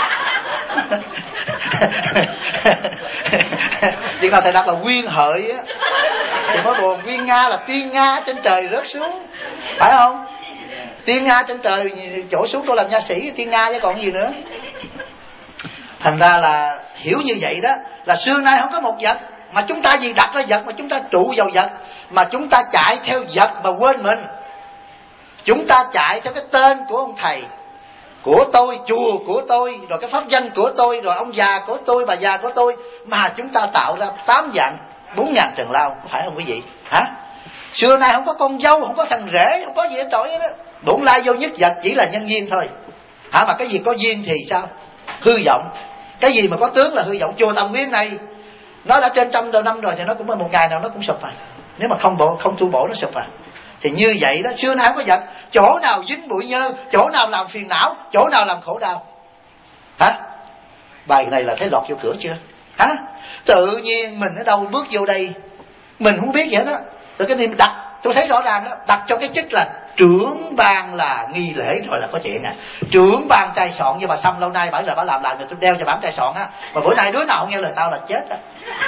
Chừng nào thầy đặt là Quyên Hợi á thì mới buồn. Quyên Nga là tiên Nga trên trời rớt xuống, phải không? Tiên Nga trên trời chỗ xuống tôi làm nha sĩ tiên Nga chứ còn gì nữa. Thành ra là hiểu như vậy đó, là xưa nay không có một vật mà chúng ta gì đặt ra vật mà chúng ta trụ vào vật, mà chúng ta chạy theo vật mà quên mình. Chúng ta chạy theo cái tên của ông thầy, của tôi, chùa của tôi, rồi cái pháp danh của tôi, rồi ông già của tôi, bà già của tôi, mà chúng ta tạo ra 8 dạng 4.000 trần lao, có phải không quý vị? Hả? Xưa nay không có con dâu, không có thằng rể, không có gì hết trọi đó. Bổn lai vô nhất vật chỉ là nhân duyên thôi. Hả? Mà cái gì có duyên thì sao? Hư vọng. Cái gì mà có tướng là hư vọng. Chùa Tam Nguyên này nó đã trên 100 năm rồi thì nó cũng một ngày nào nó cũng sụp à. Nếu mà không tu bổ nó sụp à. Thì như vậy đó, xưa nay không có vật. Chỗ nào dính bụi nhơ, chỗ nào làm phiền não, chỗ nào làm khổ đau. Hả? Bài này là thấy lọt vô cửa chưa? Hả? Tự nhiên mình ở đâu bước vô đây mình không biết vậy đó. Rồi cái niệm đặt, tôi thấy rõ ràng đó, đặt cho cái chức là trưởng ban là nghi lễ rồi là có chuyện à. Trưởng ban trai soạn như bà Sâm lâu nay bởi là bà làm lại, người tôi đeo cho bản trai soạn á, mà bữa nay đứa nào không nghe lời tao là chết á.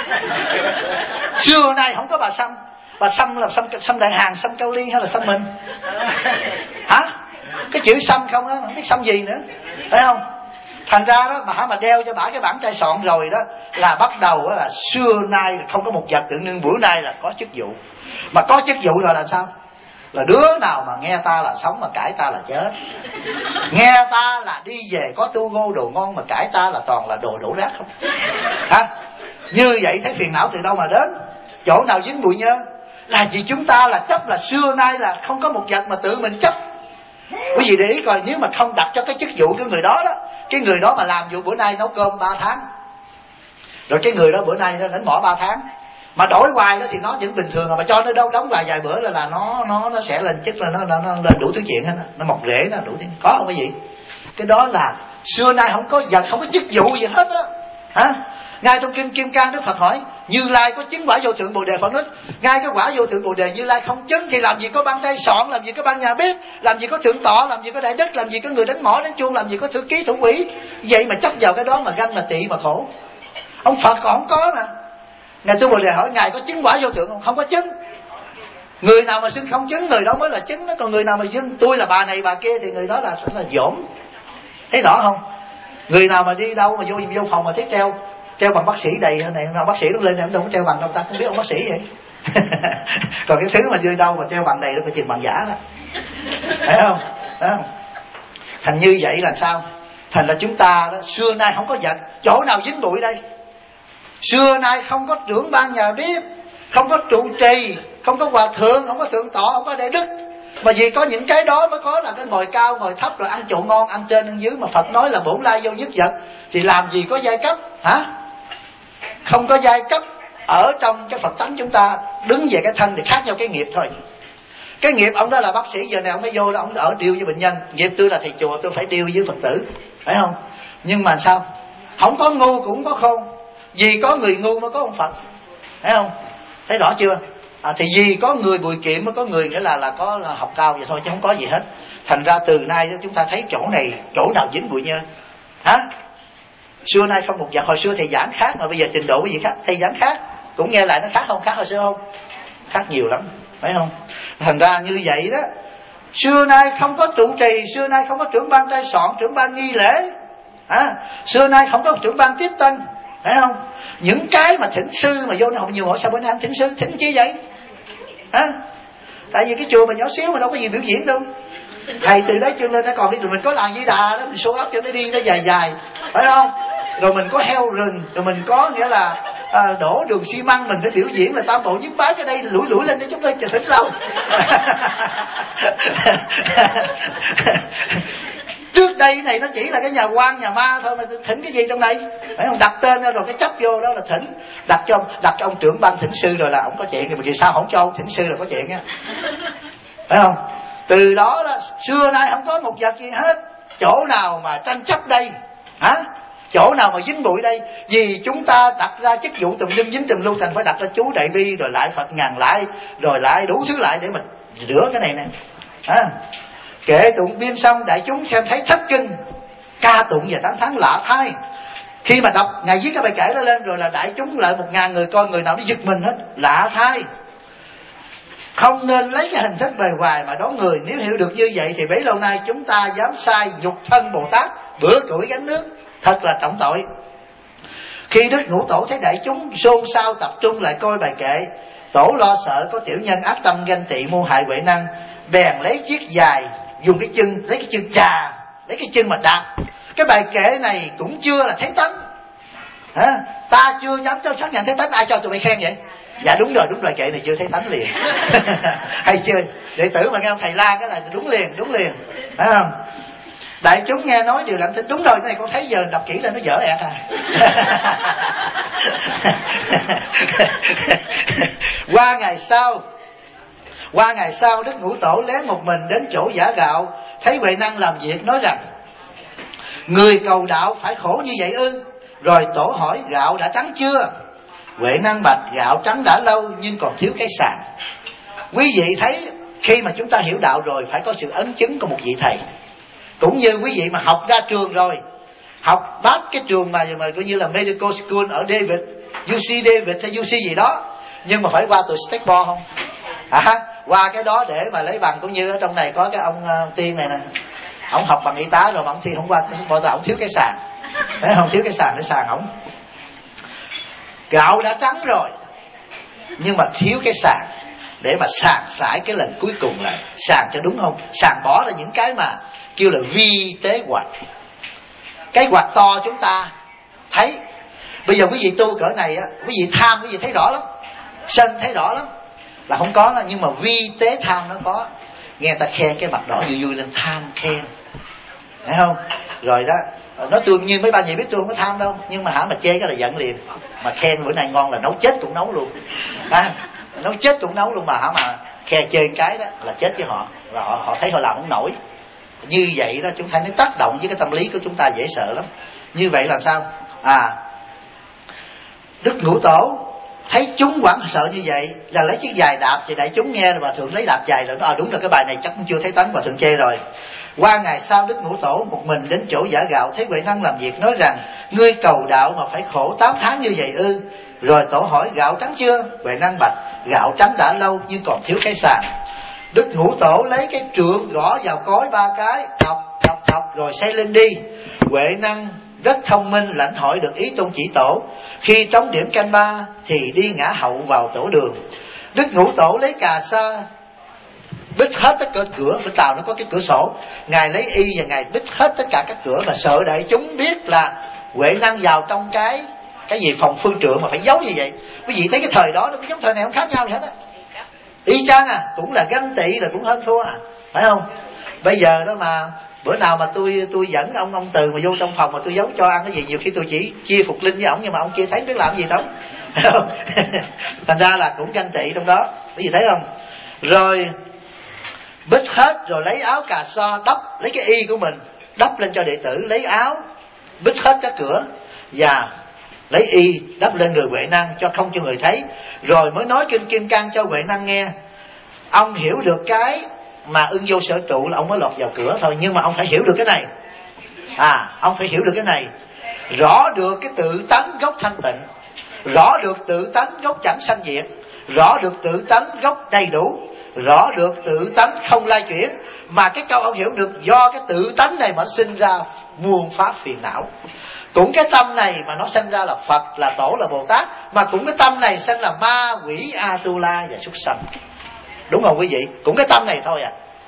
Xưa nay không có bà Sâm. Bà Sâm là Sâm Đại Hàng, Sâm Cao Ly hay là Sâm Mình? Hả? Cái chữ Sâm không á, không biết Sâm gì nữa, phải không? Thành ra đó mà đeo cho bả cái bản trai soạn rồi đó là bắt đầu đó là xưa nay không có một vật tượng nhưng bữa nay là có chức vụ. Mà có chức vụ rồi là sao? Là đứa nào mà nghe ta là sống mà cãi ta là chết. Nghe ta là đi về có tu gô đồ ngon mà cãi ta là toàn là đồ đổ rác không. Hả? Như vậy thấy phiền não từ đâu mà đến? Chỗ nào dính bụi nhơ? Là vì chúng ta là chấp, là xưa nay là không có một vật mà tự mình chấp. Quý vị để ý coi, nếu mà không đặt cho cái chức vụ cái người đó đó, cái người đó mà làm vụ bữa nay nấu cơm 3 tháng, rồi cái người đó bữa nay nó đánh mỏ 3 tháng, mà đổi hoài đó thì nó vẫn bình thường, mà cho nó đâu đóng vài bữa là nó sẽ lên chức, là nó lên đủ thứ chuyện hết, nó mọc rễ, nó đủ thứ. Có không quý vị? Cái đó là xưa nay không có vật, không có chức vụ gì hết á. Hả? Ngay trong kinh Kim Cang Đức Phật hỏi Như Lai có chứng quả vô thượng Bồ Đề. Phật nói ngay cái quả vô thượng Bồ Đề Như Lai không chứng thì làm gì có ban trai soạn, làm gì có ban nhà bếp, làm gì có thượng tọa, làm gì có đại đức, làm gì có người đánh mỏ đánh chuông, làm gì có thư ký thủ quỹ. Vậy mà chấp vào cái đó mà ganh mà tị mà khổ. Ông Phật còn không có mà. Ngài Tu Bồ Đề hỏi ngài có chứng quả vô thượng không? Không có chứng. Người nào mà xưng không chứng, người đó mới là chứng đó. Còn người nào mà xưng tôi là bà này bà kia thì người đó là dỗm. Thấy rõ không? Người nào mà đi đâu mà vô phòng mà thấy treo bằng bác sĩ đầy này, bác sĩ nó lên này, đâu có treo bằng đâu, ta không biết ông bác sĩ vậy. Còn cái thứ mà vô đâu mà treo bằng đầy đó phải chừng bằng giả đó. Thấy không? Thấy không? Thành như vậy là sao? Thành là chúng ta đó, xưa nay không có vật. Chỗ nào dính bụi đây? Xưa nay không có trưởng ban nhà bếp, không có trụ trì, không có hòa thượng, không có thượng tọa, không có đại đức. Mà vì có những cái đó mới có là cái ngồi cao ngồi thấp, rồi ăn trộn ngon ăn trên ăn dưới. Mà Phật nói là bổn lai vô nhất vật thì làm gì có giai cấp. Hả? Không có giai cấp. Ở trong cái Phật tánh chúng ta đứng về cái thân thì khác nhau cái nghiệp thôi. Cái nghiệp ông đó là bác sĩ, giờ này ông mới vô đó, ông ở điều với bệnh nhân. Nghiệp tôi là thầy chùa, tôi phải điều với Phật tử, phải không? Nhưng mà sao? Không có ngu cũng có khôn. Vì có người ngu mới có ông Phật, thấy không? Thấy rõ chưa? Thì vì có người bùi kiệm mới có người nghĩa là có là học cao vậy thôi, chứ không có gì hết. Thành ra từ nay chúng ta thấy chỗ này, chỗ nào dính bụi nhơ. Hả? Xưa nay không một vật. Hồi xưa thầy giảng khác, mà bây giờ trình độ cái gì khác, thầy giảng khác. Cũng nghe lại nó khác không? Khác hồi xưa không? Khác nhiều lắm, phải không? Thành ra như vậy đó, xưa nay không có trụ trì, xưa nay không có trưởng ban trai soạn, trưởng ban nghi lễ. Xưa nay không có trưởng ban tiếp tân, phải không? Những cái mà thỉnh sư mà vô nó học nhiều hỏi sao bữa nay không thỉnh sư, thỉnh chi vậy? Tại vì cái chùa mà nhỏ xíu mà đâu có gì biểu diễn đâu. Thầy từ đấy chưa lên nó còn đi, rồi mình có làng Di Đà đó, mình show up cho nó đi nó dài dài, phải không? Rồi mình có heo rừng, rồi mình có nghĩa là đổ đường xi măng, mình phải biểu diễn là tam bộ nhất bái cho đây, lủi lên để chúng tôi chờ thỉnh lâu. Trước đây này nó chỉ là cái nhà quan nhà ma thôi, mà thỉnh cái gì trong đây, phải không? Đặt tên rồi cái chấp vô đó là thỉnh. Đặt cho ông trưởng ban thỉnh sư rồi là ông có chuyện. Mà vì sao không cho ông thỉnh sư là có chuyện á, phải không? Từ đó là xưa nay không có một vật gì hết. Chỗ nào mà tranh chấp đây? Chỗ nào mà dính bụi đây? Vì chúng ta đặt ra chức vụ tùm lum dính tùm lum, thành phải đặt ra chú Đại Bi, rồi lại Phật ngàn lại, rồi lại đủ thứ lại để mình rửa cái này nè. Kệ tụng biên xong, đại chúng xem thấy thất kinh, ca tụng và tán thán lạ thay. Khi mà đọc ngài viết cái bài kể đó lên rồi là đại chúng lại 1000 người coi, người nào nó giật mình hết. Lạ thay. Không nên lấy cái hình thức bề ngoài mà đón người. Nếu hiểu được như vậy thì bấy lâu nay chúng ta dám sai nhục thân Bồ Tát, bữa củi gánh nước, thật là trọng tội. Khi Đức Ngũ Tổ thấy đại chúng xôn xao tập trung lại coi bài kệ, Tổ lo sợ có tiểu nhân ác tâm ganh tị mưu hại huệ năng, bèn lấy chiếc dài, dùng cái chân, lấy cái chân trà, lấy cái chân mà đạp. Cái bài kệ này cũng chưa là thấy tánh. Ta chưa dám cho xác nhận thấy tánh, ai cho tụi mày khen vậy? Dạ đúng rồi, kệ này chưa thấy tánh liền. Hay chưa? Đệ tử mà nghe ông thầy la cái là đúng liền, phải không? Đại chúng nghe nói điều lặng thinh, đúng rồi, cái này con thấy giờ đọc kỹ là nó dở ẹt à. Qua ngày sau Đức Ngũ Tổ lén một mình đến chỗ giả gạo, thấy Huệ Năng làm việc, nói rằng: người cầu đạo phải khổ như vậy ư? Rồi Tổ hỏi: gạo đã trắng chưa? Huệ Năng bạch: gạo trắng đã lâu nhưng còn thiếu cái sàng. Quý vị thấy khi mà chúng ta hiểu đạo rồi phải có sự ấn chứng của một vị thầy. Cũng như quý vị mà học ra trường rồi, học bác cái trường mà coi như là medical school ở David, UC David hay UC gì đó, nhưng mà phải qua từ Stanford không? Qua cái đó để mà lấy bằng. Cũng như ở trong này có cái ông Tiên này nè, ông học bằng y tá rồi mà ông thi không qua Stanford, ông thiếu cái sàn, phải không? Thiếu cái sàn để sàn ổng. Gạo đã trắng rồi nhưng mà thiếu cái sàn để mà sàn sải cái lần cuối cùng lại, sàn cho đúng không? Sàn bỏ ra những cái mà kêu là vi tế hoạch. Cái hoạch to chúng ta thấy. Bây giờ quý vị tu cỡ này á, quý vị tham quý vị thấy rõ lắm, sân thấy rõ lắm là không có đó, nhưng mà vi tế tham nó có. Nghe ta khen cái mặt đỏ vui vui lên, tham khen, thấy không? Rồi đó, nó tương nhiên mấy ba gì biết tôi không có tham đâu, nhưng mà hả mà chê cái là giận liền. Mà khen bữa nay ngon là nấu chết cũng nấu luôn, nấu chết cũng nấu luôn, mà hả mà khen chê cái đó là chết với họ, và họ thấy họ làm không nổi. Như vậy đó, chúng ta nó tác động với cái tâm lý của chúng ta dễ sợ lắm. Như vậy là sao? Đức Ngũ Tổ thấy chúng hoảng sợ như vậy là lấy chiếc giày đạp, thì đại chúng nghe Hòa Thượng lấy đạp giày là đúng là cái bài này chắc cũng chưa thấy tánh, Hòa Thượng chê rồi. Qua ngày sau Đức Ngũ Tổ một mình đến chỗ giả gạo, thấy Huệ Năng làm việc, nói rằng: ngươi cầu đạo mà phải khổ 8 tháng như vậy ư? Rồi Tổ hỏi: gạo trắng chưa? Huệ Năng bạch: gạo trắng đã lâu nhưng còn thiếu cái sàn. Đức Ngũ Tổ lấy cái trượng gõ vào cối 3 cái, thọc rồi xây lên đi. Huệ Năng rất thông minh, lãnh hỏi được ý Tôn Chỉ Tổ. Khi trống điểm canh 3 thì đi ngã hậu vào tổ đường. Đức Ngũ Tổ lấy cà sa bích hết tất cả cửa. Bên Tàu nó có cái cửa sổ, ngài lấy y và ngài bích hết tất cả các cửa, mà sợ đại chúng biết là Huệ Năng vào trong cái gì phòng phương trượng mà phải giấu như vậy. Quý vị thấy cái thời đó nó cũng giống thời này, không khác nhau gì hết á, y chang cũng là ganh tị, là cũng hơn thua phải không? Bây giờ đó mà bữa nào mà tôi dẫn ông Từ mà vô trong phòng mà tôi giấu cho ăn cái gì, nhiều khi tôi chỉ chia phục linh với ổng, nhưng mà ông kia thấy biết làm gì đâu, phải không? Thành ra là cũng ganh tị trong đó, quý vị thấy không? Rồi bích hết, rồi lấy áo cà sa đắp, lấy cái y của mình đắp lên cho đệ tử, lấy áo bích hết các cửa và lấy y đắp lên người Huệ Năng cho không cho người thấy. Rồi mới nói kinh Kim Cang cho Huệ Năng nghe. Ông hiểu được cái mà ưng vô sở trụ là ông mới lọt vào cửa thôi, nhưng mà ông phải hiểu được cái này. Ông phải hiểu được cái này, rõ được cái tự tánh gốc thanh tịnh, rõ được tự tánh gốc chẳng sanh diệt, rõ được tự tánh gốc đầy đủ, rõ được tự tánh không lai chuyển. Mà cái câu ông hiểu được, do cái tự tánh này mà sinh ra muôn pháp phiền não. Cũng cái tâm này mà nó sinh ra là Phật, là Tổ, là Bồ Tát. Mà cũng cái tâm này sinh là ma, quỷ, A-tu-la và súc sanh. Đúng không quý vị? Cũng cái tâm này thôi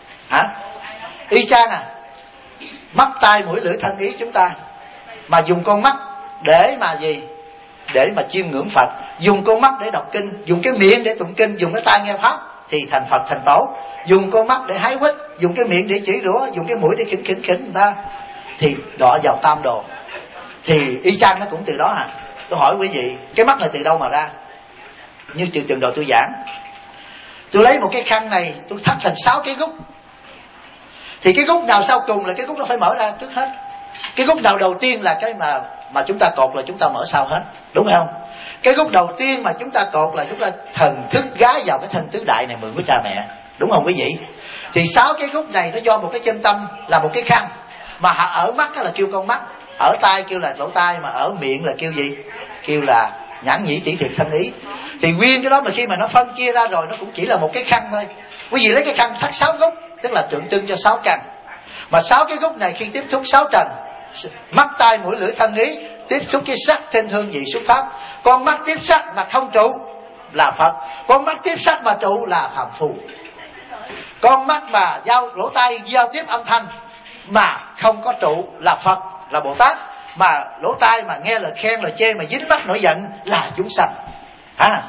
y chang mắt, tai, mũi, lưỡi, thân, ý chúng ta. Mà dùng con mắt để mà gì? Để mà chiêm ngưỡng Phật. Dùng con mắt để đọc kinh, dùng cái miệng để tụng kinh, dùng cái tai nghe pháp thì thành Phật, thành Tổ. Dùng con mắt để hái quýt, dùng cái miệng để chỉ rủa, dùng cái mũi để khỉnh người ta thì đọa vào tam đồ. Thì y chang nó cũng từ đó Tôi hỏi quý vị, cái mắt này từ đâu mà ra? Như trường đầu tôi giảng, tôi lấy một cái khăn này, tôi thắt thành 6 cái gút. Thì cái gút nào sau cùng là cái gút nó phải mở ra trước hết. Cái gút nào đầu tiên là cái mà chúng ta cột là chúng ta mở sau hết, đúng không? Cái gút đầu tiên mà chúng ta cột là chúng ta thần thức gái vào cái thân tứ đại này mượn của cha mẹ, đúng không quý vị? Thì 6 cái gút này nó do một cái chân tâm là một cái khăn. Mà ở mắt là kêu con mắt, ở tai kêu là lỗ tai, mà ở miệng là kêu gì? Kêu là nhãn nhĩ tỷ thiệt thân ý. Thì nguyên cái đó mà khi mà nó phân chia ra rồi, nó cũng chỉ là một cái khăn thôi. Quý vị lấy cái khăn thắt 6 gút, tức là tượng trưng cho 6 căn. Mà 6 cái gút này khi tiếp xúc 6 trần, mắt, tai, mũi, lưỡi, thân, ý, tiếp xúc cái sắc, thanh, hương, vị, xúc, pháp. Con mắt tiếp sắc mà không trụ là Phật, con mắt tiếp sắc mà trụ là phàm phu. Con mắt mà lỗ tai giao tiếp âm thanh mà không có trụ là Phật, là Bồ Tát. Mà lỗ tai mà nghe lời khen, lời chê mà dính mắt nổi giận là chúng sanh.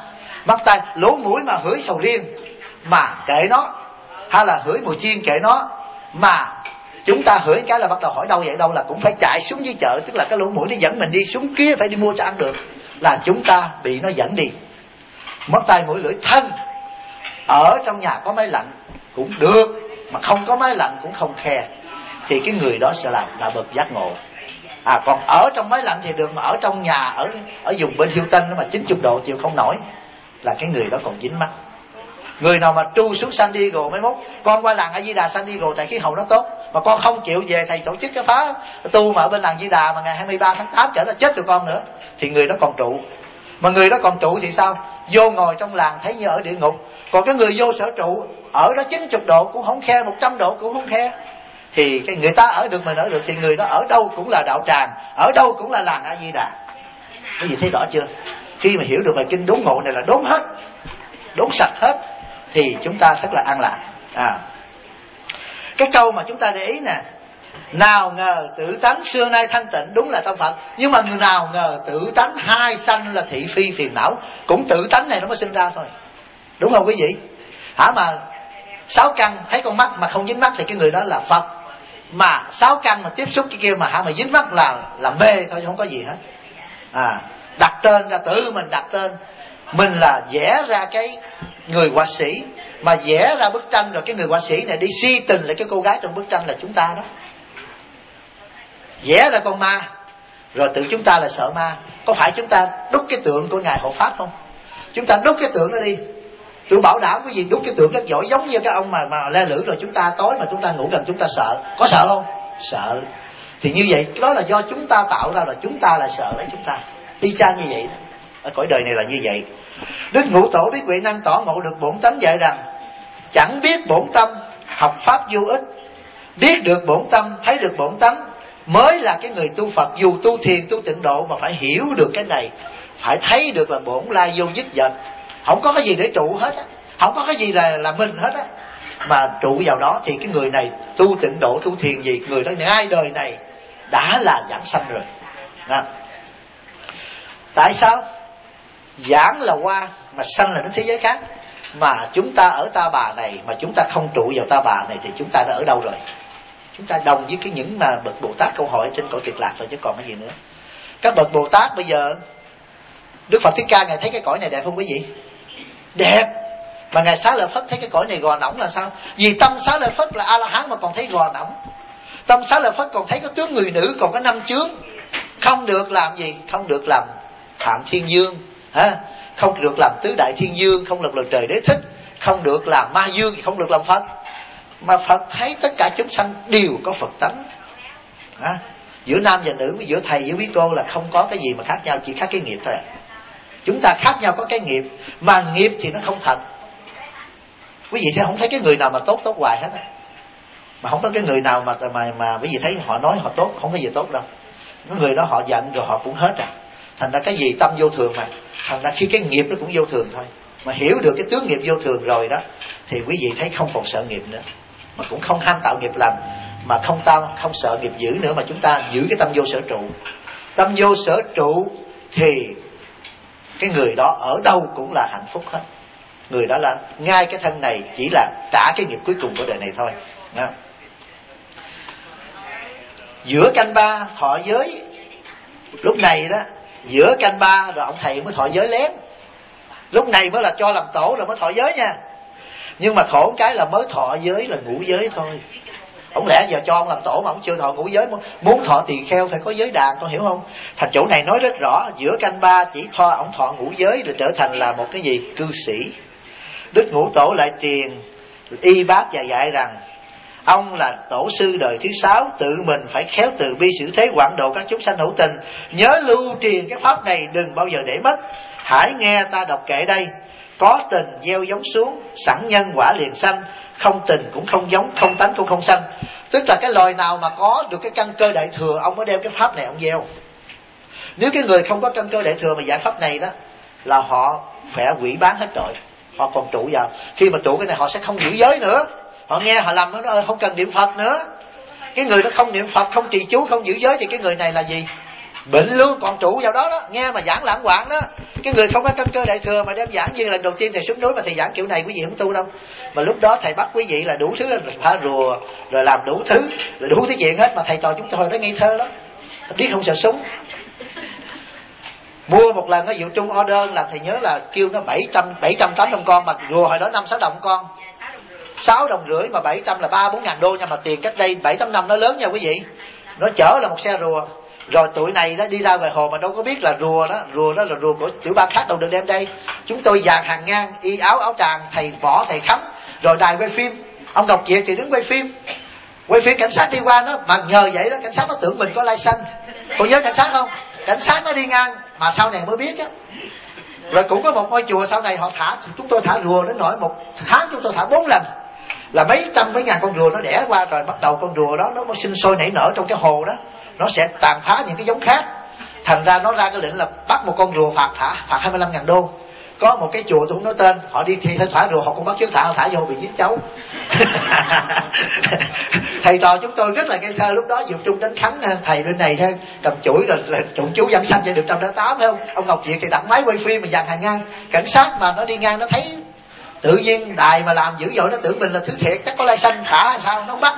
Mắt tai lỗ mũi mà hửi sầu riêng mà kệ nó, hay là hửi mùi chiên kệ nó, mà chúng ta hửi cái là bắt đầu hỏi đâu vậy, đâu là cũng phải chạy xuống dưới chợ, tức là cái lỗ mũi nó dẫn mình đi xuống kia phải đi mua cho ăn được, là chúng ta bị nó dẫn đi. Mắt tai mũi lưỡi thân, ở trong nhà có máy lạnh cũng được, mà không có máy lạnh cũng không khe, thì cái người đó sẽ là bậc giác ngộ. Còn ở trong máy lạnh thì được, mà ở trong nhà ở vùng bên Hilton mà 90 độ chịu không nổi, là cái người đó còn dính mắc. Người nào mà tru xuống San Diego mấy mốt, con qua làng A Di Đà San Diego tại khí hậu nó tốt, mà con không chịu về thầy tổ chức cái phá tu mà ở bên làng Di Đà mà ngày 23 tháng 8 trở ra chết tụi con nữa, thì người đó còn trụ. Mà người đó còn trụ thì sao? Vô ngồi trong làng thấy như ở địa ngục. Còn cái người vô sở trụ ở đó 90 độ cũng không khe, 100 độ cũng không khe, thì cái người ta ở được mình ở được, thì người đó ở đâu cũng là đạo tràng, ở đâu cũng là làng A Di Đà. Cái gì thấy rõ chưa? Khi mà hiểu được bài kinh đốn ngộ này là đốn hết, đốn sạch hết, thì chúng ta rất là an lạc. Cái câu mà chúng ta để ý nè, nào ngờ tự tánh xưa nay thanh tịnh, đúng là tâm Phật. Nhưng mà người nào ngờ tự tánh hai sanh là thị phi phiền não, cũng tự tánh này nó mới sinh ra thôi, đúng không quý vị? Mà 6 căn thấy con mắt mà không dính mắt thì cái người đó là Phật. Mà 6 căn mà tiếp xúc cái kia mà mà dính mắt là mê thôi, không có gì hết. Đặt tên ra, tự mình đặt tên. Mình là vẽ ra cái người họa sĩ, mà vẽ ra bức tranh rồi cái người họa sĩ này đi si tình lại cái cô gái trong bức tranh là chúng ta đó. Vẽ ra con ma, rồi tự chúng ta là sợ ma. Có phải chúng ta đúc cái tượng của Ngài Hộ Pháp không? Chúng ta đúc cái tượng đó đi, tôi bảo đảm cái gì đúc cái tượng rất giỏi, giống như cái ông mà le lưỡi rồi chúng ta tối mà chúng ta ngủ gần chúng ta sợ. Có sợ không? Sợ. Thì như vậy đó là do chúng ta tạo ra, là chúng ta là sợ lấy chúng ta. Y chang như vậy đó. Ở cõi đời này là như vậy. Đức Ngũ Tổ biết huệ năng tỏ ngộ được bổn tánh, dạy rằng chẳng biết bổn tâm học pháp vô ích, biết được bổn tâm thấy được bổn tánh mới là cái người tu Phật. Dù tu thiền tu tịnh độ mà phải hiểu được cái này, phải thấy được là bổn lai vô nhất vật, không có cái gì để trụ hết á, không có cái gì là mình hết á, mà trụ vào đó thì cái người này tu tịnh độ tu thiền gì, người đó ngay đời này đã là giảng sanh rồi đó. Tại sao? Giảng là qua, mà sanh là đến thế giới khác. Mà chúng ta ở Ta Bà này mà chúng ta không trụ vào Ta Bà này thì chúng ta đã ở đâu rồi? Chúng ta đồng với cái những mà bậc Bồ Tát câu hỏi trên cõi Cực Lạc rồi chứ còn cái gì nữa. Các bậc Bồ Tát bây giờ, Đức Phật Thích Ca Ngài thấy cái cõi này đẹp không quý vị? Đẹp. Mà Ngài Xá Lợi Phất thấy cái cõi này gò nỏng là sao? Vì tâm Xá Lợi Phất là A-la-hán mà còn thấy gò nỏng. Tâm Xá Lợi Phất còn thấy có tướng người nữ, còn có 5 chướng. Không được làm gì? Không được làm Phạm Thiên Dương, không được làm Tứ Đại Thiên Dương, không được làm Trời Đế Thích, không được làm Ma Dương, không được làm Phật. Mà Phật thấy tất cả chúng sanh đều có Phật tánh. Giữa nam và nữ, giữa thầy với quý cô là không có cái gì mà khác nhau, chỉ khác cái nghiệp thôi. Chúng ta khác nhau có cái nghiệp, mà nghiệp thì nó không thật. Quý vị thấy không thấy cái người nào mà tốt hoài hết á, mà không có cái người nào mà quý vị thấy họ nói họ tốt, không có gì tốt đâu. Cái người đó họ giận rồi họ cũng hết à. Thành ra cái gì tâm vô thường mà, thành ra khi cái nghiệp nó cũng vô thường thôi. Mà hiểu được cái tướng nghiệp vô thường rồi đó, thì quý vị thấy không còn sợ nghiệp nữa, mà cũng không ham tạo nghiệp lành, mà không sợ nghiệp dữ nữa, mà chúng ta giữ cái tâm vô sở trụ. Tâm vô sở trụ thì cái người đó ở đâu cũng là hạnh phúc hết. Người đó là ngay cái thân này chỉ là trả cái nghiệp cuối cùng của đời này thôi. Giữa canh ba thọ giới, lúc này đó giữa canh ba rồi ông thầy mới thọ giới lén. Lúc này mới là cho làm tổ rồi mới thọ giới nha. Nhưng mà khổ cái là mới thọ giới là ngũ giới thôi. Không lẽ giờ cho ông làm tổ mà ông chưa thọ ngũ giới, muốn thọ tỳ kheo phải có giới đàn, con hiểu không? Thành chỗ này nói rất rõ, giữa canh ba chỉ ông thọ ngũ giới là trở thành là một cái gì? Cư sĩ. Đức Ngũ Tổ lại truyền y bác và dạy rằng ông là tổ sư đời thứ 6, tự mình phải khéo từ bi xử thế, quảng độ các chúng sanh hữu tình. Nhớ lưu truyền cái pháp này, đừng bao giờ để mất. Hãy nghe ta đọc kệ đây. Có tình gieo giống xuống, sẵn nhân quả liền sanh. Không tình cũng không giống, không tánh cũng không sanh. Tức là cái loài nào mà có được cái căn cơ đại thừa, ông mới đem cái pháp này ông gieo. Nếu cái người không có căn cơ đại thừa mà giải pháp này đó, là họ phải quỷ bán hết rồi. Họ còn trụ vào. Khi mà trụ cái này họ sẽ không giữ giới nữa. Họ nghe họ làm nó không cần niệm Phật nữa. Cái người đó không niệm Phật, không trì chú, không giữ giới thì cái người này là gì? Bệnh luôn, còn trụ vào đó đó. Nghe mà giảng lãng quạng đó. Cái người không có căn cơ đại thừa mà đem giảng như lần đầu tiên thầy xuống núi mà thầy giảng kiểu này quý vị không tu đâu. Mà lúc đó thầy bắt quý vị là đủ thứ, phá rùa rồi làm đủ thứ, rồi đủ thứ chuyện hết, mà thầy trò chúng tôi nó ngây thơ lắm, biết không sợ súng. Mua một lần ở Diệu Trung order là thầy nhớ là kêu nó 700-800 con, mà rùa hồi đó 5-6 đồng con, 6 đồng rưỡi mà 700 là 3-4 ngàn đô nha. Mà tiền cách đây 7-8 năm nó lớn nha quý vị. Nó chở là một xe rùa. Rồi tụi này đó đi ra ngoài hồ mà đâu có biết là rùa đó là rùa của tiểu bang khác đâu được đem đây. Chúng tôi dàn hàng ngang, y áo tràng, thầy võ thầy khánh, rồi đài quay phim, ông Ngọc Diệp thì đứng quay phim cảnh sát đi qua nó, mà nhờ vậy đó cảnh sát nó tưởng mình có license. Cô nhớ cảnh sát không? Cảnh sát nó đi ngang mà sau này mới biết á. Rồi cũng có một ngôi chùa sau này họ thả, chúng tôi thả rùa đến nỗi một tháng chúng tôi thả 4 lần, là mấy trăm mấy ngàn con rùa nó đẻ qua. Rồi bắt đầu con rùa đó nó mới sinh sôi nảy nở trong cái hồ đó, nó sẽ tàn phá những cái giống khác. Thành ra nó ra cái lệnh là bắt một con rùa phạt 25.000 đô. Có một cái chùa tôi không nói tên, họ đi thi thả rùa, họ cũng bắt chước họ thả vô bị giết cháu. Thầy trò chúng tôi rất là ngây thơ lúc đó. Diệu Trung đánh Khánh, thầy bên này thôi cầm chuỗi rồi trụng chú văn xanh cho được 108 phải không? Ông Ngọc Diệp thì đặt máy quay phim mà dàn hàng ngang. Cảnh sát mà nó đi ngang nó thấy tự nhiên đài mà làm dữ dội, nó tưởng mình là thứ thiệt, chắc có lai xanh thả hay sao nó bắt.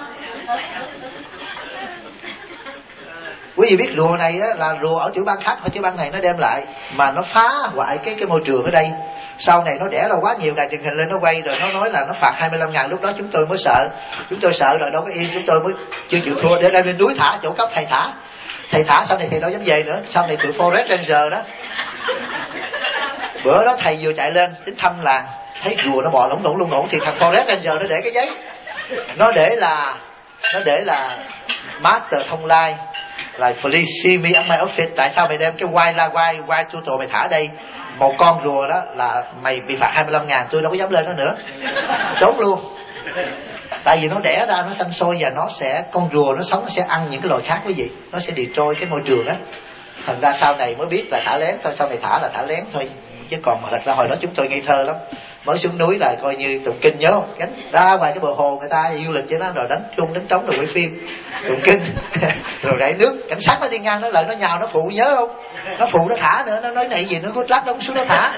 Quý vị biết rùa này á, là rùa ở tiểu bang khác, ở tiểu bang này nó đem lại mà nó phá hoại cái môi trường ở đây. Sau này nó đẻ ra quá nhiều, đài truyền hình lên nó quay rồi nó nói là nó phạt 25.000. Lúc đó chúng tôi mới sợ, chúng tôi sợ rồi đâu có yên, chúng tôi mới chưa chịu thua để đem lên núi thả, chỗ cấp thầy thả. Sau này thầy đâu dám về nữa, sau này tụi Forest Ranger đó. Bữa đó thầy vừa chạy lên đến thăm làng, thấy rùa nó bò lủng ngỗng thì thằng Forest Ranger nó để cái giấy, nó để là Master Thông Lai là please see me at my office. Tại sao mày đem cái white turtle mày thả đây? Một con rùa đó là mày bị phạt 25.000. Tôi đâu có dám lên đó nữa, trốn luôn. Tại vì nó đẻ ra nó xanh sôi và con rùa nó sống, nó sẽ ăn những cái loài khác quý vị, nó sẽ destroy cái môi trường á. Thành ra sau này mới biết là thả lén thôi, sau này thả là thả lén thôi, chứ còn mà thật ra hồi đó chúng tôi ngây thơ lắm. Mới xuống núi là coi như tụng kinh, nhớ không? Gánh ra ngoài cái bờ hồ người ta du lịch cho nó, rồi đánh chung đánh trống rồi quay phim tụng kinh rồi rải nước. Cảnh sát nó đi ngang nó lại nó nhào nó phụ, nhớ không? Nó phụ nó thả nữa, nó nói này gì nó good luck, nó xuống nó thả.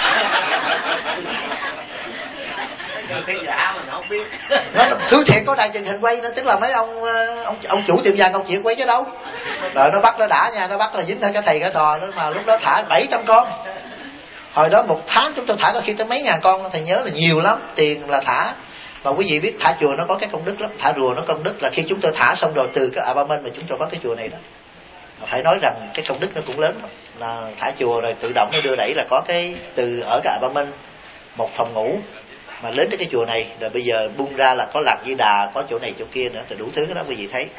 Nó thứ thiệt có đài truyền hình quay nữa, tức là mấy ông chủ tiệm vàng Ngọc Diệp quay chứ đâu. Rồi nó bắt nó đã nha, nó bắt là dính theo cái thầy cái trò đó, mà lúc đó thả 700 con. Hồi đó một tháng chúng tôi thả có khi tới mấy ngàn con, thầy nhớ là nhiều lắm, tiền là thả. Mà quý vị biết thả chùa nó có cái công đức lắm, thả rùa nó công đức là khi chúng tôi thả xong rồi từ cái apartment mà chúng tôi có cái chùa này đó, phải nói rằng cái công đức nó cũng lớn lắm. Là thả chùa rồi tự động nó đưa đẩy là có cái từ ở cái apartment một phòng ngủ mà đến cái chùa này, rồi bây giờ bung ra là có Lạc Di Đà, có chỗ này chỗ kia nữa, rồi đủ thứ đó quý vị thấy.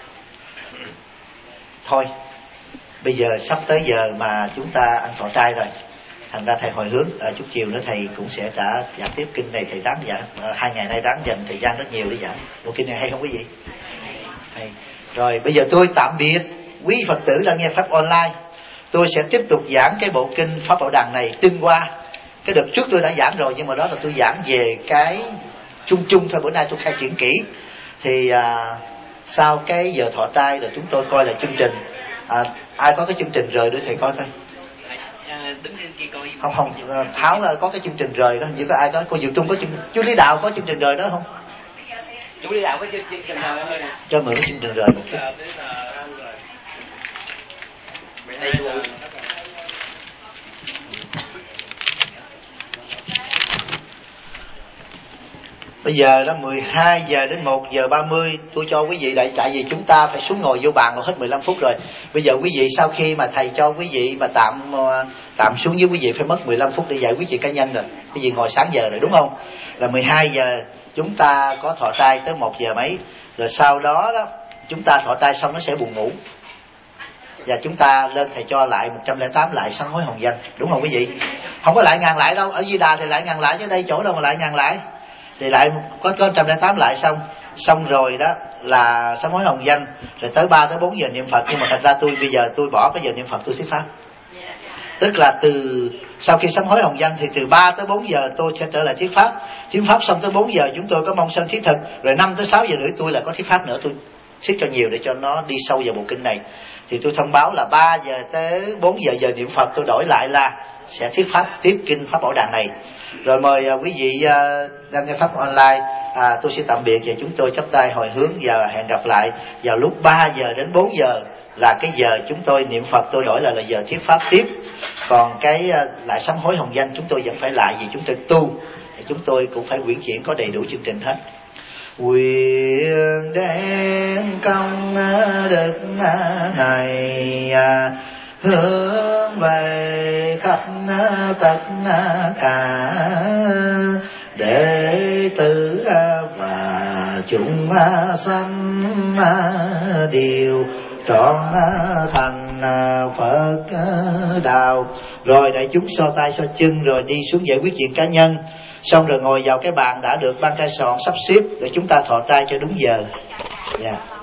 Thôi bây giờ sắp tới giờ mà chúng ta ăn thọ trai rồi, thành ra thầy hồi hướng chút chiều nữa thầy cũng sẽ giảng tiếp kinh này. Thầy đáng giảng 2 ngày nay đáng dành thời gian rất nhiều để giảng bộ kinh này, hay không quý vị? Hay. Rồi bây giờ tôi tạm biệt quý Phật tử đang nghe pháp online. Tôi sẽ tiếp tục giảng cái bộ kinh Pháp Bảo Đằng này tinh hoa. Cái đợt trước tôi đã giảng rồi, nhưng mà đó là tôi giảng về cái chung thôi. Bữa nay tôi khai triển kỹ. Thì sau cái giờ thọ trai rồi chúng tôi coi là chương trình. Ai có cái chương trình rời để thầy coi coi. Không, Tháo có cái chương trình rời đó, như có ai có, cô Diệu Trung có chương, chú Lý Đạo có chương trình rời đó không? Chú Lý Đạo có chương trình rời. Cho mượn chương trình rời một chút. Bây giờ đó 12 giờ đến 1 giờ 30 tôi cho quý vị lại, tại vì chúng ta phải xuống ngồi vô bàn hết 15 phút rồi. Bây giờ quý vị sau khi mà thầy cho quý vị mà tạm xuống với quý vị phải mất 15 phút để giải quyết chuyện cá nhân rồi. Quý vị ngồi sáng giờ rồi đúng không? Là 12 giờ chúng ta có thọ trai tới 1 giờ mấy. Rồi sau đó chúng ta thọ trai xong nó sẽ buồn ngủ. Và chúng ta lên thầy cho lại 108 lại sám hối hồng danh, đúng không quý vị? Không có lại ngàn lại đâu, ở Di Đà thì lại ngàn lại, chứ đây chỗ đâu mà lại ngàn lại. Thì lại có 108 lại xong rồi đó là sám hối hồng danh, rồi tới 3 tới 4 giờ niệm Phật. Nhưng mà thật ra bây giờ tôi bỏ cái giờ niệm Phật tôi thuyết pháp. Tức là sau khi sám hối hồng danh thì từ 3 tới 4 giờ tôi sẽ trở lại thuyết pháp. Thuyết pháp xong tới 4 giờ chúng tôi có mong sanh thiết thực, rồi 5 tới 6 giờ rưỡi tôi là có thuyết pháp nữa, tôi thuyết cho nhiều để cho nó đi sâu vào bộ kinh này. Thì tôi thông báo là 3 giờ tới 4 giờ niệm Phật tôi đổi lại là sẽ thuyết pháp tiếp kinh Pháp Bảo Đàn này. Rồi mời quý vị đang nghe Pháp online, tôi sẽ tạm biệt và chúng tôi chắp tay hồi hướng và hẹn gặp lại vào lúc 3 giờ đến 4 giờ là cái giờ chúng tôi niệm Phật, tôi đổi là giờ thuyết pháp tiếp. Còn cái lại sám hối hồng danh chúng tôi vẫn phải lại, vì chúng tôi tu thì chúng tôi cũng phải quyển chuyển có đầy đủ chương trình hết. Nguyện đem công đức này hướng về khắp tất cả đệ tử và chúng sanh đều trọn thành Phật đạo. Rồi đại chúng so tay so chân rồi đi xuống giải quyết chuyện cá nhân, xong rồi ngồi vào cái bàn đã được ban cai sòn sắp xếp để chúng ta thọ trai cho đúng giờ. Yeah.